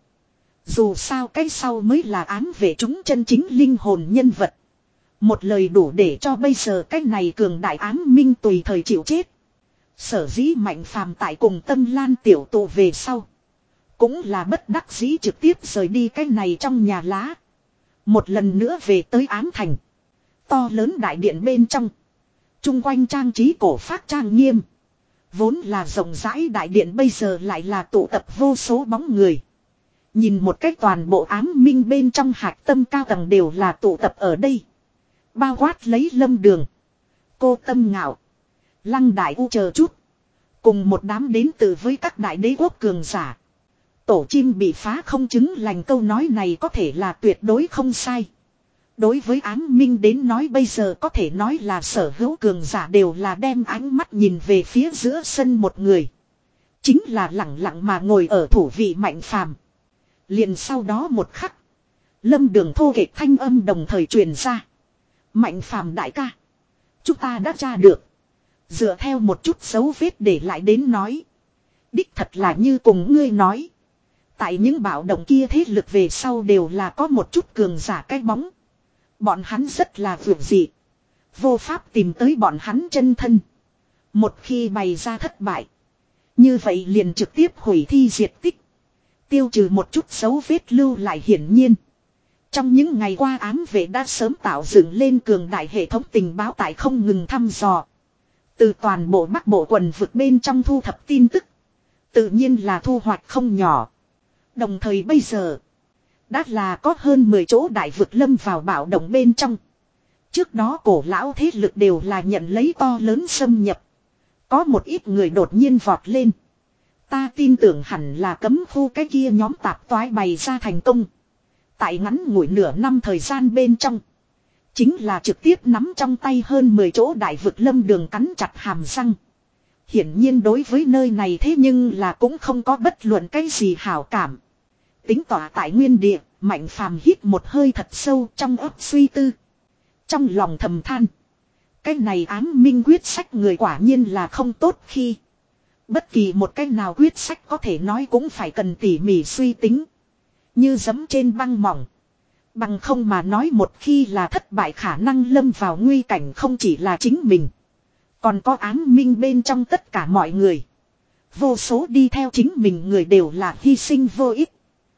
Dù sao cái sau mới là ám vệ chúng chân chính linh hồn nhân vật. Một lời đủ để cho bây giờ cái này cường đại ám minh tùy thời chịu chết. Sở dĩ Mạnh phàm tại cùng Tâm Lan tiểu tụ về sau. Cũng là bất đắc dĩ trực tiếp rời đi cái này trong nhà lá. Một lần nữa về tới ám thành. To lớn đại điện bên trong. Trung quanh trang trí cổ phác trang nghiêm. Vốn là rộng rãi đại điện bây giờ lại là tụ tập vô số bóng người. Nhìn một cách toàn bộ ám minh bên trong hạt tâm cao tầng đều là tụ tập ở đây. Bao quát lấy Lâm Đường. Cô Tâm Ngạo. Lăng Đại U chờ chút. Cùng một đám đến từ với các đại đế quốc cường giả. Tổ chim bị phá không chứng lành câu nói này có thể là tuyệt đối không sai. Đối với ám minh đến nói bây giờ có thể nói là sở hữu cường giả đều là đem ánh mắt nhìn về phía giữa sân một người. Chính là lặng lặng mà ngồi ở thủ vị Mạnh phàm. Liền sau đó một khắc. Lâm Đường thô kệch thanh âm đồng thời truyền ra. Mạnh phàm đại ca. Chúng ta đã tra được. Dựa theo một chút dấu vết để lại đến nói. Đích thật là như cùng ngươi nói. Tại những bạo động kia thế lực về sau đều là có một chút cường giả cái bóng. Bọn hắn rất là vượt dị. Vô pháp tìm tới bọn hắn chân thân. Một khi bày ra thất bại. Như vậy liền trực tiếp hủy thi diệt tích. Tiêu trừ một chút dấu vết lưu lại hiển nhiên. Trong những ngày qua ám vệ đã sớm tạo dựng lên cường đại hệ thống tình báo tại không ngừng thăm dò. Từ toàn bộ Bắc Bộ quần vực bên trong thu thập tin tức. Tự nhiên là thu hoạch không nhỏ. Đồng thời bây giờ. Đã là có hơn mười chỗ đại vực lâm vào bạo động bên trong. Trước đó cổ lão thế lực đều là nhận lấy to lớn xâm nhập. Có một ít người đột nhiên vọt lên. Ta tin tưởng hẳn là cấm khu cái kia nhóm tạp toái bày ra thành công. Tại ngắn ngủi nửa năm thời gian bên trong. Chính là trực tiếp nắm trong tay hơn mười chỗ đại vực lâm đường cắn chặt hàm răng. Hiển nhiên đối với nơi này thế nhưng là cũng không có bất luận cái gì hảo cảm. Tính tỏa tại nguyên địa, Mạnh phàm hít một hơi thật sâu trong óc suy tư. Trong lòng thầm than. Cái này ám minh quyết sách người quả nhiên là không tốt khi. Bất kỳ một cái nào quyết sách có thể nói cũng phải cần tỉ mỉ suy tính. Như giẫm trên băng mỏng. Bằng không mà nói một khi là thất bại khả năng lâm vào nguy cảnh không chỉ là chính mình. Còn có ám minh bên trong tất cả mọi người. Vô số đi theo chính mình người đều là hy sinh vô ích.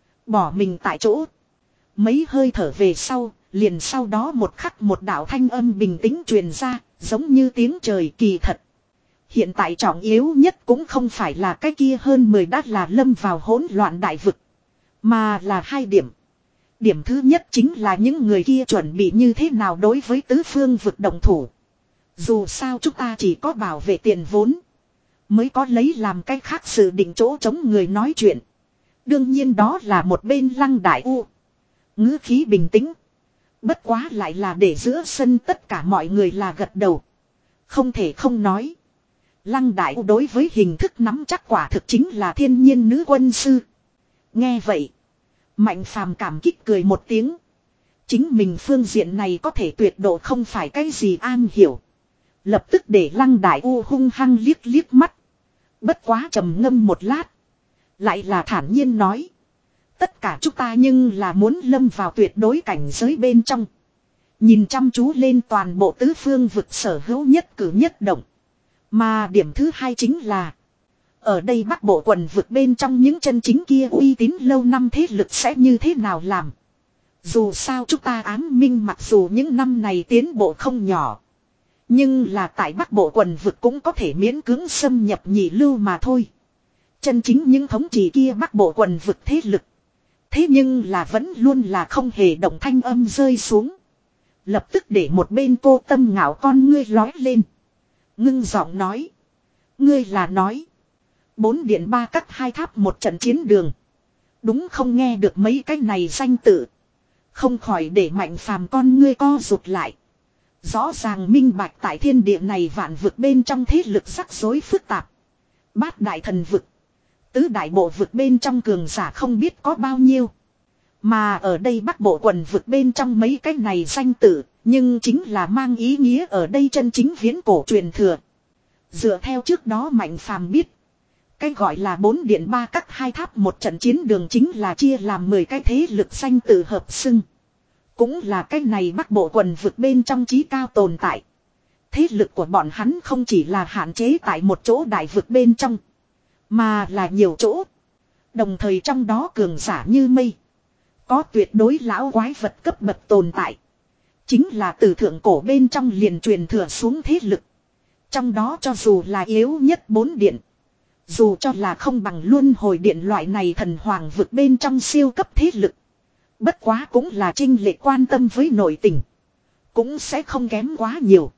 Bỏ mình tại chỗ. Mấy hơi thở về sau, liền sau đó một khắc một đạo thanh âm bình tĩnh truyền ra, giống như tiếng trời kỳ thật. Hiện tại trọng yếu nhất cũng không phải là cái kia hơn mười đát là lâm vào hỗn loạn đại vực. Mà là hai điểm. Điểm thứ nhất chính là những người kia chuẩn bị như thế nào đối với tứ phương vực động thủ. Dù sao chúng ta chỉ có bảo vệ tiền vốn. Mới có lấy làm cái khác sự định chỗ chống người nói chuyện. Đương nhiên đó là một bên Lăng Đại U. Ngữ khí bình tĩnh. Bất quá lại là để giữa sân tất cả mọi người là gật đầu. Không thể không nói. Lăng Đại U đối với hình thức nắm chắc quả thực chính là thiên nhiên nữ quân sư. Nghe vậy. Mạnh Phàm cảm kích cười một tiếng. Chính mình phương diện này có thể tuyệt độ không phải cái gì an hiểu. Lập tức để Lăng Đại U hung hăng liếc liếc mắt. Bất quá trầm ngâm một lát. Lại là thản nhiên nói. Tất cả chúng ta nhưng là muốn lâm vào tuyệt đối cảnh giới bên trong. Nhìn chăm chú lên toàn bộ tứ phương vực sở hữu nhất cử nhất động. Mà điểm thứ hai chính là. Ở đây Bắc Bộ quần vực bên trong những chân chính kia uy tín lâu năm thế lực sẽ như thế nào làm. Dù sao chúng ta ám minh mặc dù những năm này tiến bộ không nhỏ. Nhưng là tại Bắc Bộ quần vực cũng có thể miễn cưỡng xâm nhập nhị lưu mà thôi. Chân chính những thống trị kia Bắc Bộ quần vực thế lực. Thế nhưng là vẫn luôn là không hề động thanh âm rơi xuống. Lập tức để một bên cô Tâm Ngạo con ngươi lói lên. Ngưng giọng nói. Ngươi là nói. Bốn điện ba cắt hai tháp một trận chiến đường. Đúng không nghe được mấy cái này danh tự. Không khỏi để Mạnh Phàm con ngươi co rụt lại. Rõ ràng minh bạch tại thiên địa này vạn vực bên trong thế lực rắc rối phức tạp. Bát đại thần vực. Tứ đại bộ vực bên trong cường giả không biết có bao nhiêu. Mà ở đây Bắc Bộ quần vực bên trong mấy cái này danh tự. Nhưng chính là mang ý nghĩa ở đây chân chính viễn cổ truyền thừa. Dựa theo trước đó Mạnh Phàm biết. Cái gọi là bốn điện ba cắt hai tháp một trận chiến đường chính là chia làm mười cái thế lực danh tự hợp xưng. Cũng là cái này Bắc Bộ quần vực bên trong chí cao tồn tại. Thế lực của bọn hắn không chỉ là hạn chế tại một chỗ đại vực bên trong. Mà là nhiều chỗ. Đồng thời trong đó cường giả như mây. Có tuyệt đối lão quái vật cấp bậc tồn tại. Chính là từ thượng cổ bên trong liền truyền thừa xuống thế lực. Trong đó cho dù là yếu nhất bốn điện. Dù cho là không bằng luân hồi điện loại này thần hoàng vực bên trong siêu cấp thế lực. Bất quá cũng là trinh lệ quan tâm với nội tình. Cũng sẽ không kém quá nhiều.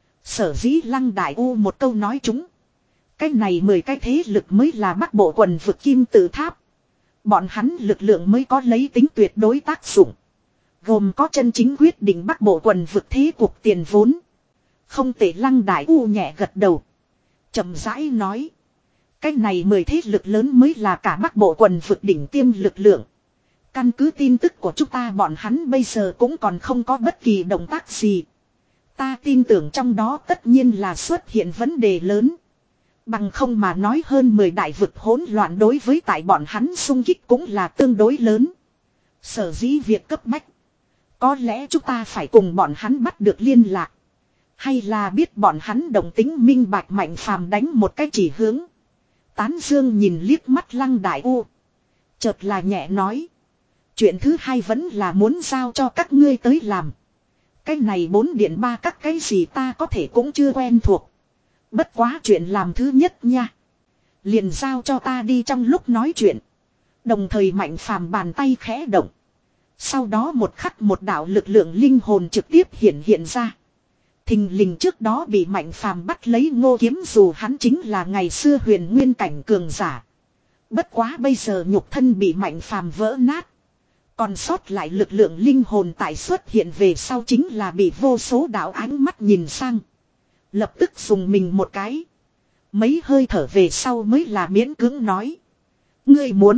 Sở dĩ Lăng Đại U một câu nói chúng. Cái này mười cái thế lực mới là Bắc Bộ quần vực kim tự tháp. Bọn hắn lực lượng mới có lấy tính tuyệt đối tác dụng. Gồm có chân chính quyết định Bắc Bộ quần vực thế cuộc tiền vốn. Không tệ. Lăng Đại U nhẹ gật đầu. Chậm rãi nói. Cái này mười thế lực lớn mới là cả Bắc Bộ quần vực đỉnh tiêm lực lượng. Căn cứ tin tức của chúng ta bọn hắn bây giờ cũng còn không có bất kỳ động tác gì. Ta tin tưởng trong đó tất nhiên là xuất hiện vấn đề lớn. Bằng không mà nói hơn mười đại vực hỗn loạn đối với tại bọn hắn xung kích cũng là tương đối lớn. Sở dĩ việc cấp bách. Có lẽ chúng ta phải cùng bọn hắn bắt được liên lạc. Hay là biết bọn hắn đồng tính minh bạch. Mạnh Phàm đánh một cái chỉ hướng. Tán Dương nhìn liếc mắt Lăng Đại U. Chợt là nhẹ nói. Chuyện thứ hai vẫn là muốn giao cho các ngươi tới làm. Cái này bốn điện ba các cái gì ta có thể cũng chưa quen thuộc. Bất quá chuyện làm thứ nhất nha. Liền giao cho ta đi. Trong lúc nói chuyện. Đồng thời Mạnh Phàm bàn tay khẽ động. Sau đó một khắc một đạo lực lượng linh hồn trực tiếp hiện hiện ra. Thình lình trước đó bị Mạnh Phàm bắt lấy Ngô Kiếm, dù hắn chính là ngày xưa huyền nguyên cảnh cường giả. Bất quá bây giờ nhục thân bị Mạnh Phàm vỡ nát. Còn sót lại lực lượng linh hồn tại xuất hiện về sau chính là bị vô số đạo ánh mắt nhìn sang. Lập tức dùng mình một cái. Mấy hơi thở về sau mới là miễn cưỡng nói. Ngươi muốn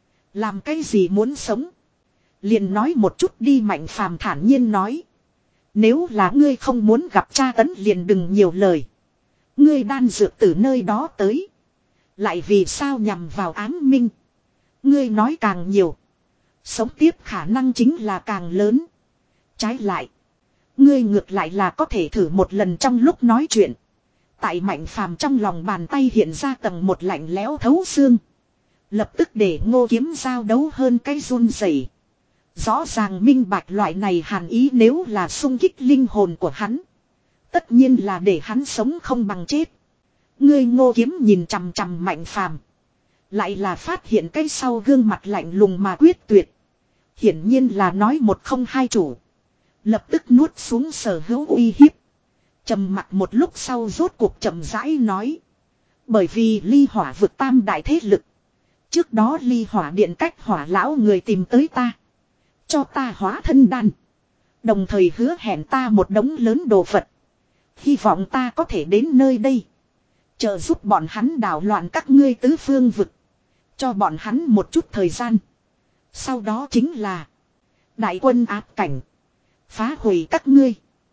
làm cái gì, muốn sống? Liền nói một chút đi. Mạnh Phàm thản nhiên nói. Nếu là ngươi không muốn gặp tra tấn liền đừng nhiều lời. Ngươi đan dược từ nơi đó tới. Lại vì sao nhằm vào ám minh? Ngươi nói càng nhiều. Sống tiếp khả năng chính là càng lớn. Trái lại. Ngươi ngược lại là có thể thử một lần. Trong lúc nói chuyện. Tại Mạnh Phàm trong lòng bàn tay hiện ra tầng một lạnh lẽo thấu xương. Lập tức để Ngô Kiếm giao đấu hơn cái run rẩy. Rõ ràng minh bạch loại này hàn ý nếu là xung kích linh hồn của hắn. Tất nhiên là để hắn sống không bằng chết. Ngươi Ngô Kiếm nhìn chằm chằm Mạnh Phàm. Lại là phát hiện cái sau gương mặt lạnh lùng mà quyết tuyệt. Hiển nhiên là nói một không hai chủ. Lập tức nuốt xuống sở hữu uy hiếp. Trầm mặc một lúc sau rốt cuộc chậm rãi nói. Bởi vì ly hỏa vực tam đại thế lực. Trước đó ly hỏa điện cách hỏa lão người tìm tới ta. Cho ta hóa thân đan. Đồng thời hứa hẹn ta một đống lớn đồ vật. Hy vọng ta có thể đến nơi đây. Trợ giúp bọn hắn đảo loạn các ngươi tứ phương vực. Cho bọn hắn một chút thời gian. Sau đó chính là đại quân áp cảnh. Phá hủy các ngươi.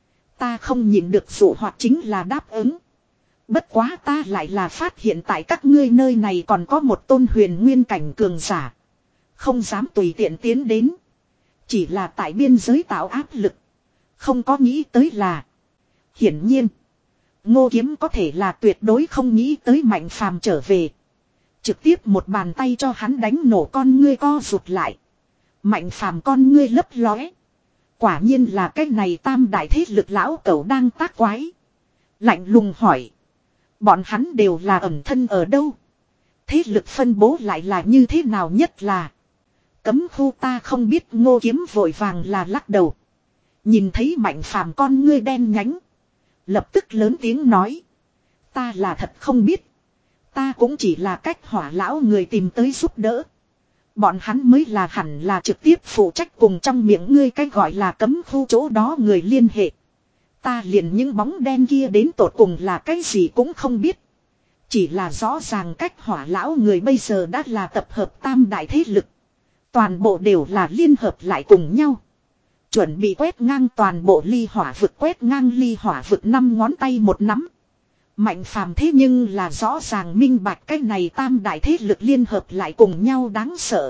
Ta không nhìn được dụ hoặc chính là đáp ứng. Bất quá ta lại là phát hiện tại các ngươi nơi này còn có một tôn huyền nguyên cảnh cường giả. Không dám tùy tiện tiến đến. Chỉ là tại biên giới tạo áp lực. Không có nghĩ tới là. Hiển nhiên. Ngô Kiếm có thể là tuyệt đối không nghĩ tới Mạnh Phàm trở về. Trực tiếp một bàn tay cho hắn đánh nổ con ngươi co rụt lại. Mạnh Phàm con ngươi lấp lóe. Quả nhiên là cái này tam đại thế lực lão cẩu đang tác quái. Lạnh lùng hỏi. Bọn hắn đều là ẩn thân ở đâu? Thế lực phân bố lại là như thế nào nhất là? Cấm khu ta không biết. Ngô Kiếm vội vàng là lắc đầu. Nhìn thấy Mạnh Phàm con ngươi đen nhánh. Lập tức lớn tiếng nói. Ta là thật không biết. Ta cũng chỉ là cách hỏa lão người tìm tới giúp đỡ. Bọn hắn mới là hẳn là trực tiếp phụ trách cùng trong miệng ngươi cái gọi là cấm khu chỗ đó người liên hệ. Ta liền những bóng đen kia đến tột cùng là cái gì cũng không biết. Chỉ là rõ ràng cách hỏa lão người bây giờ đã là tập hợp tam đại thế lực. Toàn bộ đều là liên hợp lại cùng nhau. Chuẩn bị quét ngang toàn bộ ly hỏa vực, quét ngang ly hỏa vực năm ngón tay một nắm. Mạnh Phàm thế nhưng là rõ ràng minh bạch cái này tam đại thế lực liên hợp lại cùng nhau đáng sợ.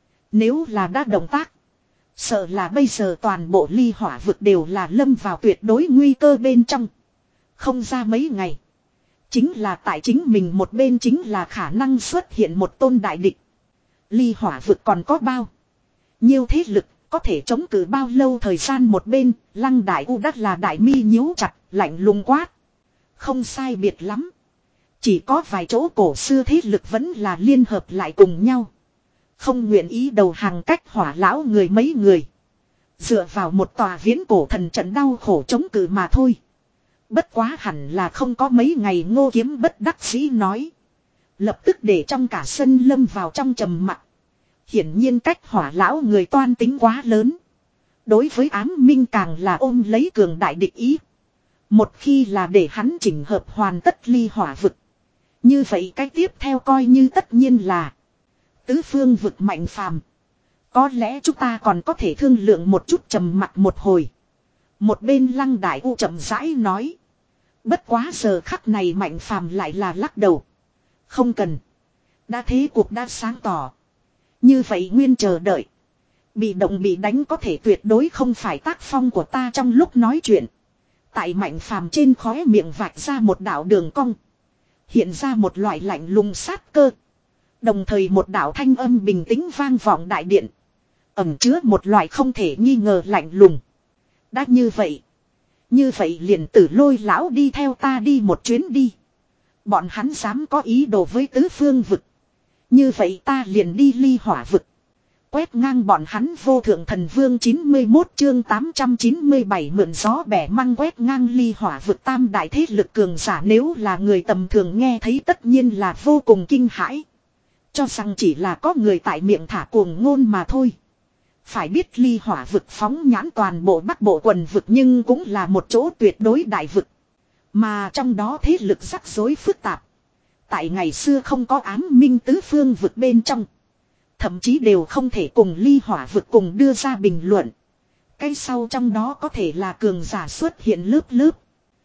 Nếu là đã động tác. Sợ là bây giờ toàn bộ ly hỏa vực đều là lâm vào tuyệt đối nguy cơ bên trong. Không ra mấy ngày. Chính là tại chính mình một bên chính là khả năng xuất hiện một tôn đại địch. Ly hỏa vực còn có bao nhiêu thế lực có thể chống cự bao lâu thời gian một bên. Lăng Đại U đắt là đại mi nhíu chặt lạnh lùng quát. Không sai biệt lắm. Chỉ có vài chỗ cổ xưa thế lực vẫn là liên hợp lại cùng nhau. Không nguyện ý đầu hàng cách hỏa lão người mấy người. Dựa vào một tòa viễn cổ thần trận đau khổ chống cự mà thôi. Bất quá hẳn là không có mấy ngày. Ngô Kiếm bất đắc dĩ nói. Lập tức để trong cả sân lâm vào trong trầm mặc. Hiển nhiên cách hỏa lão người toan tính quá lớn. Đối với ám minh càng là ôm lấy cường đại địch ý. Một khi là để hắn chỉnh hợp hoàn tất ly hỏa vực. Như vậy cái tiếp theo coi như tất nhiên là tứ phương vực Mạnh Phàm. Có lẽ chúng ta còn có thể thương lượng một chút. Trầm mặc một hồi. Một bên Lăng Đại U chậm rãi nói. Bất quá giờ khắc này Mạnh Phàm lại là lắc đầu. Không cần. Đã thế cuộc đã sáng tỏ. Như vậy nguyên chờ đợi. Bị động bị đánh có thể tuyệt đối không phải tác phong của ta. Trong lúc nói chuyện. Tại Mạnh Phàm trên khóe miệng vạch ra một đạo đường cong. Hiện ra một loại lạnh lùng sát cơ. Đồng thời một đạo thanh âm bình tĩnh vang vọng đại điện. Ẩn chứa một loại không thể nghi ngờ lạnh lùng. Đã như vậy. Như vậy liền Tử Lôi lão đi theo ta đi một chuyến đi. Bọn hắn dám có ý đồ với tứ phương vực. Như vậy ta liền đi ly hỏa vực. Quét ngang bọn hắn vô thượng thần vương. Chín mươi mốt chương tám trăm chín mươi bảy mượn gió bẻ măng quét ngang ly hỏa vực tam đại thế lực cường giả. Nếu là người tầm thường nghe thấy tất nhiên là vô cùng kinh hãi. Cho rằng chỉ là có người tại miệng thả cuồng ngôn mà thôi. Phải biết ly hỏa vực phóng nhãn toàn bộ bắc bộ quần vực nhưng cũng là một chỗ tuyệt đối đại vực. Mà trong đó thế lực rắc rối phức tạp. Tại ngày xưa không có ám minh tứ phương vực bên trong. Thậm chí đều không thể cùng ly hỏa vực cùng đưa ra bình luận. Cái sau trong đó có thể là cường giả xuất hiện lớp lớp.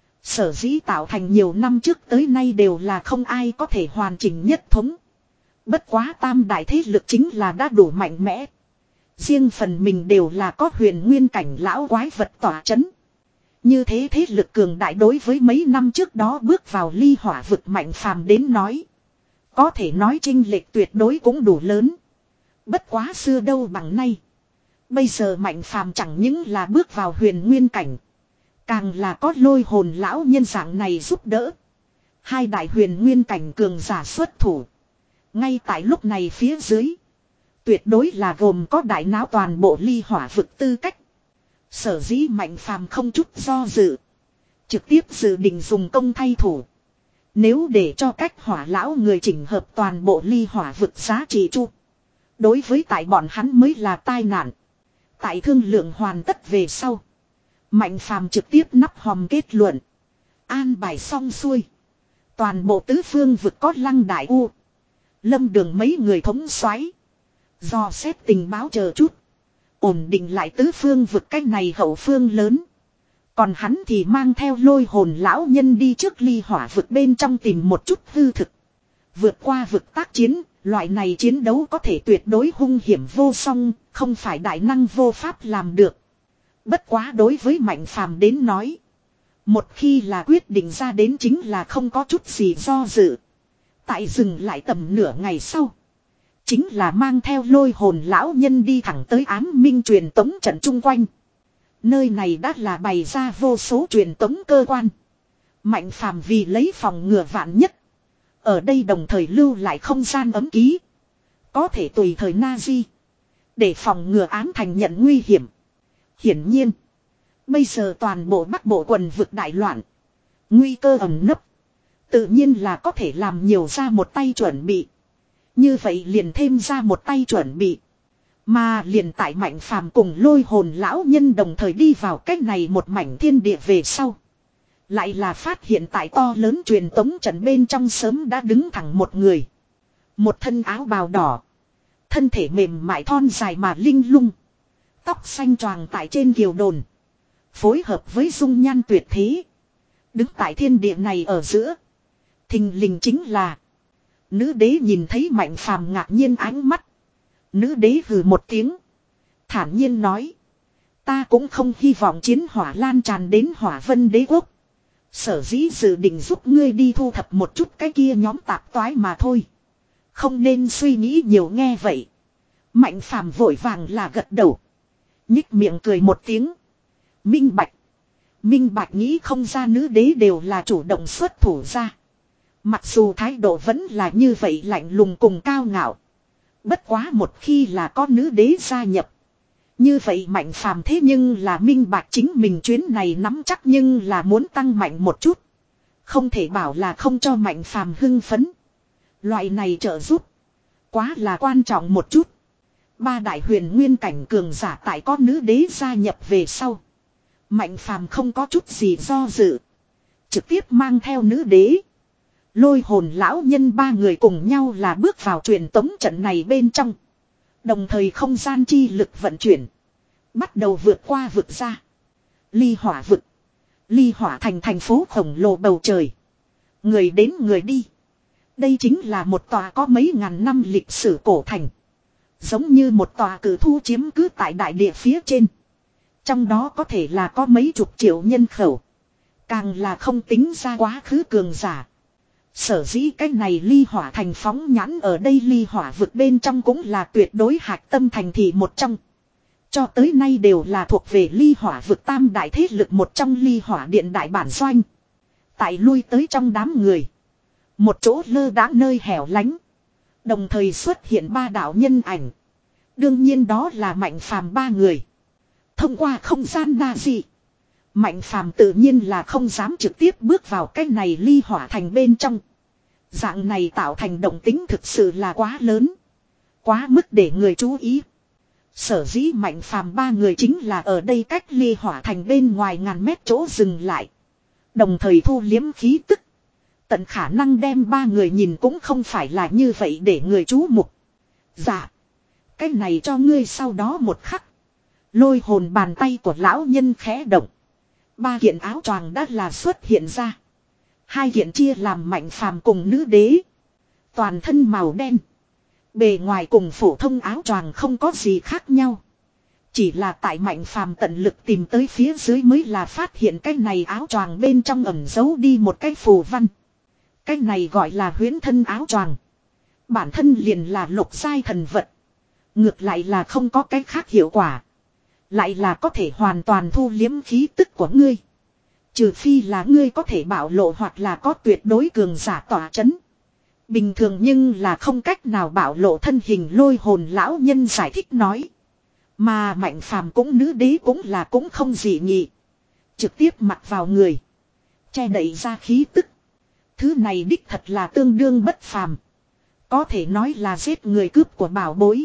Sở dĩ tạo thành nhiều năm trước tới nay đều là không ai có thể hoàn chỉnh nhất thống. Bất quá tam đại thế lực chính là đã đủ mạnh mẽ. Riêng phần mình đều là có huyền nguyên cảnh lão quái vật tỏa chấn. Như thế thế lực cường đại đối với mấy năm trước đó bước vào ly hỏa vực Mạnh Phàm đến nói. Có thể nói chênh lệch tuyệt đối cũng đủ lớn. Bất quá xưa đâu bằng nay. Bây giờ Mạnh Phàm chẳng những là bước vào huyền nguyên cảnh. Càng là có Lôi Hồn lão nhân dạng này giúp đỡ. Hai đại huyền nguyên cảnh cường giả xuất thủ. Ngay tại lúc này phía dưới. Tuyệt đối là gồm có đại náo toàn bộ ly hỏa vực tư cách. Sở dĩ Mạnh Phàm không chút do dự. Trực tiếp dự định dùng công thay thủ. Nếu để cho cách hỏa lão người chỉnh hợp toàn bộ ly hỏa vực giá trị chu. Đối với tại bọn hắn mới là tai nạn. Tại thương lượng hoàn tất về sau. Mạnh phàm trực tiếp nắp hòm kết luận. An bài xong xuôi. Toàn bộ tứ phương vực có Lăng Đại U. Lâm Đường mấy người thống soái do xét tình báo chờ chút. Ổn định lại tứ phương vực cách này hậu phương lớn. Còn hắn thì mang theo lôi hồn lão nhân đi trước ly hỏa vực bên trong tìm một chút hư thực. Vượt qua vực tác chiến, loại này chiến đấu có thể tuyệt đối hung hiểm vô song, không phải đại năng vô pháp làm được. Bất quá đối với Mạnh Phàm đến nói. Một khi là quyết định ra đến chính là không có chút gì do dự. Tại dừng lại tầm nửa ngày sau. Chính là mang theo lôi hồn lão nhân đi thẳng tới ám minh truyền tống trận chung quanh. Nơi này đã là bày ra vô số truyền tống cơ quan. Mạnh Phàm vì lấy phòng ngừa vạn nhất. Ở đây đồng thời lưu lại không gian ấm ký. Có thể tùy thời Nazi. Để phòng ngừa ám thành nhận nguy hiểm. Hiển nhiên. Bây giờ toàn bộ Bắc Bộ quần vực đại loạn. Nguy cơ ẩn nấp. Tự nhiên là có thể làm nhiều ra một tay chuẩn bị. Như vậy liền thêm ra một tay chuẩn bị. Mà liền tại Mạnh Phàm cùng lôi hồn lão nhân đồng thời đi vào cách này một mảnh thiên địa về sau. Lại là phát hiện tại to lớn truyền tống trận bên trong sớm đã đứng thẳng một người. Một thân áo bào đỏ. Thân thể mềm mại thon dài mà linh lung. Tóc xanh choàng tại trên kiều đồn. Phối hợp với dung nhan tuyệt thế. Đứng tại thiên địa này ở giữa. Thình lình chính là. Nữ đế nhìn thấy Mạnh Phàm ngạc nhiên ánh mắt. Nữ đế hừ một tiếng. Thản nhiên nói. Ta cũng không hy vọng chiến hỏa lan tràn đến Hỏa Vân Đế quốc. Sở dĩ dự định giúp ngươi đi thu thập một chút cái kia nhóm tạp toái mà thôi. Không nên suy nghĩ nhiều nghe vậy. Mạnh Phàm vội vàng là gật đầu. Nhích miệng cười một tiếng. Minh bạch. Minh bạch nghĩ không ra nữ đế đều là chủ động xuất thủ ra. Mặc dù thái độ vẫn là như vậy lạnh lùng cùng cao ngạo. Bất quá một khi là có nữ đế gia nhập. Như vậy Mạnh Phàm thế nhưng là minh bạch chính mình chuyến này nắm chắc nhưng là muốn tăng mạnh một chút. Không thể bảo là không cho Mạnh Phàm hưng phấn. Loại này trợ giúp. Quá là quan trọng một chút. Ba đại huyền nguyên cảnh cường giả tại có nữ đế gia nhập về sau. Mạnh Phàm không có chút gì do dự. Trực tiếp mang theo nữ đế. Lôi hồn lão nhân ba người cùng nhau là bước vào truyền tống trận này bên trong. Đồng thời không gian chi lực vận chuyển. Bắt đầu vượt qua vực ra. Ly hỏa vực. Ly hỏa thành thành phố khổng lồ bầu trời. Người đến người đi. Đây chính là một tòa có mấy ngàn năm lịch sử cổ thành. Giống như một tòa cử thu chiếm cứ tại đại địa phía trên. Trong đó có thể là có mấy chục triệu nhân khẩu. Càng là không tính ra quá khứ cường giả. Sở dĩ cái này ly hỏa thành phóng nhãn ở đây ly hỏa vực bên trong cũng là tuyệt đối hạch tâm thành thị một trong. Cho tới nay đều là thuộc về ly hỏa vực tam đại thế lực một trong ly hỏa điện đại bản doanh. Tại lui tới trong đám người. Một chỗ lơ đãng nơi hẻo lánh. Đồng thời xuất hiện ba đạo nhân ảnh. Đương nhiên đó là Mạnh Phàm ba người. Thông qua không gian na dị. Mạnh Phàm tự nhiên là không dám trực tiếp bước vào cái này ly hỏa thành bên trong. Dạng này tạo thành động tính thực sự là quá lớn. Quá mức để người chú ý. Sở dĩ Mạnh Phàm ba người chính là ở đây cách ly hỏa thành bên ngoài ngàn mét chỗ dừng lại. Đồng thời thu liếm khí tức. Tận khả năng đem ba người nhìn cũng không phải là như vậy để người chú mục. Dạ. Cái này cho ngươi sau đó một khắc. Lôi hồn bàn tay của lão nhân khẽ động. Ba kiện áo choàng đã là xuất hiện ra. Hai kiện chia làm Mạnh Phàm cùng nữ đế. Toàn thân màu đen. Bề ngoài cùng phổ thông áo choàng không có gì khác nhau. Chỉ là tại Mạnh Phàm tận lực tìm tới phía dưới mới là phát hiện cái này áo choàng bên trong ẩn giấu đi một cái phù văn. Cái này gọi là huyễn thân áo choàng. Bản thân liền là lục giai thần vật. Ngược lại là không có cái khác hiệu quả. Lại là có thể hoàn toàn thu liếm khí tức của ngươi. Trừ phi là ngươi có thể bảo lộ hoặc là có tuyệt đối cường giả tỏa chấn. Bình thường nhưng là không cách nào bảo lộ thân hình lôi hồn lão nhân giải thích nói. Mà Mạnh Phàm cũng nữ đế cũng là cũng không dị nghị. Trực tiếp mặc vào người. Che đậy ra khí tức. Thứ này đích thật là tương đương bất phàm. Có thể nói là giết người cướp của bảo bối.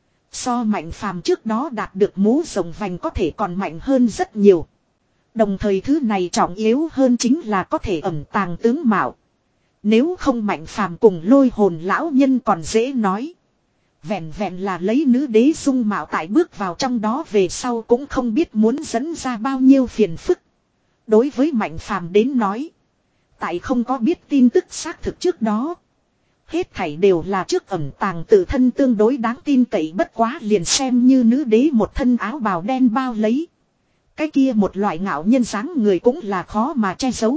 So Mạnh Phàm trước đó đạt được mũ rồng vành có thể còn mạnh hơn rất nhiều. Đồng thời thứ này trọng yếu hơn chính là có thể ẩn tàng tướng mạo. Nếu không Mạnh Phàm cùng Lôi Hồn lão nhân còn dễ nói. Vẹn vẹn là lấy nữ đế dung mạo tại bước vào trong đó về sau cũng không biết muốn dẫn ra bao nhiêu phiền phức. Đối với Mạnh Phàm đến nói. Tại không có biết tin tức xác thực trước đó. Hết thảy đều là trước ẩn tàng tự thân tương đối đáng tin cậy, bất quá liền xem như nữ đế một thân áo bào đen bao lấy. Cái kia một loại ngạo nhân dáng người cũng là khó mà che giấu.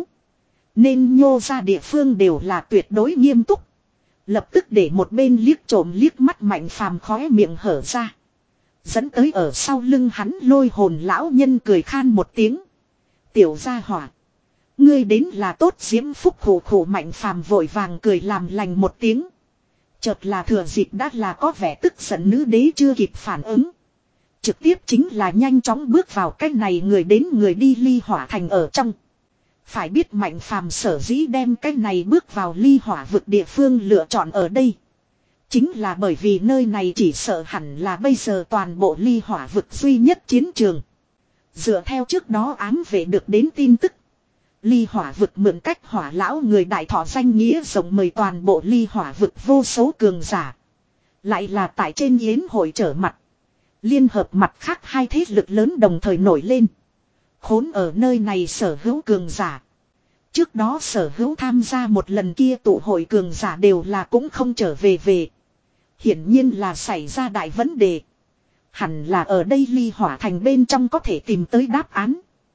Nên nhô ra địa phương đều là tuyệt đối nghiêm túc. Lập tức để một bên liếc trộm liếc mắt Mạnh Phàm khóe miệng hở ra. Dẫn tới ở sau lưng hắn Lôi Hồn lão nhân cười khan một tiếng. Tiểu gia hỏa. Ngươi đến là tốt diễm phúc khổ khổ Mạnh Phàm vội vàng cười làm lành một tiếng. Chợt là thừa dịp đã là có vẻ tức giận nữ đế chưa kịp phản ứng. Trực tiếp chính là nhanh chóng bước vào cái này người đến người đi Ly Hỏa thành ở trong. Phải biết Mạnh Phàm sở dĩ đem cái này bước vào Ly Hỏa vực địa phương lựa chọn ở đây. Chính là bởi vì nơi này chỉ sợ hẳn là bây giờ toàn bộ Ly Hỏa vực duy nhất chiến trường. Dựa theo trước đó ám vệ được đến tin tức. Ly Hỏa vực mượn cách hỏa lão người đại thọ danh nghĩa rộng mời toàn bộ Ly Hỏa vực vô số cường giả. Lại là tại trên yến hội trở mặt. Liên hợp mặt khác hai thế lực lớn đồng thời nổi lên. Khốn ở nơi này sở hữu cường giả. Trước đó sở hữu tham gia một lần kia tụ hội cường giả đều là cũng không trở về về. Hiển nhiên là xảy ra đại vấn đề. Hẳn là ở đây Ly Hỏa thành bên trong có thể tìm tới đáp án.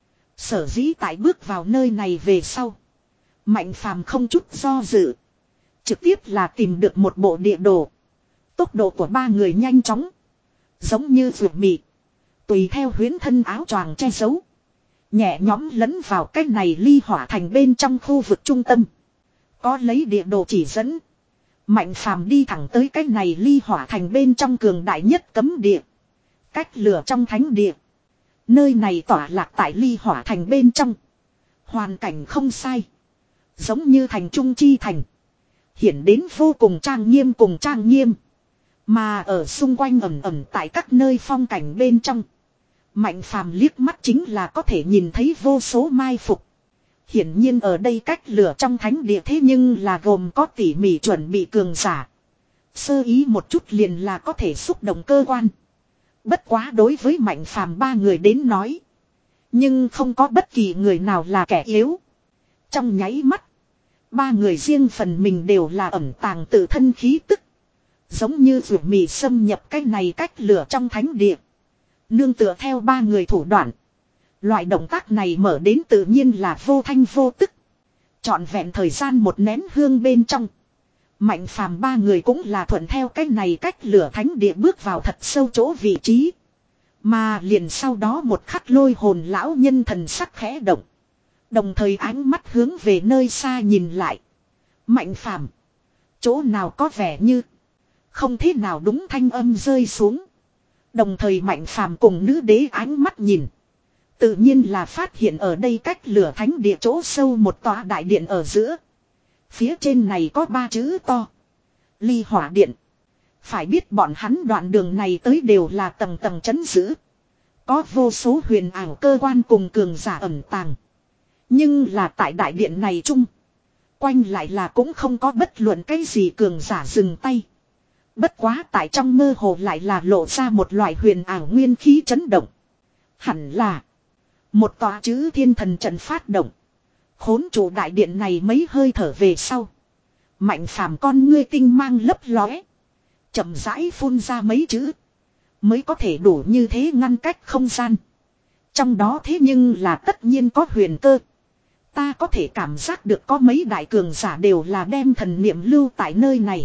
Sở dĩ tại bước vào nơi này về sau. Mạnh Phàm không chút do dự. Trực tiếp là tìm được một bộ địa đồ. Tốc độ của ba người nhanh chóng. Giống như ruột mì. Tùy theo huyến thân áo choàng che giấu. Nhẹ nhóm lẫn vào cái này Ly Hỏa thành bên trong khu vực trung tâm. Có lấy địa đồ chỉ dẫn. Mạnh Phàm đi thẳng tới cái này Ly Hỏa thành bên trong cường đại nhất cấm địa. Cách lửa trong thánh địa. Nơi này tỏa lạc tại Ly Hỏa thành bên trong. Hoàn cảnh không sai. Giống như thành trung chi thành. Hiển đến vô cùng trang nghiêm cùng trang nghiêm. Mà ở xung quanh ẩm ẩm tại các nơi phong cảnh bên trong. Mạnh Phàm liếc mắt chính là có thể nhìn thấy vô số mai phục. Hiển nhiên ở đây cách lửa trong thánh địa thế nhưng là gồm có tỉ mỉ chuẩn bị cường giả. Sơ ý một chút liền là có thể xúc động cơ quan. Bất quá đối với Mạnh Phàm ba người đến nói. Nhưng không có bất kỳ người nào là kẻ yếu. Trong nháy mắt. Ba người riêng phần mình đều là ẩn tàng tự thân khí tức. Giống như ruột mì xâm nhập cái này cách lửa trong thánh địa. Nương tựa theo ba người thủ đoạn. Loại động tác này mở đến tự nhiên là vô thanh vô tức. Trọn vẹn thời gian một nén hương bên trong. Mạnh Phàm ba người cũng là thuận theo cái này cách lửa thánh địa bước vào thật sâu chỗ vị trí. Mà liền sau đó một khắc Lôi Hồn lão nhân thần sắc khẽ động. Đồng thời ánh mắt hướng về nơi xa nhìn lại. Mạnh Phàm, chỗ nào có vẻ như không thế nào đúng thanh âm rơi xuống. Đồng thời Mạnh Phàm cùng nữ đế ánh mắt nhìn. Tự nhiên là phát hiện ở đây cách lửa thánh địa chỗ sâu một tòa đại điện ở giữa. Phía trên này có ba chữ to. Ly Hỏa điện. Phải biết bọn hắn đoạn đường này tới đều là tầng tầng trấn giữ. Có vô số huyền ảo cơ quan cùng cường giả ẩn tàng. Nhưng là tại đại điện này chung. Quanh lại là cũng không có bất luận cái gì cường giả dừng tay. Bất quá tại trong mơ hồ lại là lộ ra một loại huyền ảo nguyên khí chấn động. Hẳn là một tòa chữ thiên thần trận phát động. Khốn trụ đại điện này mấy hơi thở về sau. Mạnh Phàm con ngươi tinh mang lấp lóe. Chậm rãi phun ra mấy chữ. Mới có thể đủ như thế ngăn cách không gian. Trong đó thế nhưng là tất nhiên có huyền cơ. Ta có thể cảm giác được có mấy đại cường giả đều là đem thần niệm lưu tại nơi này.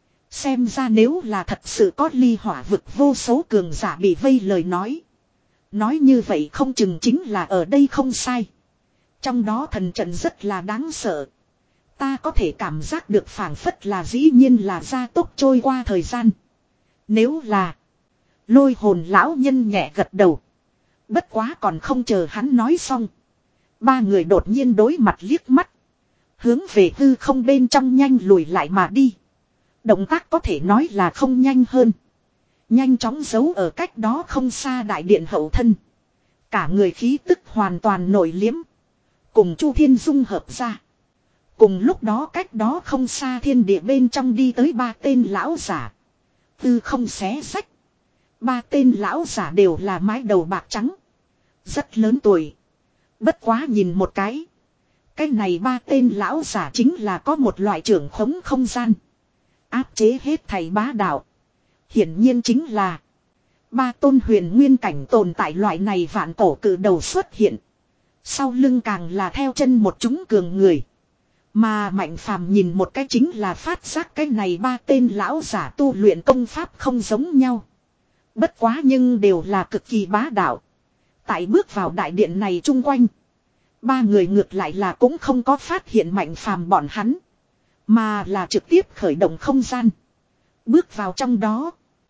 Xem ra nếu là thật sự có Ly Hỏa vực vô số cường giả bị vây lời nói. Nói như vậy không chừng chính là ở đây không sai. Trong đó thần trận rất là đáng sợ. Ta có thể cảm giác được phảng phất là dĩ nhiên là gia tốc trôi qua thời gian. Nếu là Lôi Hồn lão nhân nhẹ gật đầu. Bất quá còn không chờ hắn nói xong. Ba người đột nhiên đối mặt liếc mắt. Hướng về hư không bên trong nhanh lùi lại mà đi. Động tác có thể nói là không nhanh hơn. Nhanh chóng giấu ở cách đó không xa đại điện hậu thân. Cả người khí tức hoàn toàn nổi liếm. Cùng Chu Thiên dung hợp ra. Cùng lúc đó cách đó không xa thiên địa bên trong đi tới ba tên lão giả. Tư không xé sách. Ba tên lão giả đều là mái đầu bạc trắng. Rất lớn tuổi. Bất quá nhìn một cái. Cái này ba tên lão giả chính là có một loại trưởng khống không gian. Áp chế hết thầy bá đạo. Hiển nhiên chính là. Ba tôn huyền nguyên cảnh tồn tại loại này vạn cổ cử đầu xuất hiện. Sau lưng càng là theo chân một chúng cường người. Mà Mạnh Phàm nhìn một cái chính là phát giác cái này ba tên lão giả tu luyện công pháp không giống nhau. Bất quá nhưng đều là cực kỳ bá đạo. Tại bước vào đại điện này chung quanh. Ba người ngược lại là cũng không có phát hiện Mạnh Phàm bọn hắn. Mà là trực tiếp khởi động không gian. Bước vào trong đó.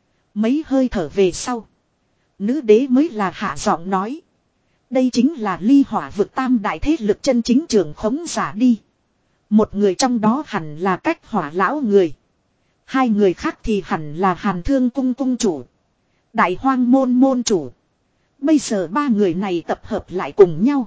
Mấy hơi thở về sau. Nữ đế mới là hạ giọng nói. Đây chính là ly hỏa vực tam đại thế lực chân chính trưởng khống giả đi. Một người trong đó hẳn là cách hỏa lão người. Hai người khác thì hẳn là Hàn Thương cung cung chủ. Đại hoang môn môn chủ. Bây giờ ba người này tập hợp lại cùng nhau.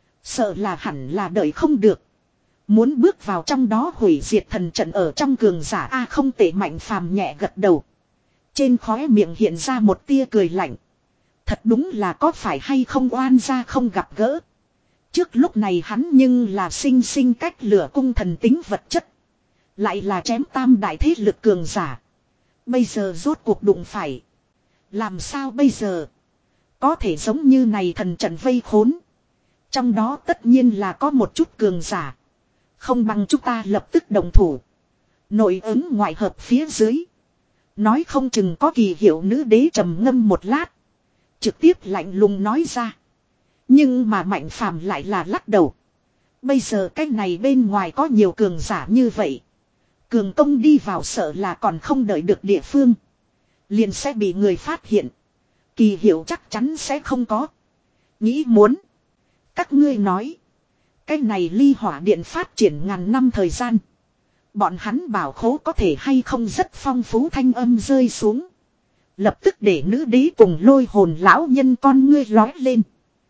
Sợ là hẳn là đợi không được. Muốn bước vào trong đó hủy diệt thần trận ở trong cường giả A không tệ. Mạnh Phàm nhẹ gật đầu. Trên khóe miệng hiện ra một tia cười lạnh. Thật đúng là có phải hay không oan gia không gặp gỡ. Trước lúc này hắn nhưng là sinh sinh cách lửa cung thần tính vật chất. Lại là chém tam đại thế lực cường giả. Bây giờ rốt cuộc đụng phải. Làm sao bây giờ? Có thể giống như này thần trận vây khốn. Trong đó tất nhiên là có một chút cường giả. Không bằng chúng ta lập tức đồng thủ. Nội ứng ngoại hợp phía dưới. Nói không chừng có kỳ hiệu. Nữ đế trầm ngâm một lát. Trực tiếp lạnh lùng nói ra. Nhưng mà Mạnh Phàm lại là lắc đầu. Bây giờ cái này bên ngoài có nhiều cường giả như vậy. Cường công đi vào sợ là còn không đợi được địa phương. Liền sẽ bị người phát hiện. Kỳ hiệu chắc chắn sẽ không có. Nghĩ muốn. Các ngươi nói. Cái này ly hỏa điện phát triển ngàn năm thời gian. Bọn hắn bảo khố có thể hay không rất phong phú. Thanh âm rơi xuống. Lập tức để nữ đế cùng lôi hồn lão nhân con ngươi lói lên.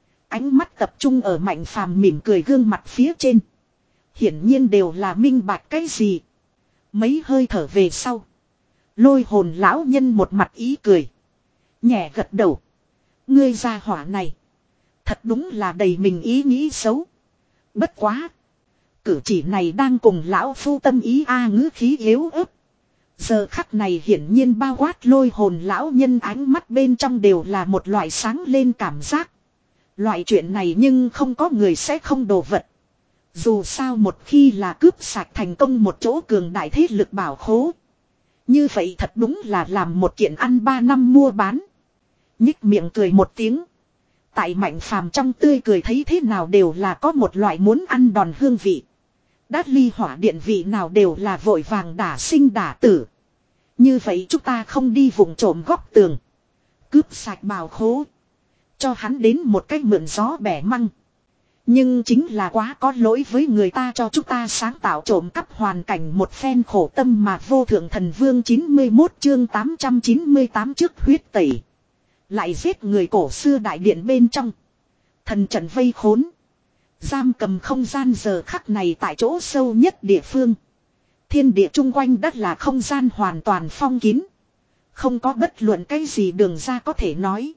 Ánh mắt tập trung ở Mạnh Phàm mỉm cười gương mặt phía trên. Hiển nhiên đều là minh bạch cái gì. Mấy hơi thở về sau. Lôi hồn lão nhân một mặt ý cười. Nhẹ gật đầu. Ngươi gia hỏa này. Thật đúng là đầy mình ý nghĩ xấu. Bất quá. Cử chỉ này đang cùng lão phu tâm ý a ngữ khí yếu ớt. Giờ khắc này hiển nhiên bao quát lôi hồn lão nhân ánh mắt bên trong đều là một loại sáng lên cảm giác. Loại chuyện này nhưng không có người sẽ không đồ vật. Dù sao một khi là cướp sạch thành công một chỗ cường đại thế lực bảo khố. Như vậy thật đúng là làm một kiện ăn ba năm mua bán. Nhích miệng cười một tiếng. Tại Mạnh Phàm trong tươi cười thấy thế nào đều là có một loại muốn ăn đòn hương vị. Đát ly hỏa điện vị nào đều là vội vàng đả sinh đả tử. Như vậy chúng ta không đi vùng trộm góc tường. Cướp sạch bảo khố. Cho hắn đến một cách mượn gió bẻ măng. Nhưng chính là quá có lỗi với người ta cho chúng ta sáng tạo trộm cắp hoàn cảnh một phen khổ tâm mà vô thượng thần vương chín mươi mốt chương tám trăm chín mươi tám trước huyết tẩy. Lại giết người cổ xưa đại điện bên trong. Thần trận vây khốn. Giam cầm không gian giờ khắc này tại chỗ sâu nhất địa phương. Thiên địa chung quanh đất là không gian hoàn toàn phong kín. Không có bất luận cái gì đường ra có thể nói.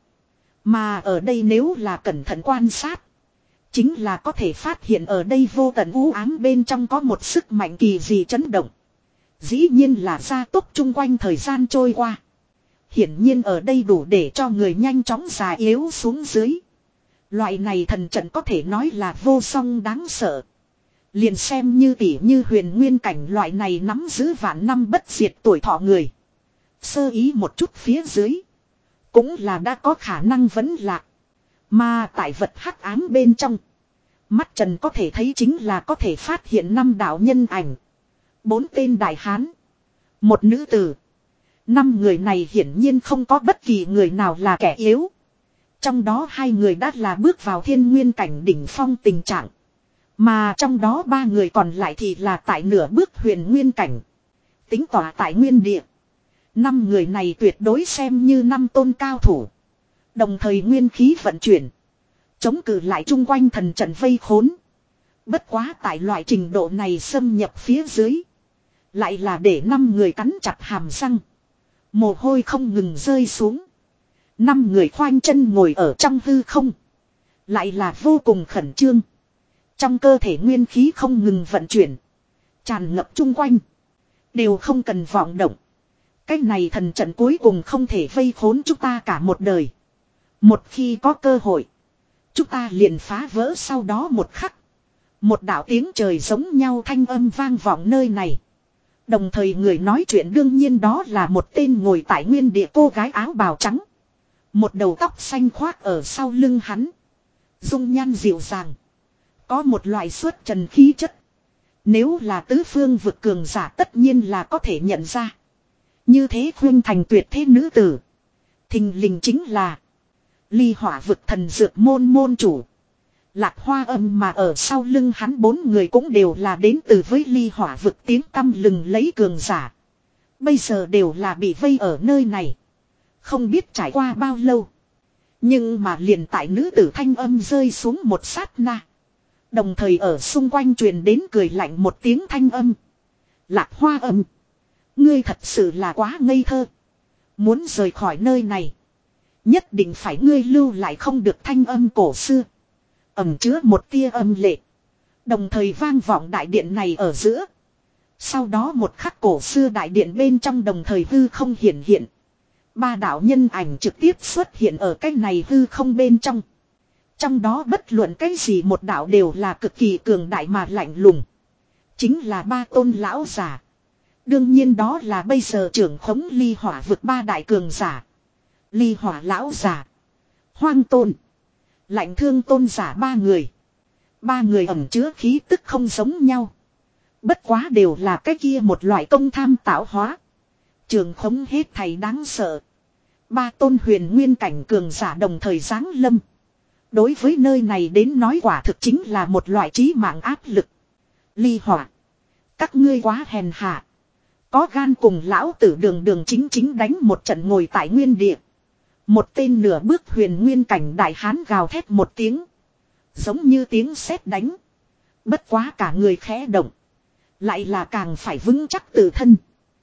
Mà ở đây nếu là cẩn thận quan sát. Chính là có thể phát hiện ở đây vô tận u ám bên trong có một sức mạnh kỳ dị chấn động. Dĩ nhiên là gia tốc chung quanh thời gian trôi qua. Hiển nhiên ở đây đủ để cho người nhanh chóng già yếu xuống dưới. Loại này thần trận có thể nói là vô song đáng sợ. Liền xem như tỉ như huyền nguyên cảnh loại này nắm giữ vạn năm bất diệt tuổi thọ người. Sơ ý một chút phía dưới. Cũng là đã có khả năng vẫn lạc. Mà tại vật hắc ám bên trong. Mắt trần có thể thấy chính là có thể phát hiện năm đạo nhân ảnh. Bốn tên đại hán. Một nữ tử. Năm người này hiển nhiên không có bất kỳ người nào là kẻ yếu. Trong đó hai người đã là bước vào thiên nguyên cảnh đỉnh phong tình trạng. Mà trong đó ba người còn lại thì là tại nửa bước huyền nguyên cảnh. Tính tỏa tại nguyên địa. Năm người này tuyệt đối xem như năm tôn cao thủ. Đồng thời nguyên khí vận chuyển. Chống cự lại chung quanh thần trận vây khốn. Bất quá tại loại trình độ này xâm nhập phía dưới. Lại là để năm người cắn chặt hàm răng. Mồ hôi không ngừng rơi xuống. Năm người khoanh chân ngồi ở trong hư không. Lại là vô cùng khẩn trương. Trong cơ thể nguyên khí không ngừng vận chuyển. Tràn ngập chung quanh. Đều không cần vọng động. Cái này thần trận cuối cùng không thể vây khốn chúng ta cả một đời. Một khi có cơ hội. Chúng ta liền phá vỡ sau đó một khắc. Một đạo tiếng trời giống nhau thanh âm vang vọng nơi này. Đồng thời người nói chuyện đương nhiên đó là một tên ngồi tại nguyên địa cô gái áo bào trắng. Một đầu tóc xanh khoác ở sau lưng hắn. Dung nhan dịu dàng. Có một loại xuất trần khí chất. Nếu là tứ phương vực cường giả tất nhiên là có thể nhận ra. Như thế khuyên thành tuyệt thế nữ tử. Thình lình chính là Ly Hỏa vực thần dược môn môn chủ. Lạc Hoa Âm mà ở sau lưng hắn bốn người cũng đều là đến từ với Ly Hỏa vực tiếng tăm lừng lấy cường giả. Bây giờ đều là bị vây ở nơi này. Không biết trải qua bao lâu. Nhưng mà liền tại nữ tử thanh âm rơi xuống một sát na. Đồng thời ở xung quanh truyền đến cười lạnh một tiếng thanh âm. Lạc Hoa Âm. Ngươi thật sự là quá ngây thơ. Muốn rời khỏi nơi này. Nhất định phải ngươi lưu lại không được thanh âm cổ xưa. Ẩm chứa một tia âm lệ. Đồng thời vang vọng đại điện này ở giữa. Sau đó một khắc cổ xưa đại điện bên trong đồng thời hư không hiển hiện. Ba đạo nhân ảnh trực tiếp xuất hiện ở cái này hư không bên trong. Trong đó bất luận cái gì một đạo đều là cực kỳ cường đại mà lạnh lùng. Chính là ba tôn lão giả. Đương nhiên đó là bây giờ trưởng khống Ly Hỏa vực ba đại cường giả. Ly Hỏa lão giả. Hoang tôn. Lạnh thương tôn giả ba người. Ba người ẩn chứa khí tức không giống nhau. Bất quá đều là cái kia một loại công tham tạo hóa. Trường khống hết thầy đáng sợ. Ba tôn huyền nguyên cảnh cường giả đồng thời giáng lâm. Đối với nơi này đến nói quả thực chính là một loại trí mạng áp lực. Ly Hỏa. Các ngươi quá hèn hạ. Có gan cùng lão tử đường đường chính chính đánh một trận ngồi tại nguyên địa. Một tên nửa bước huyền nguyên cảnh đại hán gào thét một tiếng. Giống như tiếng sét đánh. Bất quá cả người khẽ động. Lại là càng phải vững chắc tự thân.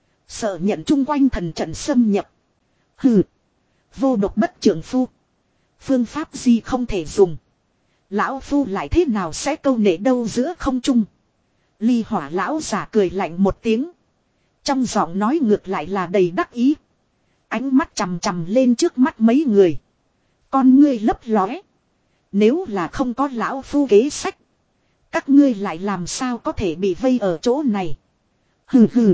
Sợ nhận chung quanh thần trận xâm nhập. Hừ. Vô độc bất trưởng phu. Phương pháp gì không thể dùng. Lão phu lại thế nào sẽ câu nệ đâu giữa không trung. Ly Hỏa lão giả cười lạnh một tiếng. Trong giọng nói ngược lại là đầy đắc ý. Ánh mắt chằm chằm lên trước mắt mấy người. Con ngươi lấp lóe. Nếu là không có lão phu kế sách. Các ngươi lại làm sao có thể bị vây ở chỗ này. Hừ hừ.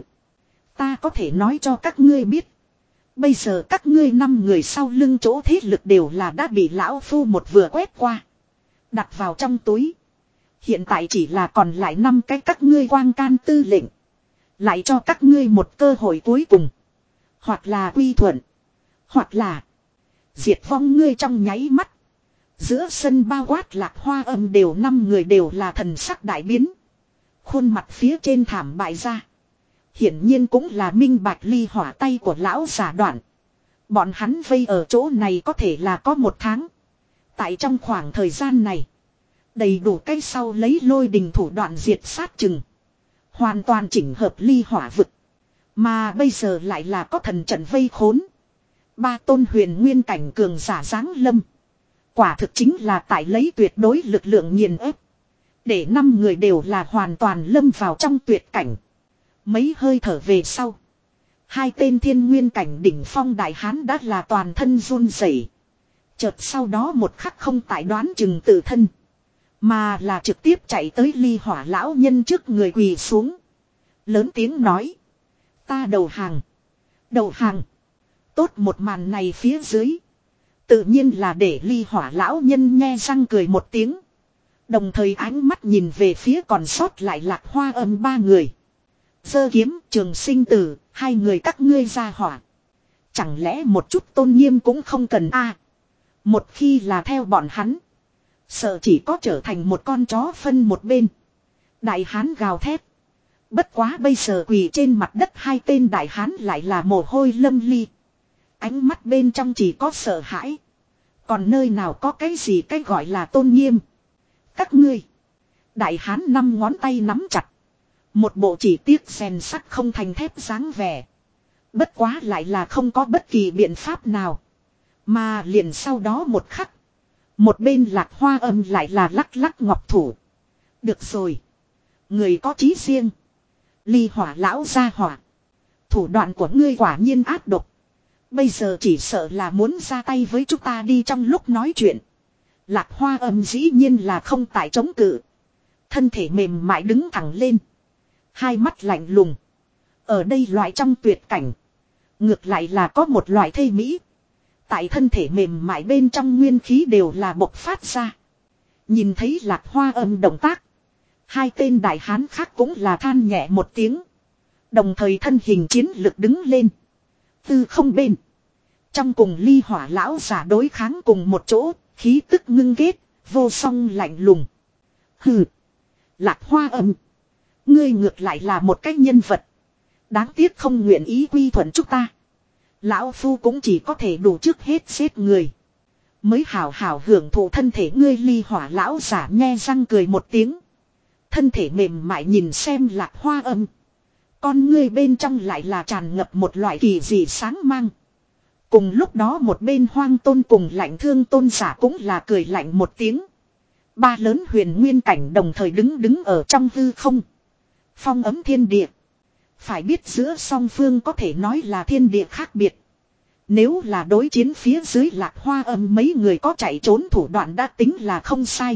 Ta có thể nói cho các ngươi biết. Bây giờ các ngươi năm người sau lưng chỗ thế lực đều là đã bị lão phu một vừa quét qua. Đặt vào trong túi. Hiện tại chỉ là còn lại năm cái các ngươi quang can tư lệnh. Lại cho các ngươi một cơ hội cuối cùng. Hoặc là quy thuận. Hoặc là diệt vong ngươi trong nháy mắt. Giữa sân bao quát Lạc Hoa Âm đều năm người đều là thần sắc đại biến. Khuôn mặt phía trên thảm bại ra. Hiển nhiên cũng là minh bạch Ly Hỏa tay của lão giả đoạn. Bọn hắn vây ở chỗ này có thể là có một tháng. Tại trong khoảng thời gian này. Đầy đủ cái sau lấy lôi đình thủ đoạn diệt sát chừng. Hoàn toàn chỉnh hợp Ly Hỏa vực. Mà bây giờ lại là có thần trận vây khốn. Ba tôn huyền nguyên cảnh cường giả giáng lâm. Quả thực chính là tại lấy tuyệt đối lực lượng nghiền ép. Để năm người đều là hoàn toàn lâm vào trong tuyệt cảnh. Mấy hơi thở về sau. Hai tên thiên nguyên cảnh đỉnh phong đại hán đã là toàn thân run rẩy. Chợt sau đó một khắc không tại đoán chừng tự thân. Mà là trực tiếp chạy tới Ly Hỏa lão nhân trước người quỳ xuống. Lớn tiếng nói. Ta đầu hàng. Đầu hàng. Tốt một màn này phía dưới. Tự nhiên là để Ly Hỏa lão nhân nhe răng cười một tiếng. Đồng thời ánh mắt nhìn về phía còn sót lại Lạc Hoa Âm ba người. Giơ kiếm Trường Sinh Tử, hai người các ngươi ra hỏa. Chẳng lẽ một chút tôn nghiêm cũng không cần a? Một khi là theo bọn hắn. Sợ chỉ có trở thành một con chó phân một bên. Đại hán gào thét. Bất quá bây giờ quỳ trên mặt đất hai tên đại hán lại là mồ hôi lâm ly. Ánh mắt bên trong chỉ có sợ hãi. Còn nơi nào có cái gì cái gọi là tôn nghiêm. Các ngươi. Đại hán năm ngón tay nắm chặt. Một bộ chỉ tiếc rèn sắt không thành thép dáng vẻ. Bất quá lại là không có bất kỳ biện pháp nào. Mà liền sau đó một khắc. Một bên Lạc Hoa Âm lại là lắc lắc ngọc thủ. Được rồi. Người có chí riêng. Ly Hỏa lão gia hỏa. Thủ đoạn của ngươi quả nhiên ác độc. Bây giờ chỉ sợ là muốn ra tay với chúng ta đi. Trong lúc nói chuyện. Lạc Hoa Âm dĩ nhiên là không tại chống cự. Thân thể mềm mại đứng thẳng lên. Hai mắt lạnh lùng. Ở đây loại trong tuyệt cảnh. Ngược lại là có một loại thê mỹ. Tại thân thể mềm mại bên trong nguyên khí đều là bộc phát ra. Nhìn thấy Lạc Hoa Âm động tác. Hai tên đại hán khác cũng là than nhẹ một tiếng. Đồng thời thân hình chiến lực đứng lên. Tư không bên. Trong cùng Ly Hỏa lão giả đối kháng cùng một chỗ. Khí tức ngưng ghét. Vô song lạnh lùng. Hừ. Lạc Hoa Âm. Ngươi ngược lại là một cái nhân vật. Đáng tiếc không nguyện ý quy thuận chúng ta. Lão Phu cũng chỉ có thể đủ trước hết giết người. Mới hào hào hưởng thụ thân thể ngươi. Ly Hỏa lão giả nhe răng cười một tiếng. Thân thể mềm mại nhìn xem Lạc Hoa Âm. Con ngươi bên trong lại là tràn ngập một loại kỳ dị sáng mang. Cùng lúc đó một bên Hoang Tôn cùng Lạnh Thương Tôn giả cũng là cười lạnh một tiếng. Ba lớn huyền nguyên cảnh đồng thời đứng đứng ở trong hư không. Phong ấm thiên địa. Phải biết giữa song phương có thể nói là thiên địa khác biệt. Nếu là đối chiến phía dưới Lạc Hoa Âm mấy người có chạy trốn thủ đoạn đã tính là không sai.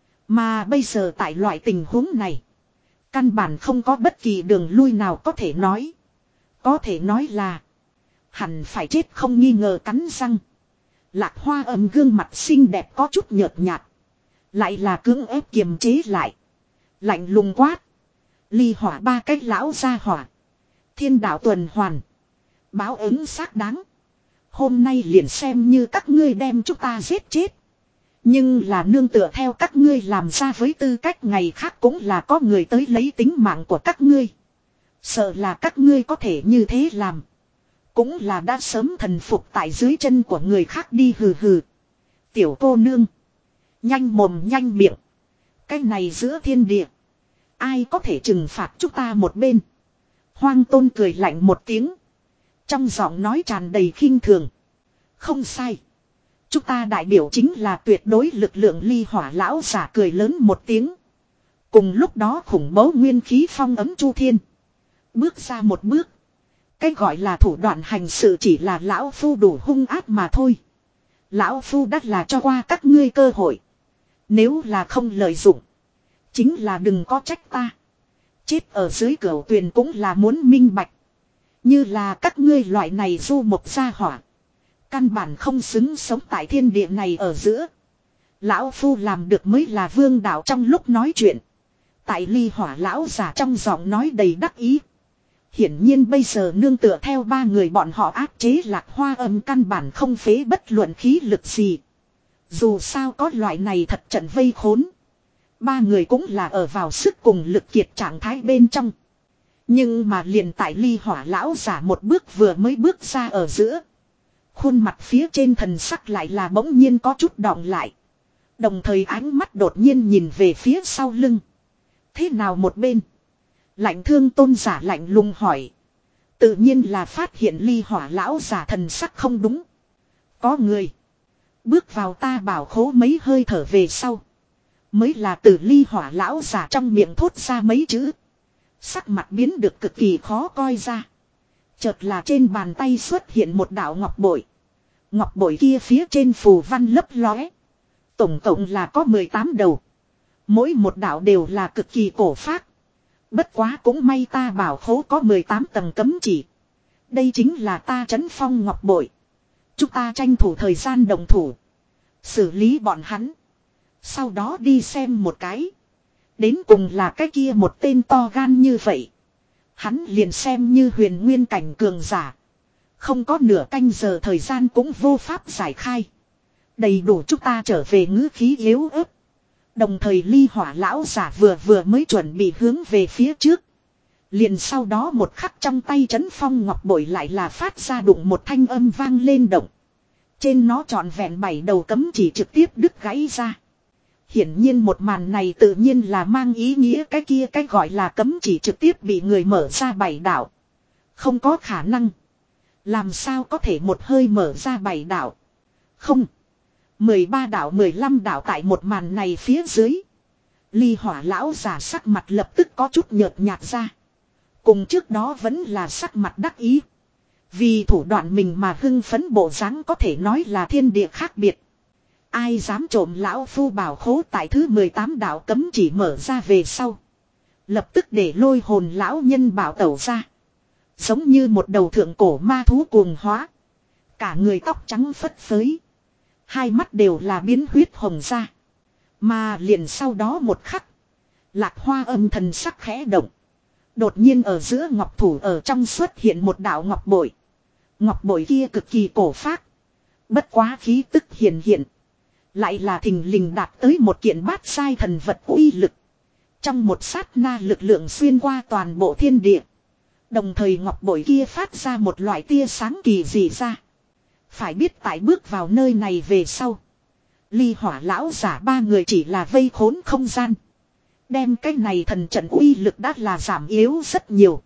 Mà bây giờ tại loại tình huống này. Căn bản không có bất kỳ đường lui nào có thể nói. Có thể nói là. Hẳn phải chết không nghi ngờ cắn răng. Lạc Hoa Âm gương mặt xinh đẹp có chút nhợt nhạt. Lại là cưỡng ép kiềm chế lại. Lạnh lùng quát. Ly Hỏa ba cái lão gia hỏa. Thiên đạo tuần hoàn. Báo ứng xác đáng. Hôm nay liền xem như các ngươi đem chúng ta giết chết. Nhưng là nương tựa theo các ngươi làm ra với tư cách ngày khác cũng là có người tới lấy tính mạng của các ngươi. Sợ là các ngươi có thể như thế làm. Cũng là đã sớm thần phục tại dưới chân của người khác đi. Hừ hừ. Tiểu cô nương. Nhanh mồm nhanh miệng. Cái này giữa thiên địa. Ai có thể trừng phạt chúng ta một bên. Hoang Tôn cười lạnh một tiếng. Trong giọng nói tràn đầy khinh thường. Không sai. Chúng ta đại biểu chính là tuyệt đối lực lượng. Ly Hỏa lão giả cười lớn một tiếng. Cùng lúc đó khủng bố nguyên khí phong ấm chu thiên. Bước ra một bước. Cái gọi là thủ đoạn hành sự chỉ là lão phu đủ hung ác mà thôi. Lão phu đắt là cho qua các ngươi cơ hội. Nếu là không lợi dụng. Chính là đừng có trách ta. Chết ở dưới cửu tuyền cũng là muốn minh bạch. Như là các ngươi loại này du mộc gia hỏa. Căn bản không xứng sống tại thiên địa này ở giữa. Lão phu làm được mới là vương đạo. Trong lúc nói chuyện. Tại Ly Hỏa lão giả trong giọng nói đầy đắc ý. Hiển nhiên bây giờ nương tựa theo ba người bọn họ áp chế Lạc Hoa Âm căn bản không phế bất luận khí lực gì. Dù sao có loại này thật trận vây khốn. Ba người cũng là ở vào sức cùng lực kiệt trạng thái bên trong. Nhưng mà liền tại Ly Hỏa lão giả một bước vừa mới bước ra ở giữa. Khuôn mặt phía trên thần sắc lại là bỗng nhiên có chút đọng lại. Đồng thời ánh mắt đột nhiên nhìn về phía sau lưng. Thế nào một bên? Lạnh Thương Tôn giả lạnh lùng hỏi. Tự nhiên là phát hiện Ly Hỏa lão giả thần sắc không đúng. Có người. Bước vào ta bảo khố mấy hơi thở về sau. Mới là từ Ly Hỏa lão giả trong miệng thốt ra mấy chữ. Sắc mặt biến được cực kỳ khó coi ra. Chợt là trên bàn tay xuất hiện một đạo ngọc bội. Ngọc bội kia phía trên phù văn lấp lóe. Tổng cộng là có mười tám đầu. Mỗi một đạo đều là cực kỳ cổ phác. Bất quá cũng may ta bảo khố có mười tám tầng cấm chỉ. Đây chính là ta trấn phong ngọc bội. Chúng ta tranh thủ thời gian đồng thủ. Xử lý bọn hắn. Sau đó đi xem một cái. Đến cùng là cái kia một tên to gan như vậy. Hắn liền xem như huyền nguyên cảnh cường giả. Không có nửa canh giờ thời gian cũng vô pháp giải khai. Đầy đủ chúng ta trở về ngữ khí yếu ớt. Đồng thời ly hỏa lão giả vừa vừa mới chuẩn bị hướng về phía trước. Liền sau đó một khắc trong tay trấn phong ngọc bội lại là phát ra đụng một thanh âm vang lên động. Trên nó trọn vẹn bảy đầu cấm chỉ trực tiếp đứt gãy ra. Hiển nhiên một màn này tự nhiên là mang ý nghĩa cái kia cái gọi là cấm chỉ trực tiếp bị người mở ra bảy đạo. Không có khả năng. Làm sao có thể một hơi mở ra bảy đạo. Không. mười ba đạo mười lăm đạo tại một màn này phía dưới. Ly hỏa lão giả sắc mặt lập tức có chút nhợt nhạt ra. Cùng trước đó vẫn là sắc mặt đắc ý. Vì thủ đoạn mình mà hưng phấn bộ dáng có thể nói là thiên địa khác biệt. Ai dám trộm lão phu bảo khố tại thứ mười tám đạo cấm chỉ mở ra về sau. Lập tức để lôi hồn lão nhân bảo tẩu ra. Giống như một đầu thượng cổ ma thú cuồng hóa. Cả người tóc trắng phất phới. Hai mắt đều là biến huyết hồng ra. Mà liền sau đó một khắc. Lạc Hoa âm thần sắc khẽ động. Đột nhiên ở giữa ngọc thủ ở trong xuất hiện một đạo ngọc bội. Ngọc bội kia cực kỳ cổ phác. Bất quá khí tức hiển hiện. Lại là thình lình đạt tới một kiện bát sai thần vật uy lực. Trong một sát na lực lượng xuyên qua toàn bộ thiên địa. Đồng thời ngọc bội kia phát ra một loại tia sáng kỳ dị ra. Phải biết tại bước vào nơi này về sau. Ly hỏa lão giả ba người chỉ là vây khốn không gian. Đem cái này thần trận uy lực đã là giảm yếu rất nhiều.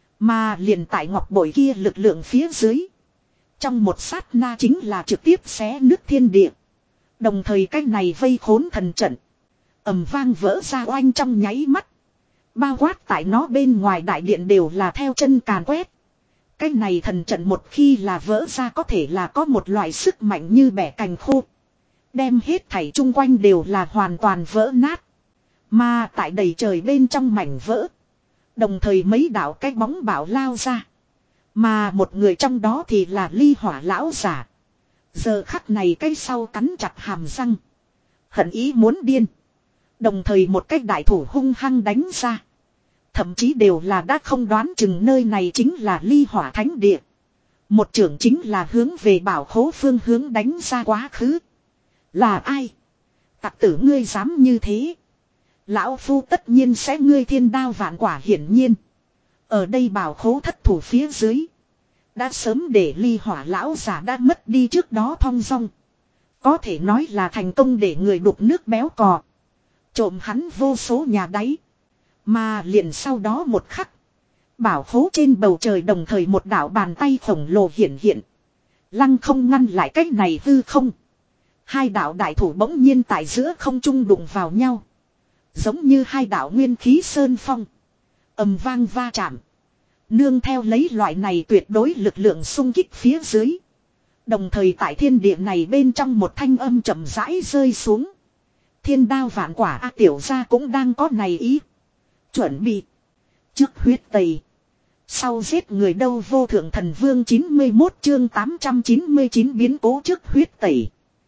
Mà liền tại ngọc bội kia lực lượng phía dưới. Trong một sát na chính là trực tiếp xé nước thiên địa. Đồng thời cái này vây khốn thần trận. Ầm vang vỡ ra oanh trong nháy mắt. Bao quát tại nó bên ngoài đại điện đều là theo chân càn quét. Cái này thần trận một khi là vỡ ra có thể là có một loại sức mạnh như bẻ cành khô. Đem hết thảy chung quanh đều là hoàn toàn vỡ nát. Mà tại đầy trời bên trong mảnh vỡ. Đồng thời mấy đạo cái bóng bảo lao ra. Mà một người trong đó thì là ly hỏa lão giả. Giờ khắc này cái sau cắn chặt hàm răng. Hận ý muốn điên. Đồng thời một cái đại thủ hung hăng đánh ra. Thậm chí đều là đã không đoán chừng nơi này chính là ly hỏa thánh địa. Một trưởng chính là hướng về bảo khố phương hướng đánh ra quá khứ. Là ai? Tặc tử ngươi dám như thế. Lão phu tất nhiên sẽ ngươi thiên đao vạn quả hiển nhiên. Ở đây bảo khố thất thủ phía dưới. Đã sớm để ly hỏa lão giả đã mất đi trước đó thong dong. Có thể nói là thành công để người đục nước béo cò. Trộm hắn vô số nhà đáy. Mà liền sau đó một khắc. Bảo khố trên bầu trời đồng thời một đảo bàn tay khổng lồ hiện hiện. Lăng không ngăn lại cách này hư không. Hai đảo đại thủ bỗng nhiên tại giữa không trung đụng vào nhau. Giống như hai đảo nguyên khí sơn phong. Ầm vang va chạm. Nương theo lấy loại này tuyệt đối lực lượng xung kích phía dưới. Đồng thời tại thiên địa này bên trong một thanh âm chậm rãi rơi xuống. Thiên đao vạn quả A tiểu gia cũng đang có này ý. Chuẩn bị. Trước huyết tẩy. Sau giết người đâu vô thượng thần vương chín mươi mốt chương tám trăm chín mươi chín biến cố trước huyết tẩy.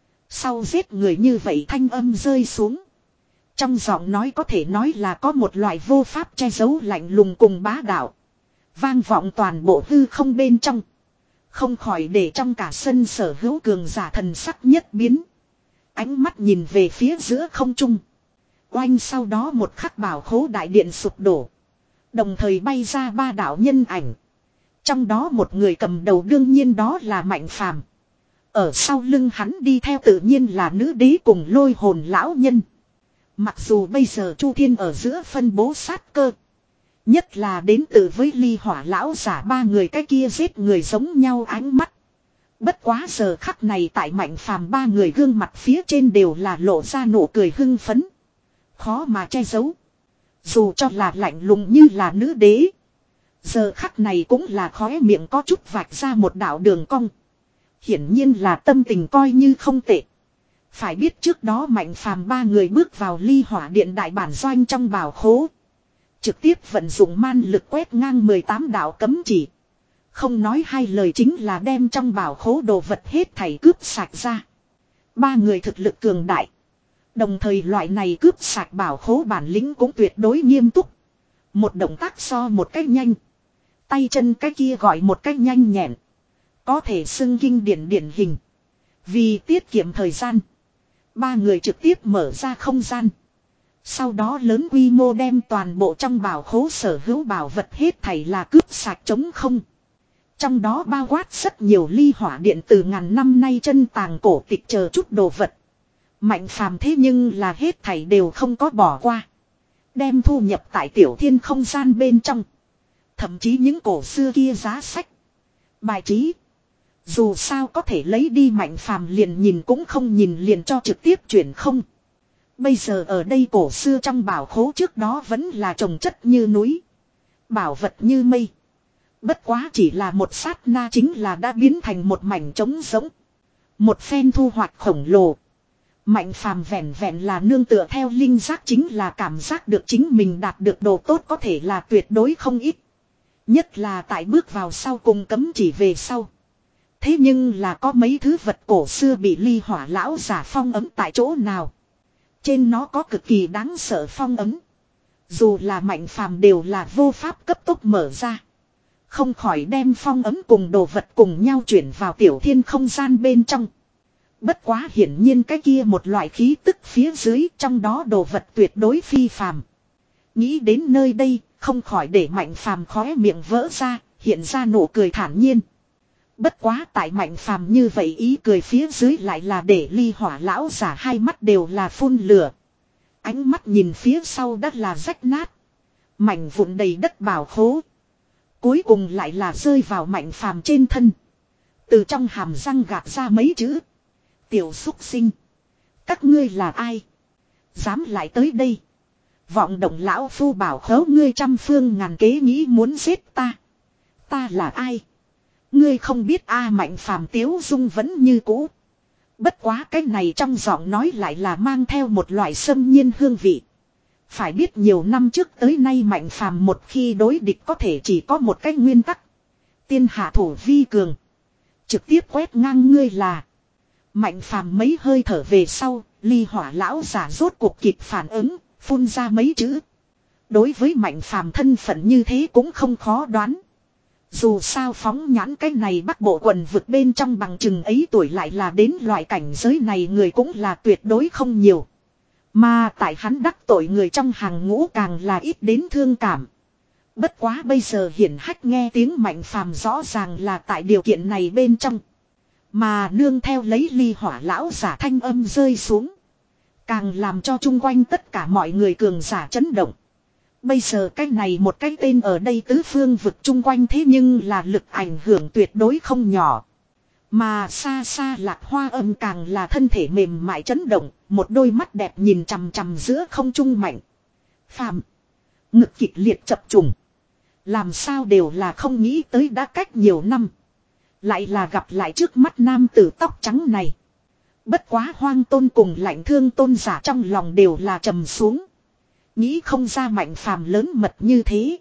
Sau giết người như vậy thanh âm rơi xuống. Trong giọng nói có thể nói là có một loại vô pháp che giấu lạnh lùng cùng bá đạo. Vang vọng toàn bộ hư không bên trong. Không khỏi để trong cả sân sở hữu cường giả thần sắc nhất biến. Ánh mắt nhìn về phía giữa không trung. Oanh sau đó một khắc bảo khố đại điện sụp đổ. Đồng thời bay ra ba đạo nhân ảnh. Trong đó một người cầm đầu đương nhiên đó là Mạnh Phàm. Ở sau lưng hắn đi theo tự nhiên là nữ đế cùng lôi hồn lão nhân. Mặc dù bây giờ Chu Thiên ở giữa phân bố sát cơ. Nhất là đến từ với ly hỏa lão giả ba người cái kia giết người giống nhau ánh mắt. Bất quá giờ khắc này tại Mạnh Phàm ba người gương mặt phía trên đều là lộ ra nụ cười hưng phấn. Khó mà che giấu. Dù cho là lạnh lùng như là nữ đế. Giờ khắc này cũng là khóe miệng có chút vạch ra một đạo đường cong. Hiển nhiên là tâm tình coi như không tệ. Phải biết trước đó Mạnh Phàm ba người bước vào ly hỏa điện đại bản doanh trong bảo khố. Trực tiếp vận dụng man lực quét ngang mười tám đạo cấm chỉ. Không nói hai lời chính là đem trong bảo khố đồ vật hết thảy cướp sạch ra. Ba người thực lực cường đại. Đồng thời loại này cướp sạch bảo khố bản lĩnh cũng tuyệt đối nghiêm túc. Một động tác so một cách nhanh. Tay chân cái kia gọi một cách nhanh nhẹn. Có thể xưng kinh điển điển hình. Vì tiết kiệm thời gian, ba người trực tiếp mở ra không gian. Sau đó lớn quy mô đem toàn bộ trong bảo khố sở hữu bảo vật hết thảy là cướp sạch trống không. Trong đó bao quát rất nhiều ly hỏa điện từ ngàn năm nay chân tàng cổ tịch chờ chút đồ vật. Mạnh phàm thế nhưng là hết thảy đều không có bỏ qua. Đem thu nhập tại tiểu thiên không gian bên trong. Thậm chí những cổ xưa kia giá sách, bài trí. Dù sao có thể lấy đi Mạnh phàm liền nhìn cũng không nhìn liền cho trực tiếp chuyển không. Bây giờ ở đây cổ xưa trong bảo khố trước đó vẫn là trồng chất như núi. Bảo vật như mây. Bất quá chỉ là một sát na chính là đã biến thành một mảnh trống rỗng. Một phen thu hoạch khổng lồ. Mạnh phàm vẹn vẹn là nương tựa theo linh giác chính là cảm giác được chính mình đạt được đồ tốt có thể là tuyệt đối không ít. Nhất là tại bước vào sau cùng cấm chỉ về sau. Thế nhưng là có mấy thứ vật cổ xưa bị ly hỏa lão giả phong ấm tại chỗ nào. Trên nó có cực kỳ đáng sợ phong ấm. Dù là mạnh phàm đều là vô pháp cấp tốc mở ra. Không khỏi đem phong ấm cùng đồ vật cùng nhau chuyển vào tiểu thiên không gian bên trong. Bất quá hiển nhiên cái kia một loại khí tức phía dưới trong đó đồ vật tuyệt đối phi phàm. Nghĩ đến nơi đây, không khỏi để Mạnh phàm khóe miệng vỡ ra, hiện ra nụ cười thản nhiên. Bất quá tại Mạnh phàm như vậy ý cười phía dưới lại là để ly hỏa lão giả hai mắt đều là phun lửa. Ánh mắt nhìn phía sau đất là rách nát. Mảnh vụn đầy đất bảo khố. Cuối cùng lại là rơi vào Mạnh phàm trên thân. Từ trong hàm răng gạt ra mấy chữ. Tiểu xúc sinh. Các ngươi là ai? Dám lại tới đây. Vọng động lão phu bảo khấu ngươi trăm phương ngàn kế nghĩ muốn giết ta. Ta là ai? Ngươi không biết a Mạnh phàm tiếu dung vẫn như cũ. Bất quá cái này trong giọng nói lại là mang theo một loại xâm nhiên hương vị. Phải biết nhiều năm trước tới nay Mạnh phàm một khi đối địch có thể chỉ có một cái nguyên tắc. Tiên hạ thủ vi cường. Trực tiếp quét ngang ngươi là. Mạnh phàm mấy hơi thở về sau, ly hỏa lão giả rốt cuộc kịp phản ứng, phun ra mấy chữ. Đối với Mạnh phàm thân phận như thế cũng không khó đoán. Dù sao phóng nhãn cái này bắc bộ quần vực bên trong bằng chừng ấy tuổi lại là đến loại cảnh giới này người cũng là tuyệt đối không nhiều. Mà tại hắn đắc tội người trong hàng ngũ càng là ít đến thương cảm. Bất quá bây giờ hiển hách nghe tiếng Mạnh phàm rõ ràng là tại điều kiện này bên trong. Mà nương theo lấy ly hỏa lão giả thanh âm rơi xuống. Càng làm cho chung quanh tất cả mọi người cường giả chấn động. Bây giờ cái này một cái tên ở đây tứ phương vực chung quanh thế nhưng là lực ảnh hưởng tuyệt đối không nhỏ. Mà xa xa Lạc Hoa Âm càng là thân thể mềm mại chấn động, một đôi mắt đẹp nhìn chằm chằm giữa không trung Mạnh phàm. Ngực kịch liệt chập trùng. Làm sao đều là không nghĩ tới đã cách nhiều năm. Lại là gặp lại trước mắt nam tử tóc trắng này. Bất quá Hoang Tôn cùng Lạnh Thương Tôn giả trong lòng đều là trầm xuống. Nghĩ không ra Mạnh phàm lớn mật như thế.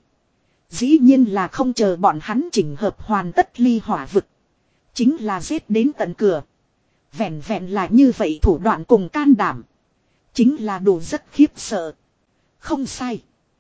Dĩ nhiên là không chờ bọn hắn chỉnh hợp hoàn tất ly hỏa vực. Chính là giết đến tận cửa. Vẹn vẹn là như vậy thủ đoạn cùng can đảm. Chính là đủ rất khiếp sợ. Không sai.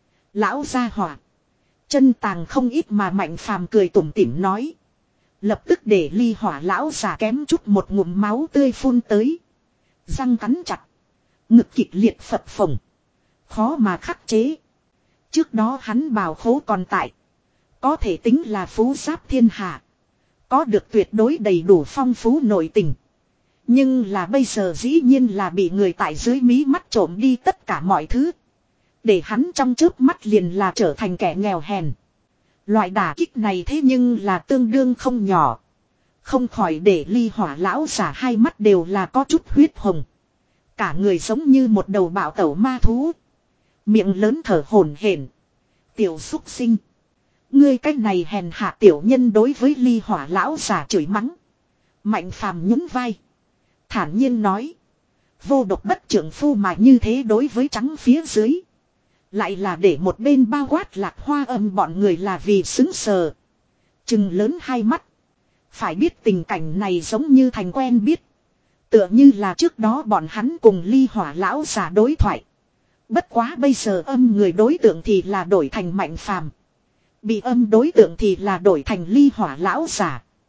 Lão gia hỏa. Chân tàng không ít mà Mạnh phàm cười tủm tỉm nói. Lập tức để ly hỏa lão giả kém chút một ngụm máu tươi phun tới. Răng cắn chặt. Ngực kịch liệt phập phồng. Khó mà khắc chế. Trước đó hắn bào khố còn tại. Có thể tính là phú giáp thiên hạ. Có được tuyệt đối đầy đủ phong phú nội tình. Nhưng là bây giờ dĩ nhiên là bị người tại dưới mí mắt trộm đi tất cả mọi thứ. Để hắn trong chớp mắt liền là trở thành kẻ nghèo hèn. Loại đả kích này thế nhưng là tương đương không nhỏ. Không khỏi để ly hỏa lão giả hai mắt đều là có chút huyết hồng. Cả người giống như một đầu bạo tẩu ma thú. Miệng lớn thở hổn hển. Tiểu xúc sinh. Ngươi cách này hèn hạ tiểu nhân đối với ly hỏa lão giả chửi mắng. Mạnh phàm nhún vai. Thản nhiên nói. Vô độc bất trưởng phu mà như thế đối với trắng phía dưới. Lại là để một bên bao quát Lạc Hoa Âm bọn người là vì xứng sờ. Chừng lớn hai mắt. Phải biết tình cảnh này giống như thành quen biết. Tựa như là trước đó bọn hắn cùng ly hỏa lão giả đối thoại. Bất quá bây giờ âm người đối tượng thì là đổi thành Mạnh phàm. Bị âm đối tượng thì là đổi thành ly hỏa lão giả.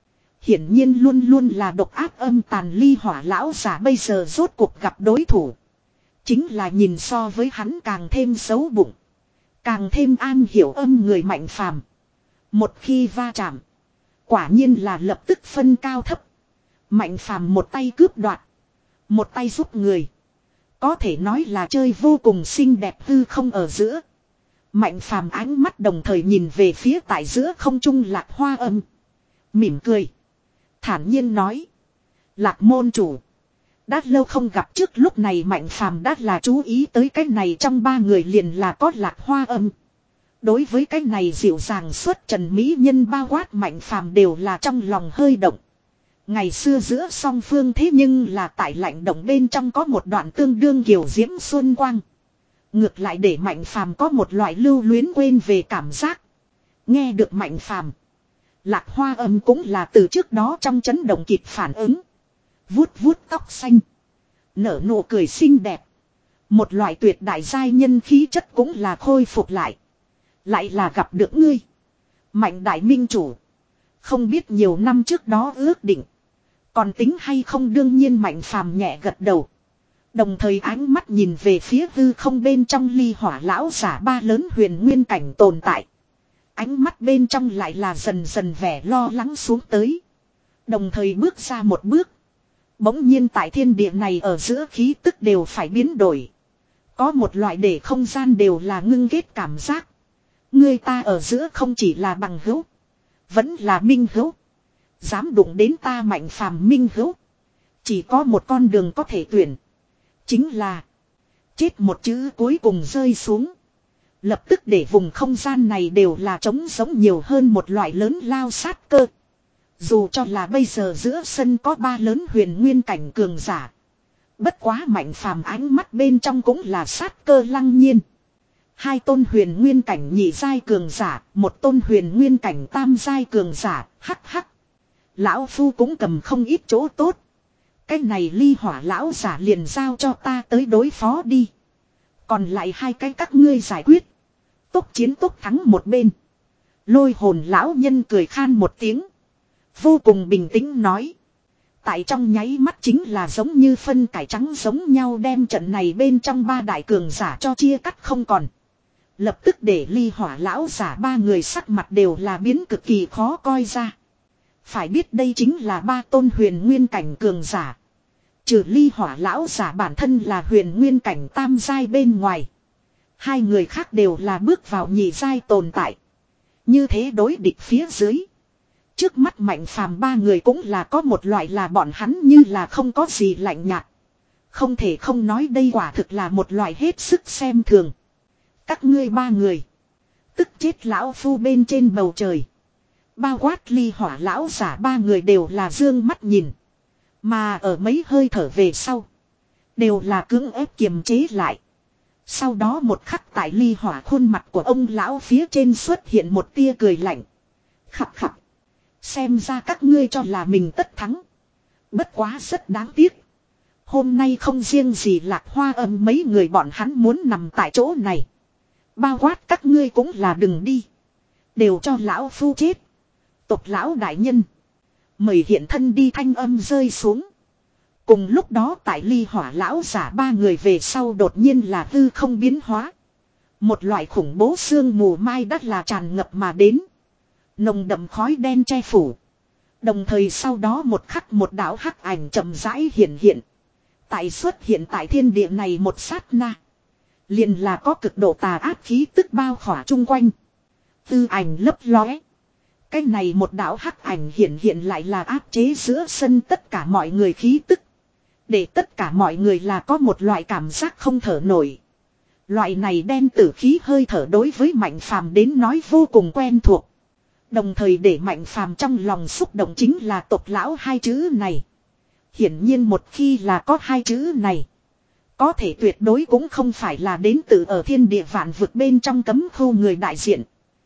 Hiển nhiên luôn luôn là độc ác âm tàn ly hỏa lão giả bây giờ rốt cuộc gặp đối thủ. Chính là nhìn so với hắn càng thêm xấu bụng. Càng thêm an hiểu âm người Mạnh Phàm. Một khi va chạm. Quả nhiên là lập tức phân cao thấp. Mạnh Phàm một tay cướp đoạt. Một tay giúp người. Có thể nói là chơi vô cùng xinh đẹp hư không ở giữa. Mạnh Phàm ánh mắt đồng thời nhìn về phía tại giữa không trung Lạc Hoa Âm. Mỉm cười. Thản nhiên nói. Lạc môn chủ. Đã lâu không gặp, trước lúc này Mạnh Phàm đã là chú ý tới cái này trong ba người liền là có Lạc Hoa Âm. Đối với cái này dịu dàng xuất trần mỹ nhân bao quát Mạnh Phàm đều là trong lòng hơi động. Ngày xưa giữa song phương thế nhưng là tại lạnh động bên trong có một đoạn tương đương kiều diễm xuân quang. Ngược lại để Mạnh Phàm có một loại lưu luyến quên về cảm giác. Nghe được Mạnh Phàm, Lạc Hoa Âm cũng là từ trước đó trong chấn động kịp phản ứng. Vuốt vuốt tóc xanh. Nở nụ cười xinh đẹp. Một loại tuyệt đại giai nhân khí chất cũng là khôi phục lại. Lại là gặp được ngươi. Mạnh đại minh chủ. Không biết nhiều năm trước đó ước định. Còn tính hay không, đương nhiên Mạnh Phàm nhẹ gật đầu. Đồng thời ánh mắt nhìn về phía hư không bên trong ly hỏa lão giả ba lớn huyền nguyên cảnh tồn tại. Ánh mắt bên trong lại là dần dần vẻ lo lắng xuống tới. Đồng thời bước ra một bước. Bỗng nhiên tại thiên địa này ở giữa khí tức đều phải biến đổi. Có một loại để không gian đều là ngưng kết cảm giác. Người ta ở giữa không chỉ là bằng hữu. Vẫn là minh hữu. Dám đụng đến ta Mạnh Phàm minh hữu. Chỉ có một con đường có thể tuyển. Chính là chết, một chữ cuối cùng rơi xuống. Lập tức để vùng không gian này đều là trống giống nhiều hơn một loại lớn lao sát cơ. Dù cho là bây giờ giữa sân có ba lớn huyền nguyên cảnh cường giả. Bất quá Mạnh Phàm ánh mắt bên trong cũng là sát cơ lăng nhiên. Hai tôn huyền nguyên cảnh nhị giai cường giả, một tôn huyền nguyên cảnh tam giai cường giả, hắc hắc. Lão Phu cũng cầm không ít chỗ tốt. Cái này ly hỏa lão giả liền giao cho ta tới đối phó đi. Còn lại hai cái các ngươi giải quyết. Tốc chiến tốc thắng một bên. Lôi hồn lão nhân cười khan một tiếng. Vô cùng bình tĩnh nói. Tại trong nháy mắt chính là giống như phân cải trắng giống nhau đem trận này bên trong ba đại cường giả cho chia cắt không còn. Lập tức để ly hỏa lão giả ba người sắc mặt đều là biến cực kỳ khó coi ra. Phải biết đây chính là ba tôn huyền nguyên cảnh cường giả. Trừ ly hỏa lão giả bản thân là huyền nguyên cảnh tam giai bên ngoài. Hai người khác đều là bước vào nhị giai tồn tại. Như thế đối địch phía dưới. Trước mắt Mạnh Phàm ba người cũng là có một loại là bọn hắn như là không có gì lạnh nhạt. Không thể không nói đây quả thực là một loại hết sức xem thường. Các ngươi ba người. Tức chết lão Phu bên trên bầu trời. Bao quát ly hỏa lão giả ba người đều là dương mắt nhìn. Mà ở mấy hơi thở về sau. Đều là cưỡng ép kiềm chế lại. Sau đó một khắc tại ly hỏa khuôn mặt của ông lão phía trên xuất hiện một tia cười lạnh. Khập khập. Xem ra các ngươi cho là mình tất thắng. Bất quá rất đáng tiếc. Hôm nay không riêng gì Lạc Hoa Âm mấy người bọn hắn muốn nằm tại chỗ này. Bao quát các ngươi cũng là đừng đi. Đều cho lão Phu chết. Tộc lão đại nhân. Mời hiện thân đi, thanh âm rơi xuống. Cùng lúc đó tại ly hỏa lão giả ba người về sau đột nhiên là hư không biến hóa. Một loại khủng bố sương mù mai đất là tràn ngập mà đến. Nồng đậm khói đen che phủ. Đồng thời sau đó một khắc một đạo hắc ảnh chậm rãi hiện hiện. Tại xuất hiện tại thiên địa này một sát na. Liền là có cực độ tà ác khí tức bao khỏa chung quanh. Tư ảnh lấp lóe. Cái này một đạo hắc ảnh hiện hiện lại là áp chế giữa sân tất cả mọi người khí tức. Để tất cả mọi người là có một loại cảm giác không thở nổi. Loại này đen tử khí hơi thở đối với Mạnh Phàm đến nói vô cùng quen thuộc. Đồng thời để Mạnh Phàm trong lòng xúc động chính là tộc lão hai chữ này. Hiển nhiên một khi là có hai chữ này. Có thể tuyệt đối cũng không phải là đến từ ở thiên địa vạn vực bên trong cấm khu người đại diện.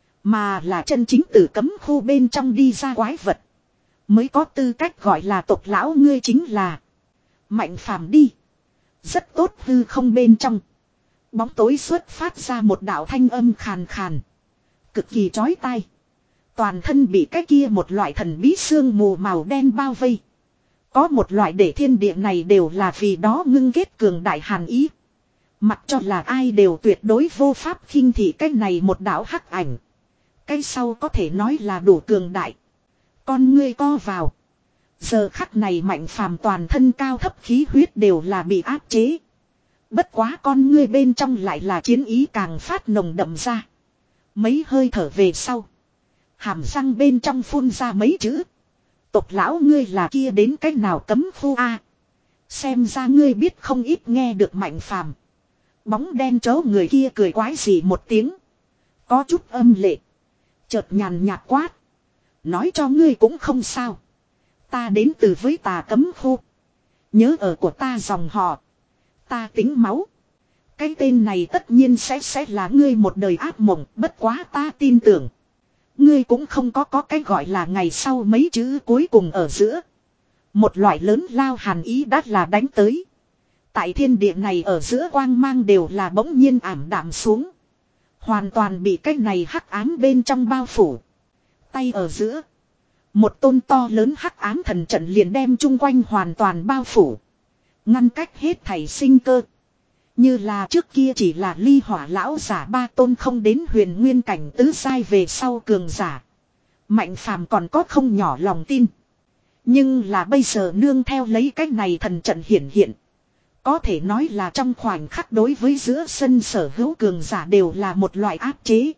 Mà là chân chính từ cấm khu bên trong đi ra quái vật. Mới có tư cách gọi là tộc lão, ngươi chính là Mạnh Phàm đi. Rất tốt, hư không bên trong. Bóng tối xuất phát ra một đạo thanh âm khàn khàn. Cực kỳ chói tai. Toàn thân bị cái kia một loại thần bí sương mù màu đen bao vây. Có một loại để thiên địa này đều là vì đó ngưng kết cường đại hàn ý. Mặc cho là ai đều tuyệt đối vô pháp khinh thị cái này một đạo hắc ảnh. Cái sau có thể nói là đủ cường đại. Con ngươi co vào. Giờ khắc này Mạnh Phàm toàn thân cao thấp khí huyết đều là bị áp chế. Bất quá con ngươi bên trong lại là chiến ý càng phát nồng đậm ra. Mấy hơi thở về sau. Hàm răng bên trong phun ra mấy chữ. Tộc lão ngươi là kia đến cách nào cấm khu a? Xem ra ngươi biết không ít nghe được Mạnh Phàm. Bóng đen chó người kia cười quái gì một tiếng. Có chút âm lệ. Chợt nhàn nhạt quát. Nói cho ngươi cũng không sao. Ta đến từ với tà cấm khu. Nhớ ở của ta dòng họ. Ta tính máu. Cái tên này tất nhiên sẽ sẽ là ngươi một đời ác mộng. Bất quá ta tin tưởng. Ngươi cũng không có có cái gọi là ngày sau mấy chữ cuối cùng ở giữa. Một loại lớn lao hàn ý đã là đánh tới. Tại thiên địa này ở giữa quang mang đều là bỗng nhiên ảm đạm xuống. Hoàn toàn bị cái này hắc ám bên trong bao phủ. Tay ở giữa. Một tôn to lớn hắc ám thần trận liền đem chung quanh hoàn toàn bao phủ. Ngăn cách hết thảy sinh cơ. Như là trước kia chỉ là ly hỏa lão giả ba tôn không đến huyền nguyên cảnh tứ sai về sau cường giả. Mạnh Phàm còn có không nhỏ lòng tin. Nhưng là bây giờ nương theo lấy cách này thần trận hiển hiện. Có thể nói là trong khoảnh khắc đối với giữa sân sở hữu cường giả đều là một loại áp chế.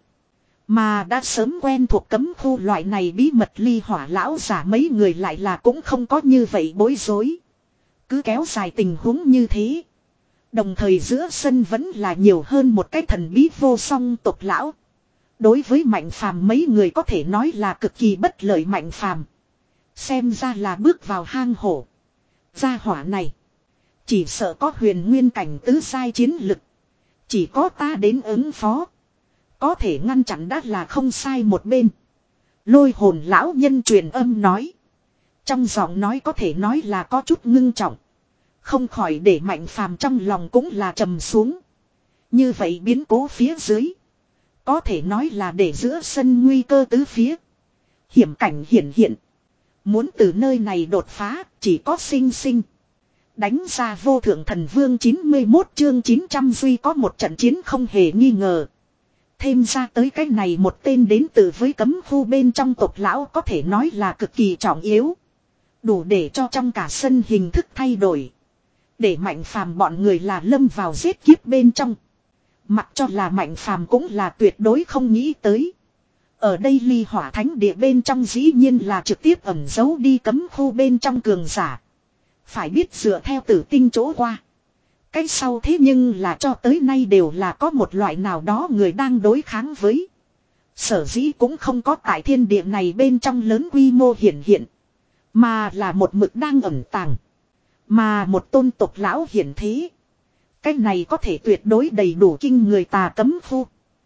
Mà đã sớm quen thuộc cấm khu loại này bí mật ly hỏa lão giả mấy người lại là cũng không có như vậy bối rối. Cứ kéo dài tình huống như thế. Đồng thời giữa sân vẫn là nhiều hơn một cái thần bí vô song tộc lão. Đối với Mạnh Phàm mấy người có thể nói là cực kỳ bất lợi. Mạnh Phàm xem ra là bước vào hang hổ. Gia hỏa này chỉ sợ có huyền nguyên cảnh tứ sai chiến lực. Chỉ có ta đến ứng phó. Có thể ngăn chặn đã là không sai một bên. Lôi hồn lão nhân truyền âm nói. Trong giọng nói có thể nói là có chút ngưng trọng. Không khỏi để Mạnh Phàm trong lòng cũng là trầm xuống. Như vậy biến cố phía dưới. Có thể nói là để giữa sân nguy cơ tứ phía. Hiểm cảnh hiển hiện. Muốn từ nơi này đột phá chỉ có sinh sinh. Đánh ra vô thượng thần vương chín mươi mốt chương chín trăm duy có một trận chiến không hề nghi ngờ. Thêm ra tới cái này một tên đến từ với cấm khu bên trong tộc lão có thể nói là cực kỳ trọng yếu. Đủ để cho trong cả sân hình thức thay đổi. Để Mạnh Phàm bọn người là lâm vào giết kiếp bên trong. Mặc cho là Mạnh Phàm cũng là tuyệt đối không nghĩ tới. Ở đây ly hỏa thánh địa bên trong dĩ nhiên là trực tiếp ẩn giấu đi cấm khu bên trong cường giả. Phải biết dựa theo tử tinh chỗ qua. Cái sau thế nhưng là cho tới nay đều là có một loại nào đó người đang đối kháng với. Sở dĩ cũng không có tại thiên địa này bên trong lớn quy mô hiển hiện. Mà là một mực đang ẩn tàng. Mà một tôn tộc lão hiển thế. Cái này có thể tuyệt đối đầy đủ kinh người tà cấm khu.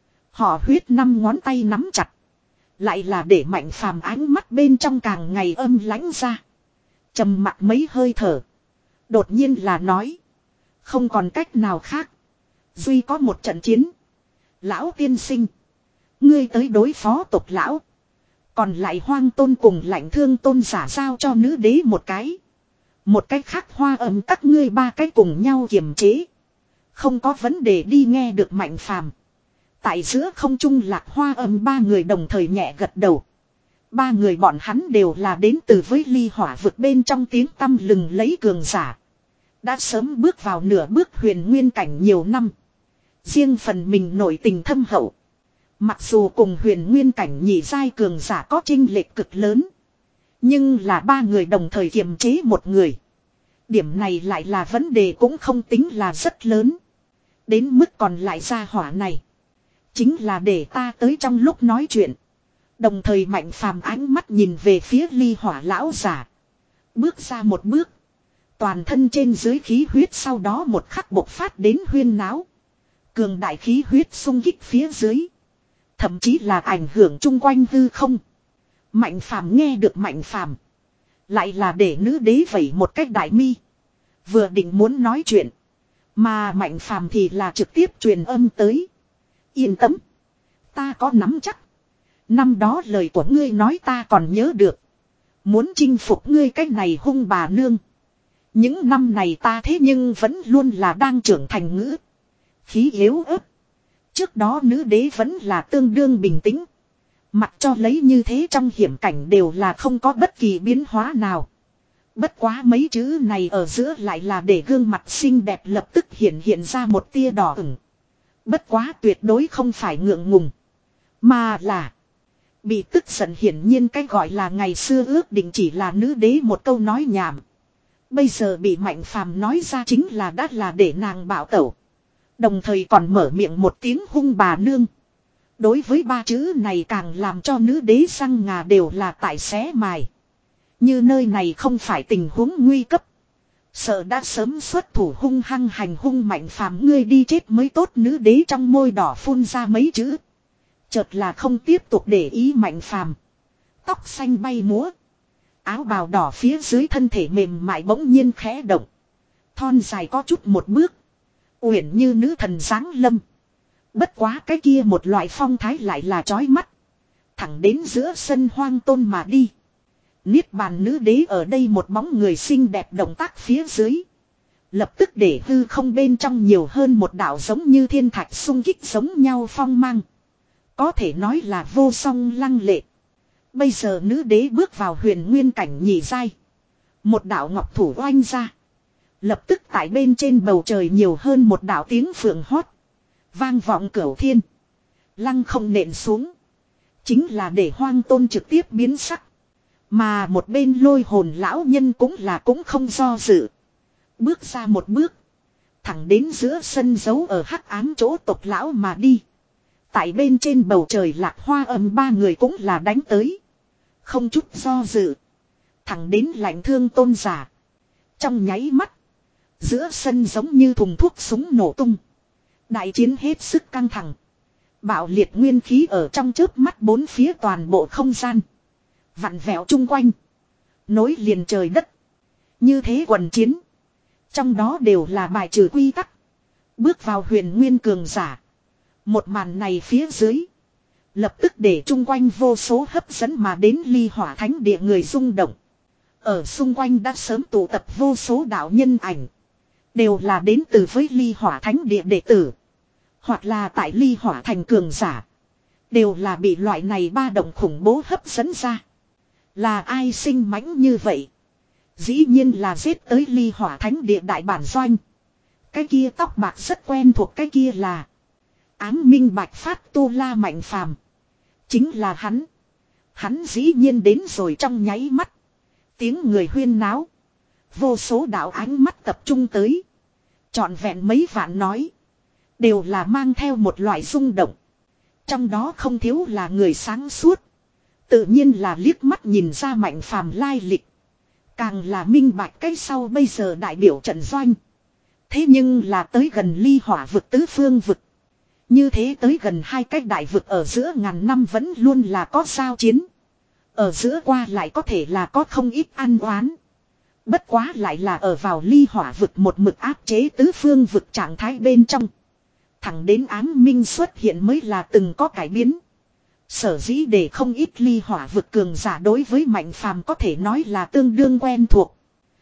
Họ huyết năm ngón tay nắm chặt. Lại là để Mạnh Phàm ánh mắt bên trong càng ngày âm lãnh ra. Trầm mặc mấy hơi thở. Đột nhiên là nói. Không còn cách nào khác. Duy có một trận chiến. Lão tiên sinh. Ngươi tới đối phó tộc lão. Còn lại Hoang Tôn cùng Lạnh Thương Tôn giả giao cho nữ đế một cái. Một cái khác Hoa Âm các ngươi ba cái cùng nhau kiềm chế. Không có vấn đề đi nghe được Mạnh Phàm. Tại giữa không trung Lạc Hoa Âm ba người đồng thời nhẹ gật đầu. Ba người bọn hắn đều là đến từ với ly hỏa vực bên trong tiếng tăm lừng lấy cường giả. Đã sớm bước vào nửa bước huyền nguyên cảnh nhiều năm. Riêng phần mình nổi tình thâm hậu. Mặc dù cùng huyền nguyên cảnh nhị giai cường giả có chênh lệch cực lớn. Nhưng là ba người đồng thời kiềm chế một người. Điểm này lại là vấn đề cũng không tính là rất lớn. Đến mức còn lại ra hỏa này. Chính là để ta tới trong lúc nói chuyện. Đồng thời Mạnh Phàm ánh mắt nhìn về phía ly hỏa lão giả. Bước ra một bước. Toàn thân trên dưới khí huyết sau đó một khắc bộc phát đến huyên náo. Cường đại khí huyết xung kích phía dưới. Thậm chí là ảnh hưởng chung quanh hư không. Mạnh Phàm nghe được Mạnh Phàm. Lại là để nữ đế vẩy một cách đại mi. Vừa định muốn nói chuyện. Mà Mạnh Phàm thì là trực tiếp truyền âm tới. Yên tâm. Ta có nắm chắc. Năm đó lời của ngươi nói ta còn nhớ được. Muốn chinh phục ngươi cách này hung bà nương. Những năm này ta thế nhưng vẫn luôn là đang trưởng thành ngữ. Khí yếu ớt. Trước đó nữ đế vẫn là tương đương bình tĩnh. Mặc cho lấy như thế trong hiểm cảnh đều là không có bất kỳ biến hóa nào. Bất quá mấy chữ này ở giữa lại là để gương mặt xinh đẹp lập tức hiện hiện ra một tia đỏ ửng. Bất quá tuyệt đối không phải ngượng ngùng. Mà là bị tức giận, hiển nhiên cái gọi là ngày xưa ước định chỉ là nữ đế một câu nói nhảm. Bây giờ bị Mạnh Phàm nói ra chính là đã là để nàng bảo tẩu. Đồng thời còn mở miệng một tiếng hung bà nương. Đối với ba chữ này càng làm cho nữ đế răng ngà đều là tại xé mài. Như nơi này không phải tình huống nguy cấp. Sợ đã sớm xuất thủ hung hăng hành hung Mạnh Phàm, ngươi đi chết mới tốt. Nữ đế trong môi đỏ phun ra mấy chữ. Chợt là không tiếp tục để ý Mạnh Phàm. Tóc xanh bay múa. Áo bào đỏ phía dưới thân thể mềm mại bỗng nhiên khẽ động. Thon dài có chút một bước. Uyển như nữ thần giáng lâm. Bất quá cái kia một loại phong thái lại là chói mắt. Thẳng đến giữa sân hoang tôn mà đi. Niết bàn nữ đế ở đây một bóng người xinh đẹp động tác phía dưới. Lập tức để hư không bên trong nhiều hơn một đạo giống như thiên thạch xung kích giống nhau phong mang. Có thể nói là vô song lăng lệ. Bây giờ nữ đế bước vào huyền nguyên cảnh nhị giai. Một đạo ngọc thủ oanh ra. Lập tức tại bên trên bầu trời nhiều hơn một đạo tiếng phượng hót. Vang vọng cửu thiên. Lăng không nện xuống. Chính là để hoang tôn trực tiếp biến sắc. Mà một bên lôi hồn lão nhân cũng là cũng không do dự. Bước ra một bước. Thẳng đến giữa sân giấu ở hắc ám chỗ tộc lão mà đi. Tại bên trên bầu trời lạc hoa âm ba người cũng là đánh tới. Không chút do dự. Thẳng đến lạnh thương tôn giả. Trong nháy mắt. Giữa sân giống như thùng thuốc súng nổ tung. Đại chiến hết sức căng thẳng. Bạo liệt nguyên khí ở trong chớp mắt bốn phía toàn bộ không gian. Vặn vẹo chung quanh. Nối liền trời đất. Như thế quần chiến. Trong đó đều là bài trừ quy tắc. Bước vào huyền nguyên cường giả. Một màn này phía dưới. Lập tức để chung quanh vô số hấp dẫn mà đến ly hỏa thánh địa người rung động. Ở xung quanh đã sớm tụ tập vô số đạo nhân ảnh. Đều là đến từ với ly hỏa thánh địa đệ tử. Hoặc là tại ly hỏa thành cường giả. Đều là bị loại này ba động khủng bố hấp dẫn ra. Là ai sinh mãnh như vậy? Dĩ nhiên là giết tới ly hỏa thánh địa đại bản doanh. Cái kia tóc bạc rất quen thuộc, cái kia là Ám Minh Bạch Phát Tu La Mạnh Phàm. Chính là hắn. Hắn dĩ nhiên đến rồi trong nháy mắt. Tiếng người huyên náo. Vô số đạo ánh mắt tập trung tới. Trọn vẹn mấy vạn nói. Đều là mang theo một loại rung động. Trong đó không thiếu là người sáng suốt. Tự nhiên là liếc mắt nhìn ra Mạnh Phàm lai lịch. Càng là minh bạch cái sau bây giờ đại biểu trận doanh. Thế nhưng là tới gần ly hỏa vực tứ phương vực. Như thế tới gần hai cái đại vực ở giữa ngàn năm vẫn luôn là có giao chiến. Ở giữa qua lại có thể là có không ít ăn oán. Bất quá lại là ở vào ly hỏa vực một mực áp chế tứ phương vực trạng thái bên trong. Thẳng đến ám minh xuất hiện mới là từng có cải biến. Sở dĩ để không ít ly hỏa vực cường giả đối với Mạnh Phàm có thể nói là tương đương quen thuộc.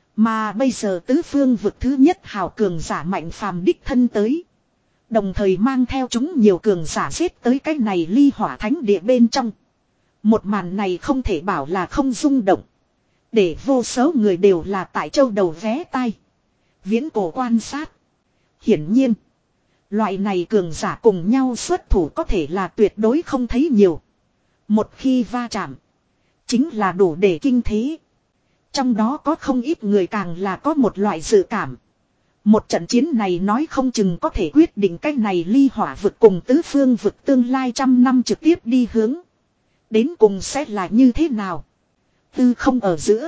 Mà bây giờ tứ phương vực thứ nhất hào cường giả Mạnh Phàm đích thân tới. Đồng thời mang theo chúng nhiều cường giả giết tới cái này ly hỏa thánh địa bên trong. Một màn này không thể bảo là không rung động. Để vô số người đều là tại châu đầu vé tai. Viễn cổ quan sát. Hiển nhiên. Loại này cường giả cùng nhau xuất thủ có thể là tuyệt đối không thấy nhiều. Một khi va chạm. Chính là đủ để kinh thế. Trong đó có không ít người càng là có một loại dự cảm. Một trận chiến này nói không chừng có thể quyết định cái này ly hỏa vực cùng tứ phương vực tương lai trăm năm trực tiếp đi hướng. Đến cùng sẽ là như thế nào? Tư không ở giữa.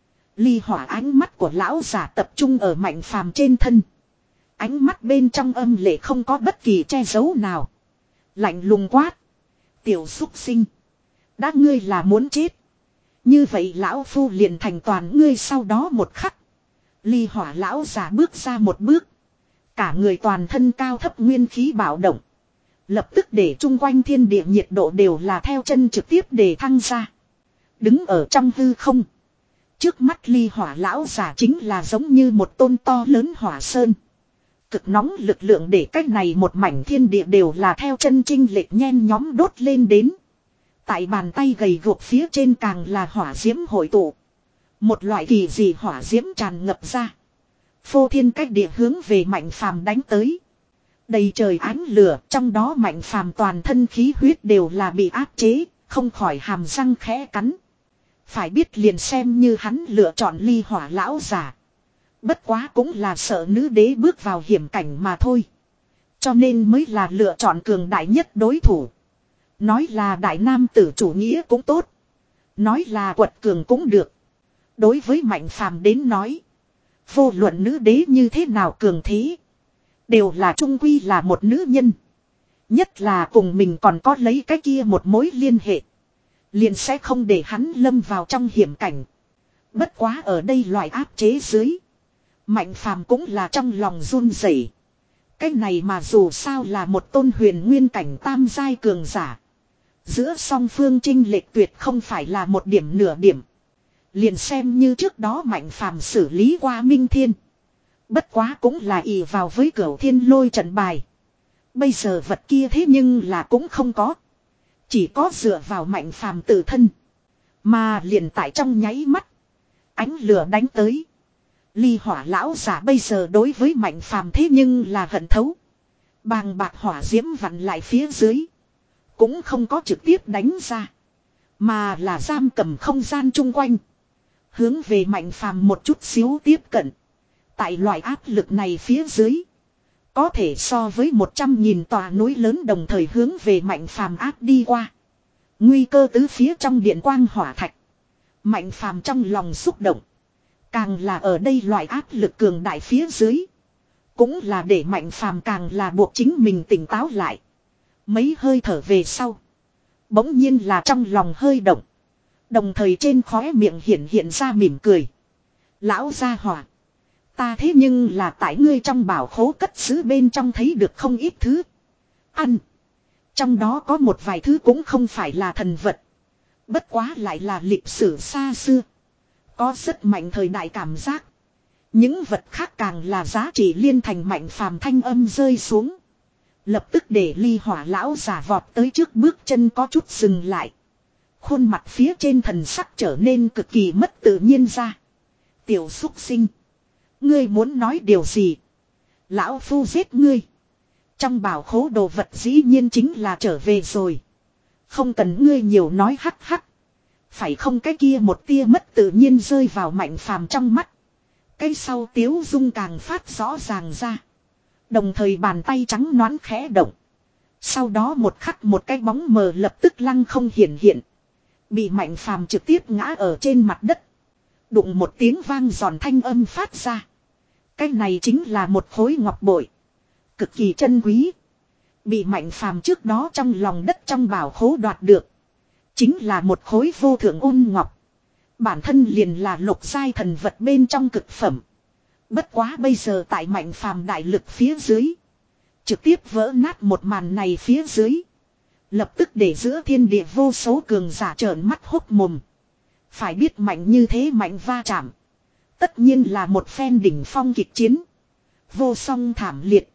Ly hỏa ánh mắt của lão giả tập trung ở Mạnh Phàm trên thân. Ánh mắt bên trong âm lệ không có bất kỳ che giấu nào. Lạnh lùng quát. Tiểu xúc sinh. Đã ngươi là muốn chết. Như vậy lão phu liền thành toàn ngươi sau đó một khắc. Ly hỏa lão giả bước ra một bước. Cả người toàn thân cao thấp nguyên khí bạo động. Lập tức để chung quanh thiên địa nhiệt độ đều là theo chân trực tiếp để thăng ra. Đứng ở trong hư không. Trước mắt ly hỏa lão giả chính là giống như một tôn to lớn hỏa sơn. Cực nóng lực lượng để cách này một mảnh thiên địa đều là theo chân trinh lệch nhen nhóm đốt lên đến. Tại bàn tay gầy guộc phía trên càng là hỏa diễm hội tụ. Một loại kỳ dị hỏa diễm tràn ngập ra. Phô thiên cách địa hướng về Mạnh Phàm đánh tới. Đầy trời ánh lửa, trong đó Mạnh Phàm toàn thân khí huyết đều là bị áp chế, không khỏi hàm răng khẽ cắn. Phải biết liền xem như hắn lựa chọn ly hỏa lão giả. Bất quá cũng là sợ nữ đế bước vào hiểm cảnh mà thôi. Cho nên mới là lựa chọn cường đại nhất đối thủ. Nói là đại nam tử chủ nghĩa cũng tốt. Nói là quật cường cũng được. Đối với Mạnh Phàm đến nói. Vô luận nữ đế như thế nào cường thế. Đều là trung quy là một nữ nhân. Nhất là cùng mình còn có lấy cái kia một mối liên hệ. Liền sẽ không để hắn lâm vào trong hiểm cảnh. Bất quá ở đây loại áp chế dưới. Mạnh Phàm cũng là trong lòng run rẩy. Cái này mà dù sao là một tôn huyền nguyên cảnh tam giai cường giả. Giữa song phương chênh lệch tuyệt không phải là một điểm nửa điểm. Liền xem như trước đó Mạnh Phàm xử lý qua Minh Thiên. Bất quá cũng là ỷ vào với Cửu Thiên Lôi trận bài. Bây giờ vật kia thế nhưng là cũng không có. Chỉ có dựa vào Mạnh Phàm tự thân. Mà liền tại trong nháy mắt. Ánh lửa đánh tới. Ly hỏa lão giả bây giờ đối với Mạnh Phàm thế nhưng là hận thấu. Bàng bạc hỏa diễm vặn lại phía dưới. Cũng không có trực tiếp đánh ra. Mà là giam cầm không gian chung quanh. Hướng về Mạnh Phàm một chút xíu tiếp cận. Tại loại áp lực này phía dưới. Có thể so với một trăm nghìn tòa núi lớn đồng thời hướng về Mạnh Phàm áp đi qua. Nguy cơ tứ phía trong điện quang hỏa thạch. Mạnh Phàm trong lòng xúc động. Càng là ở đây loại áp lực cường đại phía dưới. Cũng là để Mạnh Phàm càng là buộc chính mình tỉnh táo lại. Mấy hơi thở về sau. Bỗng nhiên là trong lòng hơi động. Đồng thời trên khóe miệng hiện hiện ra mỉm cười. Lão gia hỏa. Ta thế nhưng là tại ngươi trong bảo khố cất giữ bên trong thấy được không ít thứ. Ăn. Trong đó có một vài thứ cũng không phải là thần vật. Bất quá lại là lịch sử xa xưa. Có rất mạnh thời đại cảm giác. Những vật khác càng là giá trị liên thành. Mạnh Phàm thanh âm rơi xuống. Lập tức để ly hỏa lão giả vọt tới trước, bước chân có chút dừng lại. Khuôn mặt phía trên thần sắc trở nên cực kỳ mất tự nhiên ra. Tiểu xúc sinh. Ngươi muốn nói điều gì? Lão phu giết ngươi. Trong bảo khố đồ vật dĩ nhiên chính là trở về rồi. Không cần ngươi nhiều nói hắc hắc. Phải không? Cái kia một tia mất tự nhiên rơi vào Mạnh Phàm trong mắt. Cái sau tiếu dung càng phát rõ ràng ra. Đồng thời bàn tay trắng nõn khẽ động. Sau đó một khắc một cái bóng mờ lập tức lăng không hiện hiện. Bị Mạnh Phàm trực tiếp ngã ở trên mặt đất. Đụng một tiếng vang giòn thanh âm phát ra. Cái này chính là một khối ngọc bội. Cực kỳ chân quý. Bị Mạnh Phàm trước đó trong lòng đất trong bảo khố đoạt được. Chính là một khối vô thượng ôn ngọc. Bản thân liền là lục giai thần vật bên trong cực phẩm. Bất quá bây giờ tại Mạnh Phàm đại lực phía dưới. Trực tiếp vỡ nát một màn này phía dưới. Lập tức để giữa thiên địa vô số cường giả trợn mắt hốt mồm. Phải biết mạnh như thế mạnh va chạm. Tất nhiên là một phen đỉnh phong kịch chiến. Vô song thảm liệt.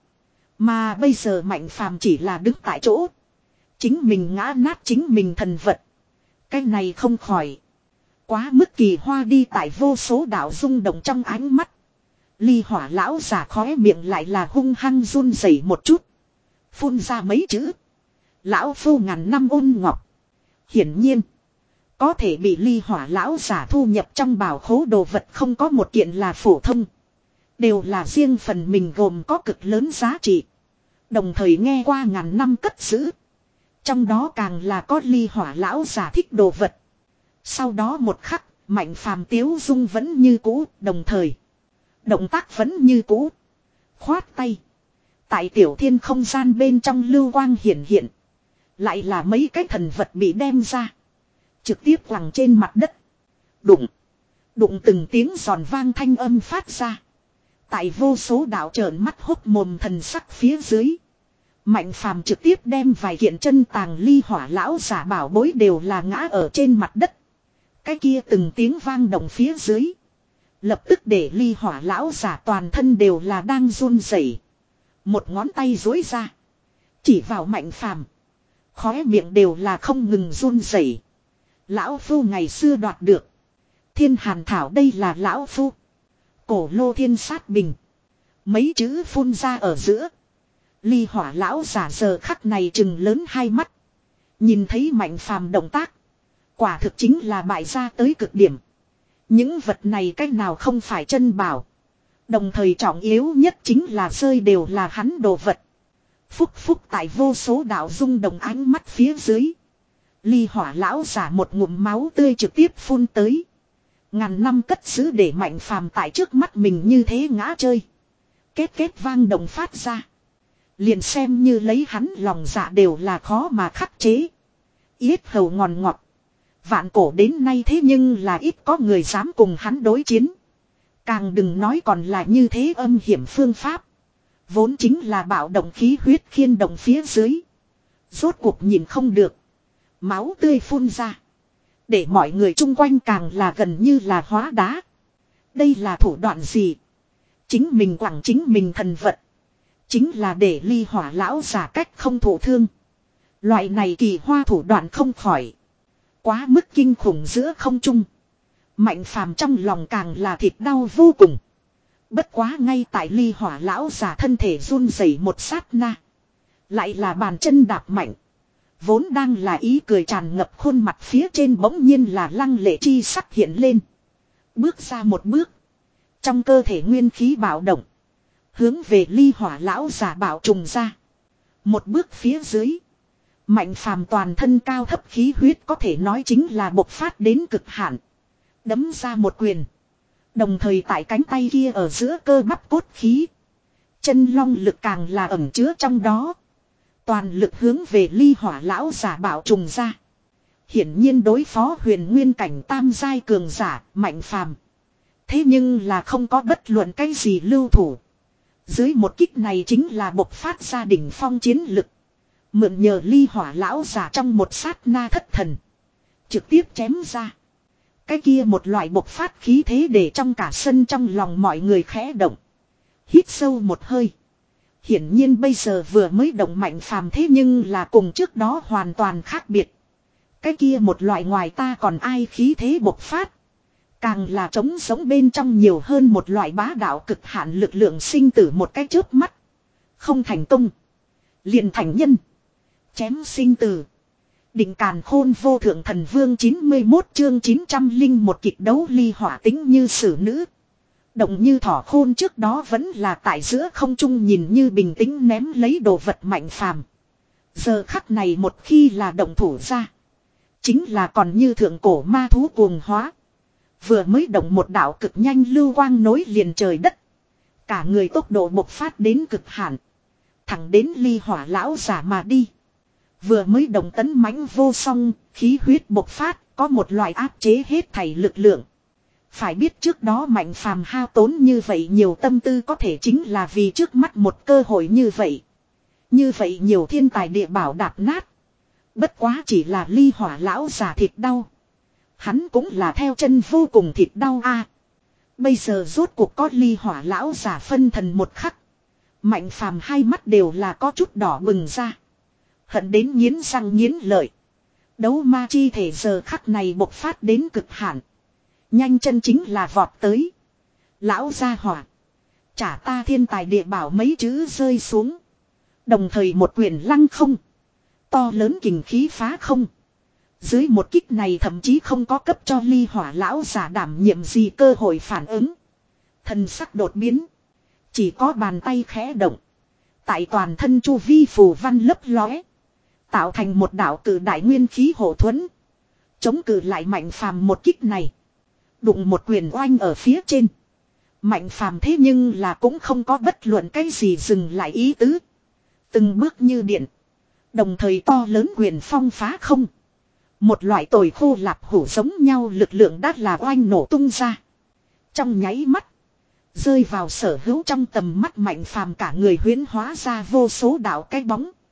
Mà bây giờ Mạnh Phàm chỉ là đứng tại chỗ. Chính mình ngã nát chính mình thần vật. Cái này không khỏi. Quá mức kỳ hoa đi. Tại vô số đạo rung động trong ánh mắt. Ly hỏa lão giả khóe miệng lại là hung hăng run rẩy một chút. Phun ra mấy chữ. Lão phu ngàn năm ôn ngọc. Hiển nhiên. Có thể bị ly hỏa lão giả thu nhập trong bảo khố đồ vật không có một kiện là phổ thông. Đều là riêng phần mình gồm có cực lớn giá trị. Đồng thời nghe qua ngàn năm cất giữ. Trong đó càng là có ly hỏa lão giả thích đồ vật. Sau đó một khắc, Mạnh Phàm tiếu dung vẫn như cũ, đồng thời. Động tác vẫn như cũ. Khoát tay. Tại tiểu thiên không gian bên trong lưu quang hiển hiện. Lại là mấy cái thần vật bị đem ra. Trực tiếp quẳng trên mặt đất. Đụng. Đụng từng tiếng giòn vang thanh âm phát ra. Tại vô số đạo trợn mắt hốt mồm thần sắc phía dưới. Mạnh phàm trực tiếp đem vài kiện chân tàng ly hỏa lão giả bảo bối đều là ngã ở trên mặt đất. Cái kia từng tiếng vang động phía dưới. Lập tức để ly hỏa lão giả toàn thân đều là đang run rẩy. Một ngón tay duỗi ra. Chỉ vào mạnh phàm. Khóe miệng đều là không ngừng run rẩy. Lão phu ngày xưa đoạt được. Thiên hàn thảo đây là lão phu. Cổ lô thiên sát bình. Mấy chữ phun ra ở giữa. Ly hỏa lão giả giờ khắc này trừng lớn hai mắt. Nhìn thấy mạnh phàm động tác. Quả thực chính là bại ra tới cực điểm. Những vật này cách nào không phải chân bảo. Đồng thời trọng yếu nhất chính là rơi đều là hắn đồ vật. Phúc phúc tại vô số đạo rung đồng ánh mắt phía dưới. Ly hỏa lão giả một ngụm máu tươi trực tiếp phun tới. Ngàn năm cất giữ để mạnh phàm tại trước mắt mình như thế ngã chơi. Kết kết vang đồng phát ra. Liền xem như lấy hắn lòng dạ đều là khó mà khắc chế. Yết hầu ngòn ngọt. Vạn cổ đến nay thế nhưng là ít có người dám cùng hắn đối chiến. Càng đừng nói còn là như thế âm hiểm phương pháp. Vốn chính là bạo động khí huyết khiên động phía dưới. Rốt cuộc nhìn không được. Máu tươi phun ra. Để mọi người chung quanh càng là gần như là hóa đá. Đây là thủ đoạn gì? Chính mình quẳng chính mình thần vật. Chính là để ly hỏa lão giả cách không thụ thương. Loại này kỳ hoa thủ đoạn không khỏi. Quá mức kinh khủng giữa không trung. Mạnh phàm trong lòng càng là thịt đau vô cùng. Bất quá ngay tại ly hỏa lão giả thân thể run rẩy một sát na. Lại là bàn chân đạp mạnh. Vốn đang là ý cười tràn ngập khuôn mặt phía trên bỗng nhiên là lăng lệ chi sắc hiện lên. Bước ra một bước. Trong cơ thể nguyên khí bạo động. Hướng về ly hỏa lão giả bạo trùng ra. Một bước phía dưới. Mạnh phàm toàn thân cao thấp khí huyết có thể nói chính là bộc phát đến cực hạn. Đấm ra một quyền. Đồng thời tại cánh tay kia ở giữa cơ bắp cốt khí. Chân long lực càng là ẩn chứa trong đó. Toàn lực hướng về ly hỏa lão giả bạo trùng ra. Hiển nhiên đối phó huyền nguyên cảnh tam giai cường giả mạnh phàm. Thế nhưng là không có bất luận cái gì lưu thủ. Dưới một kích này chính là bộc phát ra đỉnh phong chiến lực. Mượn nhờ ly hỏa lão giả trong một sát na thất thần. Trực tiếp chém ra. Cái kia một loại bộc phát khí thế để trong cả sân trong lòng mọi người khẽ động. Hít sâu một hơi. Hiển nhiên bây giờ vừa mới động mạnh phàm thế nhưng là cùng trước đó hoàn toàn khác biệt. Cái kia một loại ngoài ta còn ai khí thế bộc phát. Càng là trống sống bên trong nhiều hơn một loại bá đạo cực hạn lực lượng sinh tử một cái chớp mắt. Không thành công. Liền thành nhân. Chém sinh tử. Định càn khôn vô thượng thần vương chín mươi mốt chương chín trăm linh một kịch đấu ly hỏa tính như sử nữ. Động như thỏ khôn trước đó vẫn là tại giữa không trung nhìn như bình tĩnh ném lấy đồ vật mạnh phàm. Giờ khắc này một khi là động thủ ra. Chính là còn như thượng cổ ma thú cuồng hóa. Vừa mới động một đạo cực nhanh lưu quang nối liền trời đất. Cả người tốc độ bộc phát đến cực hạn. Thẳng đến ly hỏa lão giả mà đi. Vừa mới động tấn mãnh vô song, khí huyết bộc phát, có một loại áp chế hết thảy lực lượng. Phải biết trước đó mạnh phàm hao tốn như vậy nhiều tâm tư có thể chính là vì trước mắt một cơ hội như vậy. Như vậy nhiều thiên tài địa bảo đạp nát. Bất quá chỉ là ly hỏa lão giả thịt đau. Hắn cũng là theo chân vô cùng thịt đau a. Bây giờ rốt cuộc có ly hỏa lão giả phân thần một khắc. Mạnh phàm hai mắt đều là có chút đỏ bừng ra. Hận đến nghiến răng nghiến lợi. Đấu ma chi thể giờ khắc này bộc phát đến cực hạn. Nhanh chân chính là vọt tới. Lão gia hỏa. Trả ta thiên tài địa bảo mấy chữ rơi xuống. Đồng thời một quyền lăng không. To lớn kình khí phá không. Dưới một kích này thậm chí không có cấp cho ly hỏa lão giả đảm nhiệm gì cơ hội phản ứng. Thần sắc đột biến. Chỉ có bàn tay khẽ động. Tại toàn thân chu vi phù văn lấp lóe. Tạo thành một đạo cử đại nguyên khí hộ thuẫn. Chống cự lại mạnh phàm một kích này. Đụng một quyền oanh ở phía trên. Mạnh phàm thế nhưng là cũng không có bất luận cái gì dừng lại ý tứ. Từng bước như điện. Đồng thời to lớn quyền phong phá không. Một loại tồi khô lạp hủ giống nhau lực lượng đắt là oanh nổ tung ra. Trong nháy mắt. Rơi vào sở hữu trong tầm mắt mạnh phàm cả người huyễn hóa ra vô số đạo cái bóng.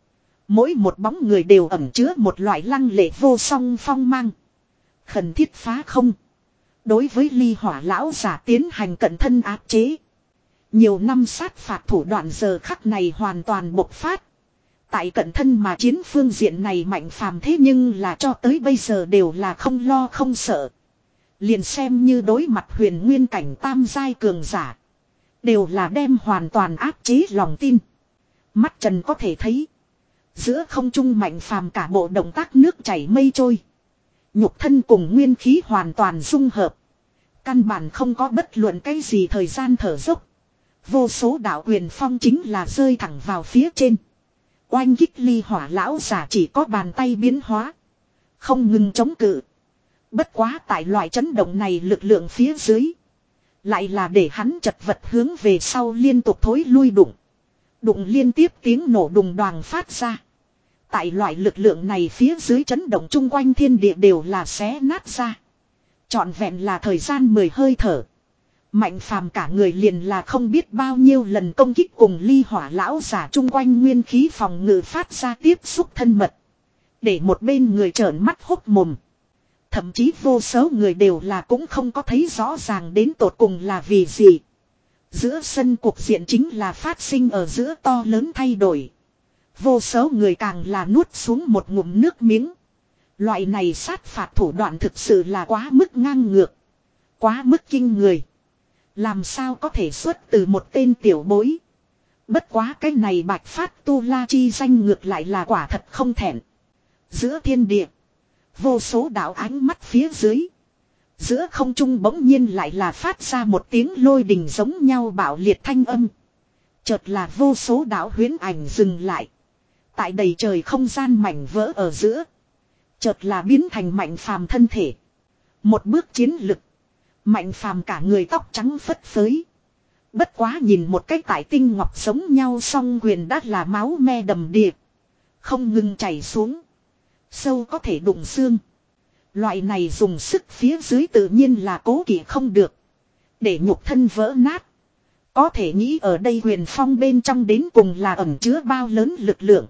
Mỗi một bóng người đều ẩn chứa một loại lăng lệ vô song phong mang. Khẩn thiết phá không. Đối với ly hỏa lão giả tiến hành cận thân áp chế. Nhiều năm sát phạt thủ đoạn giờ khắc này hoàn toàn bộc phát. Tại cận thân mà chiến phương diện này Mạnh Phàm thế nhưng là cho tới bây giờ đều là không lo không sợ. Liền xem như đối mặt huyền nguyên cảnh tam giai cường giả. Đều là đem hoàn toàn áp chế lòng tin. Mắt trần có thể thấy. Giữa không trung Mạnh Phàm cả bộ động tác nước chảy mây trôi. Nhục thân cùng nguyên khí hoàn toàn dung hợp. Căn bản không có bất luận cái gì thời gian thở dốc. Vô số đạo quyền phong chính là rơi thẳng vào phía trên. Oanh kích ly hỏa lão giả chỉ có bàn tay biến hóa. Không ngừng chống cự. Bất quá tại loại chấn động này lực lượng phía dưới. Lại là để hắn chật vật hướng về sau liên tục thối lui đụng. Đụng liên tiếp tiếng nổ đùng đoàng phát ra. Tại loại lực lượng này phía dưới chấn động chung quanh thiên địa đều là xé nát ra. Trọn vẹn là thời gian mười hơi thở. Mạnh Phàm cả người liền là không biết bao nhiêu lần công kích cùng ly hỏa lão giả chung quanh nguyên khí phòng ngự phát ra tiếp xúc thân mật. Để một bên người trợn mắt hốc mồm. Thậm chí vô số người đều là cũng không có thấy rõ ràng đến tột cùng là vì gì. Giữa sân cuộc diện chính là phát sinh ở giữa to lớn thay đổi. Vô số người càng là nuốt xuống một ngụm nước miếng. Loại này sát phạt thủ đoạn thực sự là quá mức ngang ngược. Quá mức kinh người. Làm sao có thể xuất từ một tên tiểu bối. Bất quá cái này bạch phát tu la chi danh ngược lại là quả thật không thẹn. Giữa thiên địa. Vô số đạo ánh mắt phía dưới. Giữa không trung bỗng nhiên lại là phát ra một tiếng lôi đình giống nhau bạo liệt thanh âm. Chợt là vô số đạo huyễn ảnh dừng lại. Tại đầy trời không gian mảnh vỡ ở giữa. Chợt là biến thành Mạnh Phàm thân thể. Một bước chiến lực. Mạnh Phàm cả người tóc trắng phất phới. Bất quá nhìn một cách tại tinh ngọc giống nhau song quyền đã là máu me đầm đìa. Không ngừng chảy xuống. Sâu có thể đụng xương. Loại này dùng sức phía dưới tự nhiên là cố kỵ không được. Để nhục thân vỡ nát. Có thể nghĩ ở đây quyền phong bên trong đến cùng là ẩn chứa bao lớn lực lượng.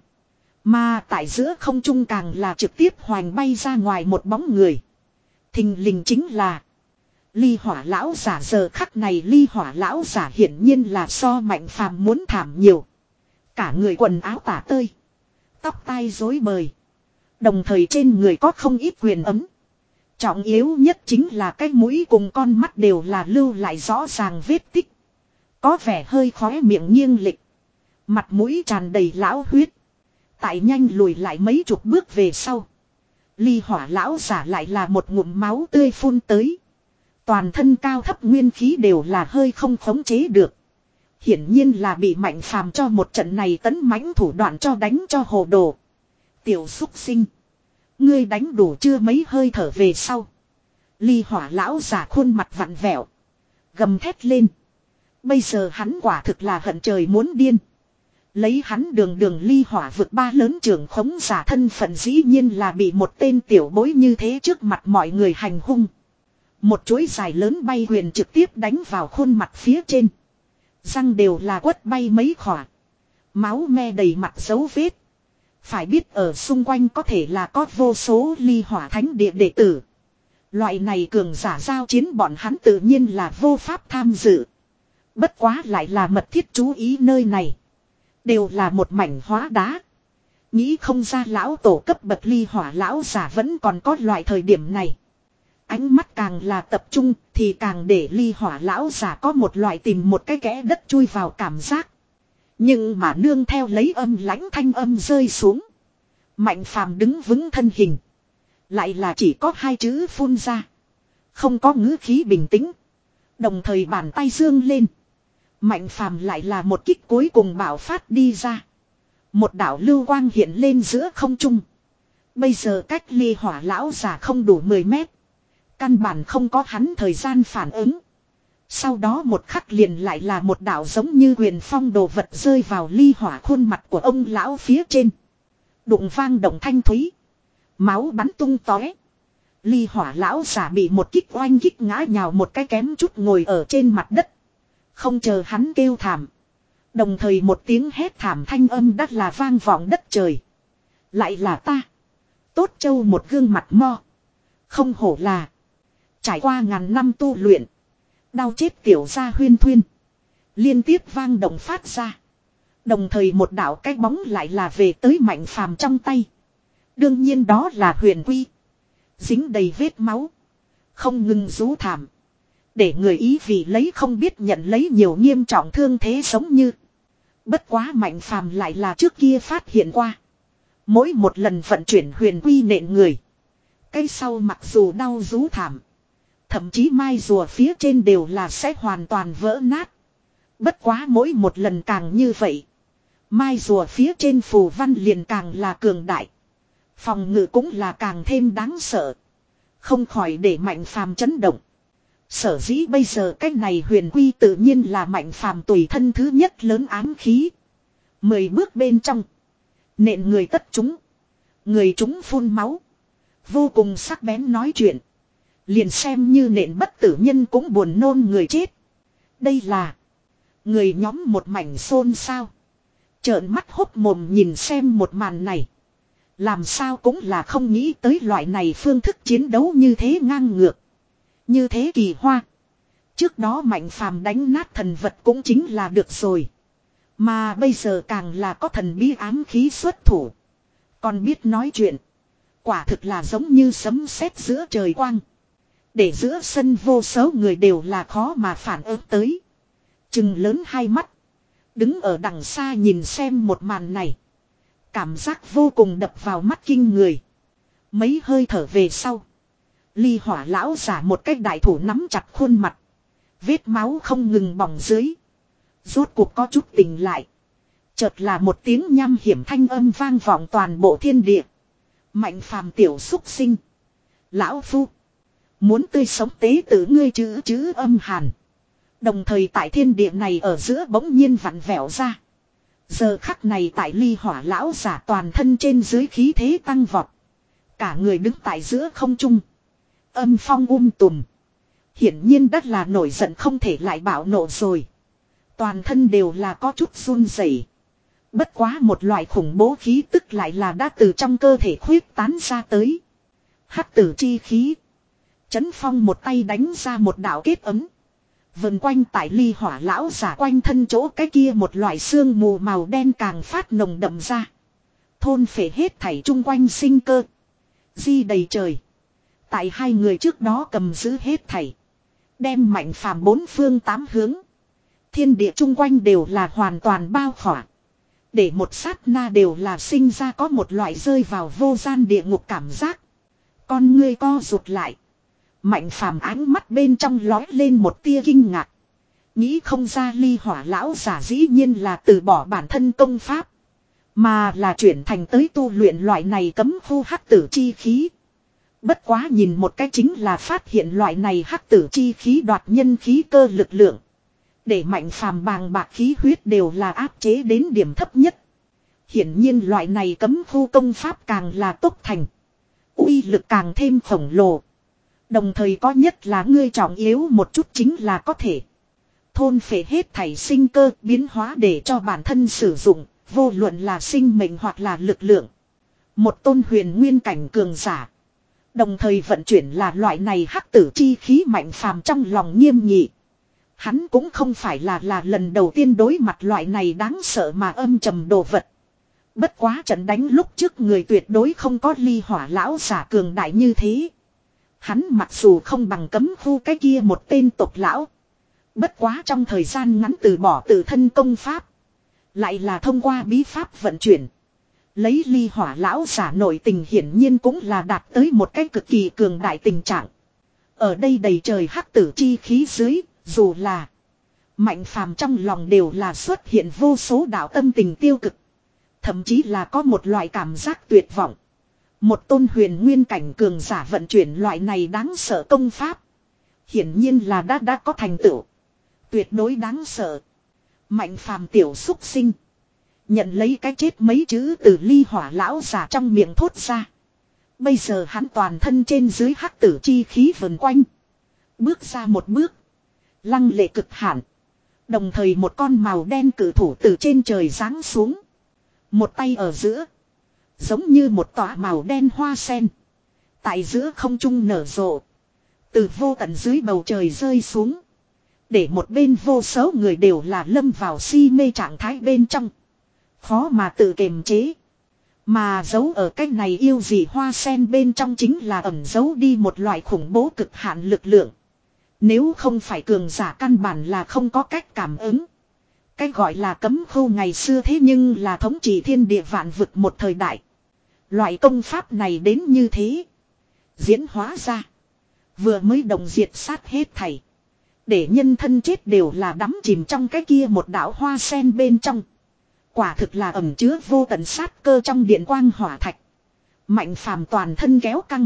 Mà tại giữa không trung càng là trực tiếp hoành bay ra ngoài một bóng người. Thình lình chính là ly hỏa lão giả. Giờ khắc này ly hỏa lão giả hiển nhiên là so Mạnh Phàm muốn thảm nhiều. Cả người quần áo tả tơi. Tóc tai rối bời. Đồng thời trên người có không ít quyền ấm. Trọng yếu nhất chính là cái mũi cùng con mắt đều là lưu lại rõ ràng vết tích. Có vẻ hơi khóe miệng nghiêng lịch. Mặt mũi tràn đầy lão huyết. Tại nhanh lùi lại mấy chục bước về sau. Ly hỏa lão giả lại là một ngụm máu tươi phun tới. Toàn thân cao thấp nguyên khí đều là hơi không khống chế được. Hiển nhiên là bị Mạnh Phàm cho một trận này tấn mãnh thủ đoạn cho đánh cho hồ đồ. Tiểu xúc sinh. Ngươi đánh đủ chưa mấy hơi thở về sau. Ly hỏa lão giả khuôn mặt vặn vẹo. Gầm thét lên. Bây giờ hắn quả thực là hận trời muốn điên. Lấy hắn đường đường ly hỏa vực ba lớn trưởng khống giả thân phận dĩ nhiên là bị một tên tiểu bối như thế trước mặt mọi người hành hung. Một chuỗi dài lớn bay huyền trực tiếp đánh vào khuôn mặt phía trên. Răng đều là quất bay mấy khỏa. Máu me đầy mặt dấu vết. Phải biết ở xung quanh có thể là có vô số ly hỏa thánh địa đệ tử. Loại này cường giả giao chiến bọn hắn tự nhiên là vô pháp tham dự. Bất quá lại là mật thiết chú ý nơi này. Đều là một mảnh hóa đá. Nghĩ không ra lão tổ cấp bậc ly hỏa lão giả vẫn còn có loại thời điểm này. Ánh mắt càng là tập trung thì càng để ly hỏa lão giả có một loại tìm một cái kẽ đất chui vào cảm giác. Nhưng mà nương theo lấy âm lãnh thanh âm rơi xuống. Mạnh Phàm đứng vững thân hình. Lại là chỉ có hai chữ phun ra. Không có ngữ khí bình tĩnh. Đồng thời bàn tay dương lên. Mạnh Phàm lại là một kích cuối cùng bạo phát đi ra. Một đạo lưu quang hiện lên giữa không trung. Bây giờ cách ly hỏa lão giả không đủ mười mét. Căn bản không có hắn thời gian phản ứng. Sau đó một khắc liền lại là một đạo giống như huyền phong đồ vật rơi vào ly hỏa khuôn mặt của ông lão phía trên. Đụng vang động thanh thúy. Máu bắn tung tóe. Ly hỏa lão giả bị một kích oanh kích ngã nhào một cái kém chút ngồi ở trên mặt đất. Không chờ hắn kêu thảm. Đồng thời một tiếng hét thảm thanh âm đắt là vang vọng đất trời. Lại là ta. Tốt châu một gương mặt mo. Không hổ là. Trải qua ngàn năm tu luyện. Đau chết tiểu gia huyên thuyên. Liên tiếp vang động phát ra. Đồng thời một đạo cái bóng lại là về tới Mạnh Phàm trong tay. Đương nhiên đó là Huyền Quy. Dính đầy vết máu. Không ngừng rú thảm. Để người ý vì lấy không biết nhận lấy nhiều nghiêm trọng thương thế giống như. Bất quá Mạnh Phàm lại là trước kia phát hiện qua. Mỗi một lần vận chuyển Huyền Quy nện người. Cái sau mặc dù đau rú thảm. Thậm chí mai rùa phía trên đều là sẽ hoàn toàn vỡ nát. Bất quá mỗi một lần càng như vậy. Mai rùa phía trên phù văn liền càng là cường đại. Phòng ngự cũng là càng thêm đáng sợ. Không khỏi để Mạnh Phàm chấn động. Sở dĩ bây giờ cách này Huyền Quy tự nhiên là Mạnh Phàm tùy thân thứ nhất lớn ám khí. Mười bước bên trong. Nện người tất chúng. Người chúng phun máu. Vô cùng sắc bén nói chuyện. Liền xem như nện bất tử nhân cũng buồn nôn người chết. Đây là. Người nhóm một mảnh xôn xao. Trợn mắt hốt mồm nhìn xem một màn này. Làm sao cũng là không nghĩ tới loại này phương thức chiến đấu như thế ngang ngược. Như thế kỳ hoa. Trước đó Mạnh Phàm đánh nát thần vật cũng chính là được rồi. Mà bây giờ càng là có thần bí ám khí xuất thủ. Còn biết nói chuyện. Quả thực là giống như sấm sét giữa trời quang. Để giữa sân vô số người đều là khó mà phản ứng tới. Chừng lớn hai mắt. Đứng ở đằng xa nhìn xem một màn này. Cảm giác vô cùng đập vào mắt kinh người. Mấy hơi thở về sau. Ly Hỏa lão giả một cái đại thủ nắm chặt khuôn mặt. Vết máu không ngừng bỏng dưới. Rốt cuộc có chút tỉnh lại. Chợt là một tiếng nham hiểm thanh âm vang vọng toàn bộ thiên địa. Mạnh Phàm tiểu xúc sinh. Lão phu. Muốn tươi sống tế tử ngươi chữ chữ âm hàn. Đồng thời tại thiên địa này ở giữa bỗng nhiên vặn vẹo ra. Giờ khắc này tại Ly Hỏa lão giả toàn thân trên dưới khí thế tăng vọt. Cả người đứng tại giữa không trung. Âm phong um tùm. Hiển nhiên đất là nổi giận không thể lại bạo nộ rồi. Toàn thân đều là có chút run rẩy. Bất quá một loại khủng bố khí tức lại là đã từ trong cơ thể khuyết tán ra tới. Hắc tử chi khí. Chấn Phong một tay đánh ra một đạo kết ấm. Vần quanh tại Ly Hỏa lão giả quanh thân chỗ cái kia một loại xương mù màu đen càng phát nồng đậm ra. Thôn phệ hết thảy chung quanh sinh cơ. Di đầy trời. Tại hai người trước đó cầm giữ hết thảy. Đem Mạnh Phàm bốn phương tám hướng. Thiên địa chung quanh đều là hoàn toàn bao khỏa. Để một sát na đều là sinh ra có một loại rơi vào vô gian địa ngục cảm giác. Con ngươi co rụt lại. Mạnh Phàm ánh mắt bên trong lói lên một tia kinh ngạc. Nghĩ không ra Ly Hỏa lão giả dĩ nhiên là từ bỏ bản thân công pháp. Mà là chuyển thành tới tu luyện loại này cấm khu hắc tử chi khí. Bất quá nhìn một cái chính là phát hiện loại này hắc tử chi khí đoạt nhân khí cơ lực lượng. Để Mạnh Phàm bàng bạc khí huyết đều là áp chế đến điểm thấp nhất. Hiển nhiên loại này cấm khu công pháp càng là tốc thành. Uy lực càng thêm khổng lồ. Đồng thời có nhất là ngươi trọng yếu một chút chính là có thể thôn phệ hết thảy sinh cơ biến hóa để cho bản thân sử dụng, vô luận là sinh mệnh hoặc là lực lượng. Một tôn huyền nguyên cảnh cường giả. Đồng thời vận chuyển là loại này hắc tử chi khí Mạnh Phàm trong lòng nghiêm nghị. Hắn cũng không phải là là lần đầu tiên đối mặt loại này đáng sợ mà âm trầm đồ vật. Bất quá trận đánh lúc trước người tuyệt đối không có Ly Hỏa lão giả cường đại như thế. Hắn mặc dù không bằng cấm khu cái kia một tên tộc lão. Bất quá trong thời gian ngắn từ bỏ tự thân công pháp. Lại là thông qua bí pháp vận chuyển. Lấy Ly Hỏa lão giả nội tình hiển nhiên cũng là đạt tới một cái cực kỳ cường đại tình trạng. Ở đây đầy trời hắc tử chi khí dưới, dù là Mạnh Phàm trong lòng đều là xuất hiện vô số đạo tâm tình tiêu cực. Thậm chí là có một loại cảm giác tuyệt vọng. Một tôn huyền nguyên cảnh cường giả vận chuyển loại này đáng sợ công pháp. Hiển nhiên là đã đã có thành tựu. Tuyệt đối đáng sợ. Mạnh Phàm tiểu xúc sinh. Nhận lấy cái chết mấy chữ từ Ly Hỏa lão giả trong miệng thốt ra. Bây giờ hắn toàn thân trên dưới hắc tử chi khí vần quanh. Bước ra một bước. Lăng lệ cực hạn. Đồng thời một con màu đen cử thủ từ trên trời giáng xuống. Một tay ở giữa. Giống như một tòa màu đen hoa sen. Tại giữa không trung nở rộ. Từ vô tận dưới bầu trời rơi xuống. Để một bên vô số người đều là lâm vào si mê trạng thái bên trong. Khó mà tự kiềm chế. Mà giấu ở cái này yêu dị hoa sen bên trong chính là ẩn giấu đi một loại khủng bố cực hạn lực lượng. Nếu không phải cường giả căn bản là không có cách cảm ứng. Cái gọi là cấm khu ngày xưa thế nhưng là thống trị thiên địa vạn vực một thời đại. Loại công pháp này đến như thế. Diễn hóa ra. Vừa mới đồng diệt sát hết thảy. Để nhân thân chết đều là đắm chìm trong cái kia một đạo hoa sen bên trong. Quả thực là ẩn chứa vô tận sát cơ trong điện quang hỏa thạch. Mạnh phàm toàn thân kéo căng.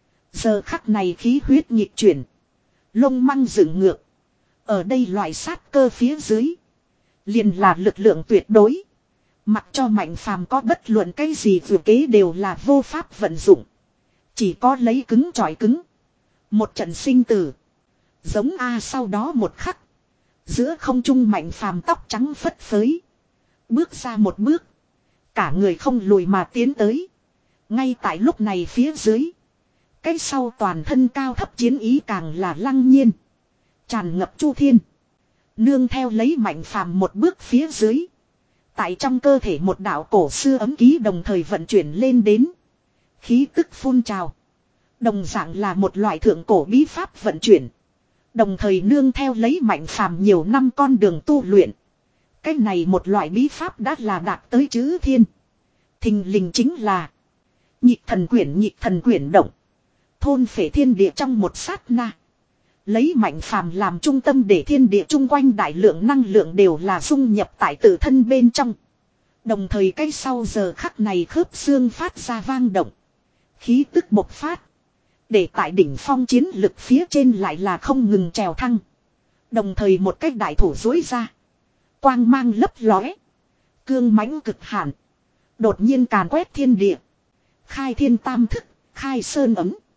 Giờ khắc này khí huyết nhịp chuyển. Lông măng dựng ngược. Ở đây loại sát cơ phía dưới. Liền là lực lượng tuyệt đối. Mặc cho mạnh phàm có bất luận cái gì vừa kế đều là vô pháp vận dụng. Chỉ có lấy cứng chọi cứng. Một trận sinh tử. Giống A sau đó một khắc. Giữa không trung mạnh phàm tóc trắng phất phới. Bước ra một bước. Cả người không lùi mà tiến tới. Ngay tại lúc này phía dưới. Cái sau toàn thân cao thấp chiến ý càng là lăng nhiên. Tràn ngập chu thiên. Nương theo lấy mạnh phàm một bước phía dưới. Tại trong cơ thể một đạo cổ xưa ấm ký đồng thời vận chuyển lên đến. Khí tức phun trào. Đồng dạng là một loại thượng cổ bí pháp vận chuyển. Đồng thời nương theo lấy mạnh phàm nhiều năm con đường tu luyện. Cái này một loại bí pháp đã là đạt tới chữ thiên. Thình lình chính là. Nhịp thần quyển nhịp thần quyển động. Thôn phệ thiên địa trong một sát na. Lấy mạnh phàm làm trung tâm để thiên địa chung quanh đại lượng năng lượng đều là dung nhập tại tự thân bên trong. Đồng thời cái sau giờ khắc này khớp xương phát ra vang động. Khí tức bộc phát. Để tại đỉnh phong chiến lực phía trên lại là không ngừng trèo thăng. Đồng thời một cách đại thủ dối ra. Quang mang lấp lóe. Cương mãnh cực hạn. Đột nhiên càn quét thiên địa. Khai thiên tam thức, khai sơn ấm.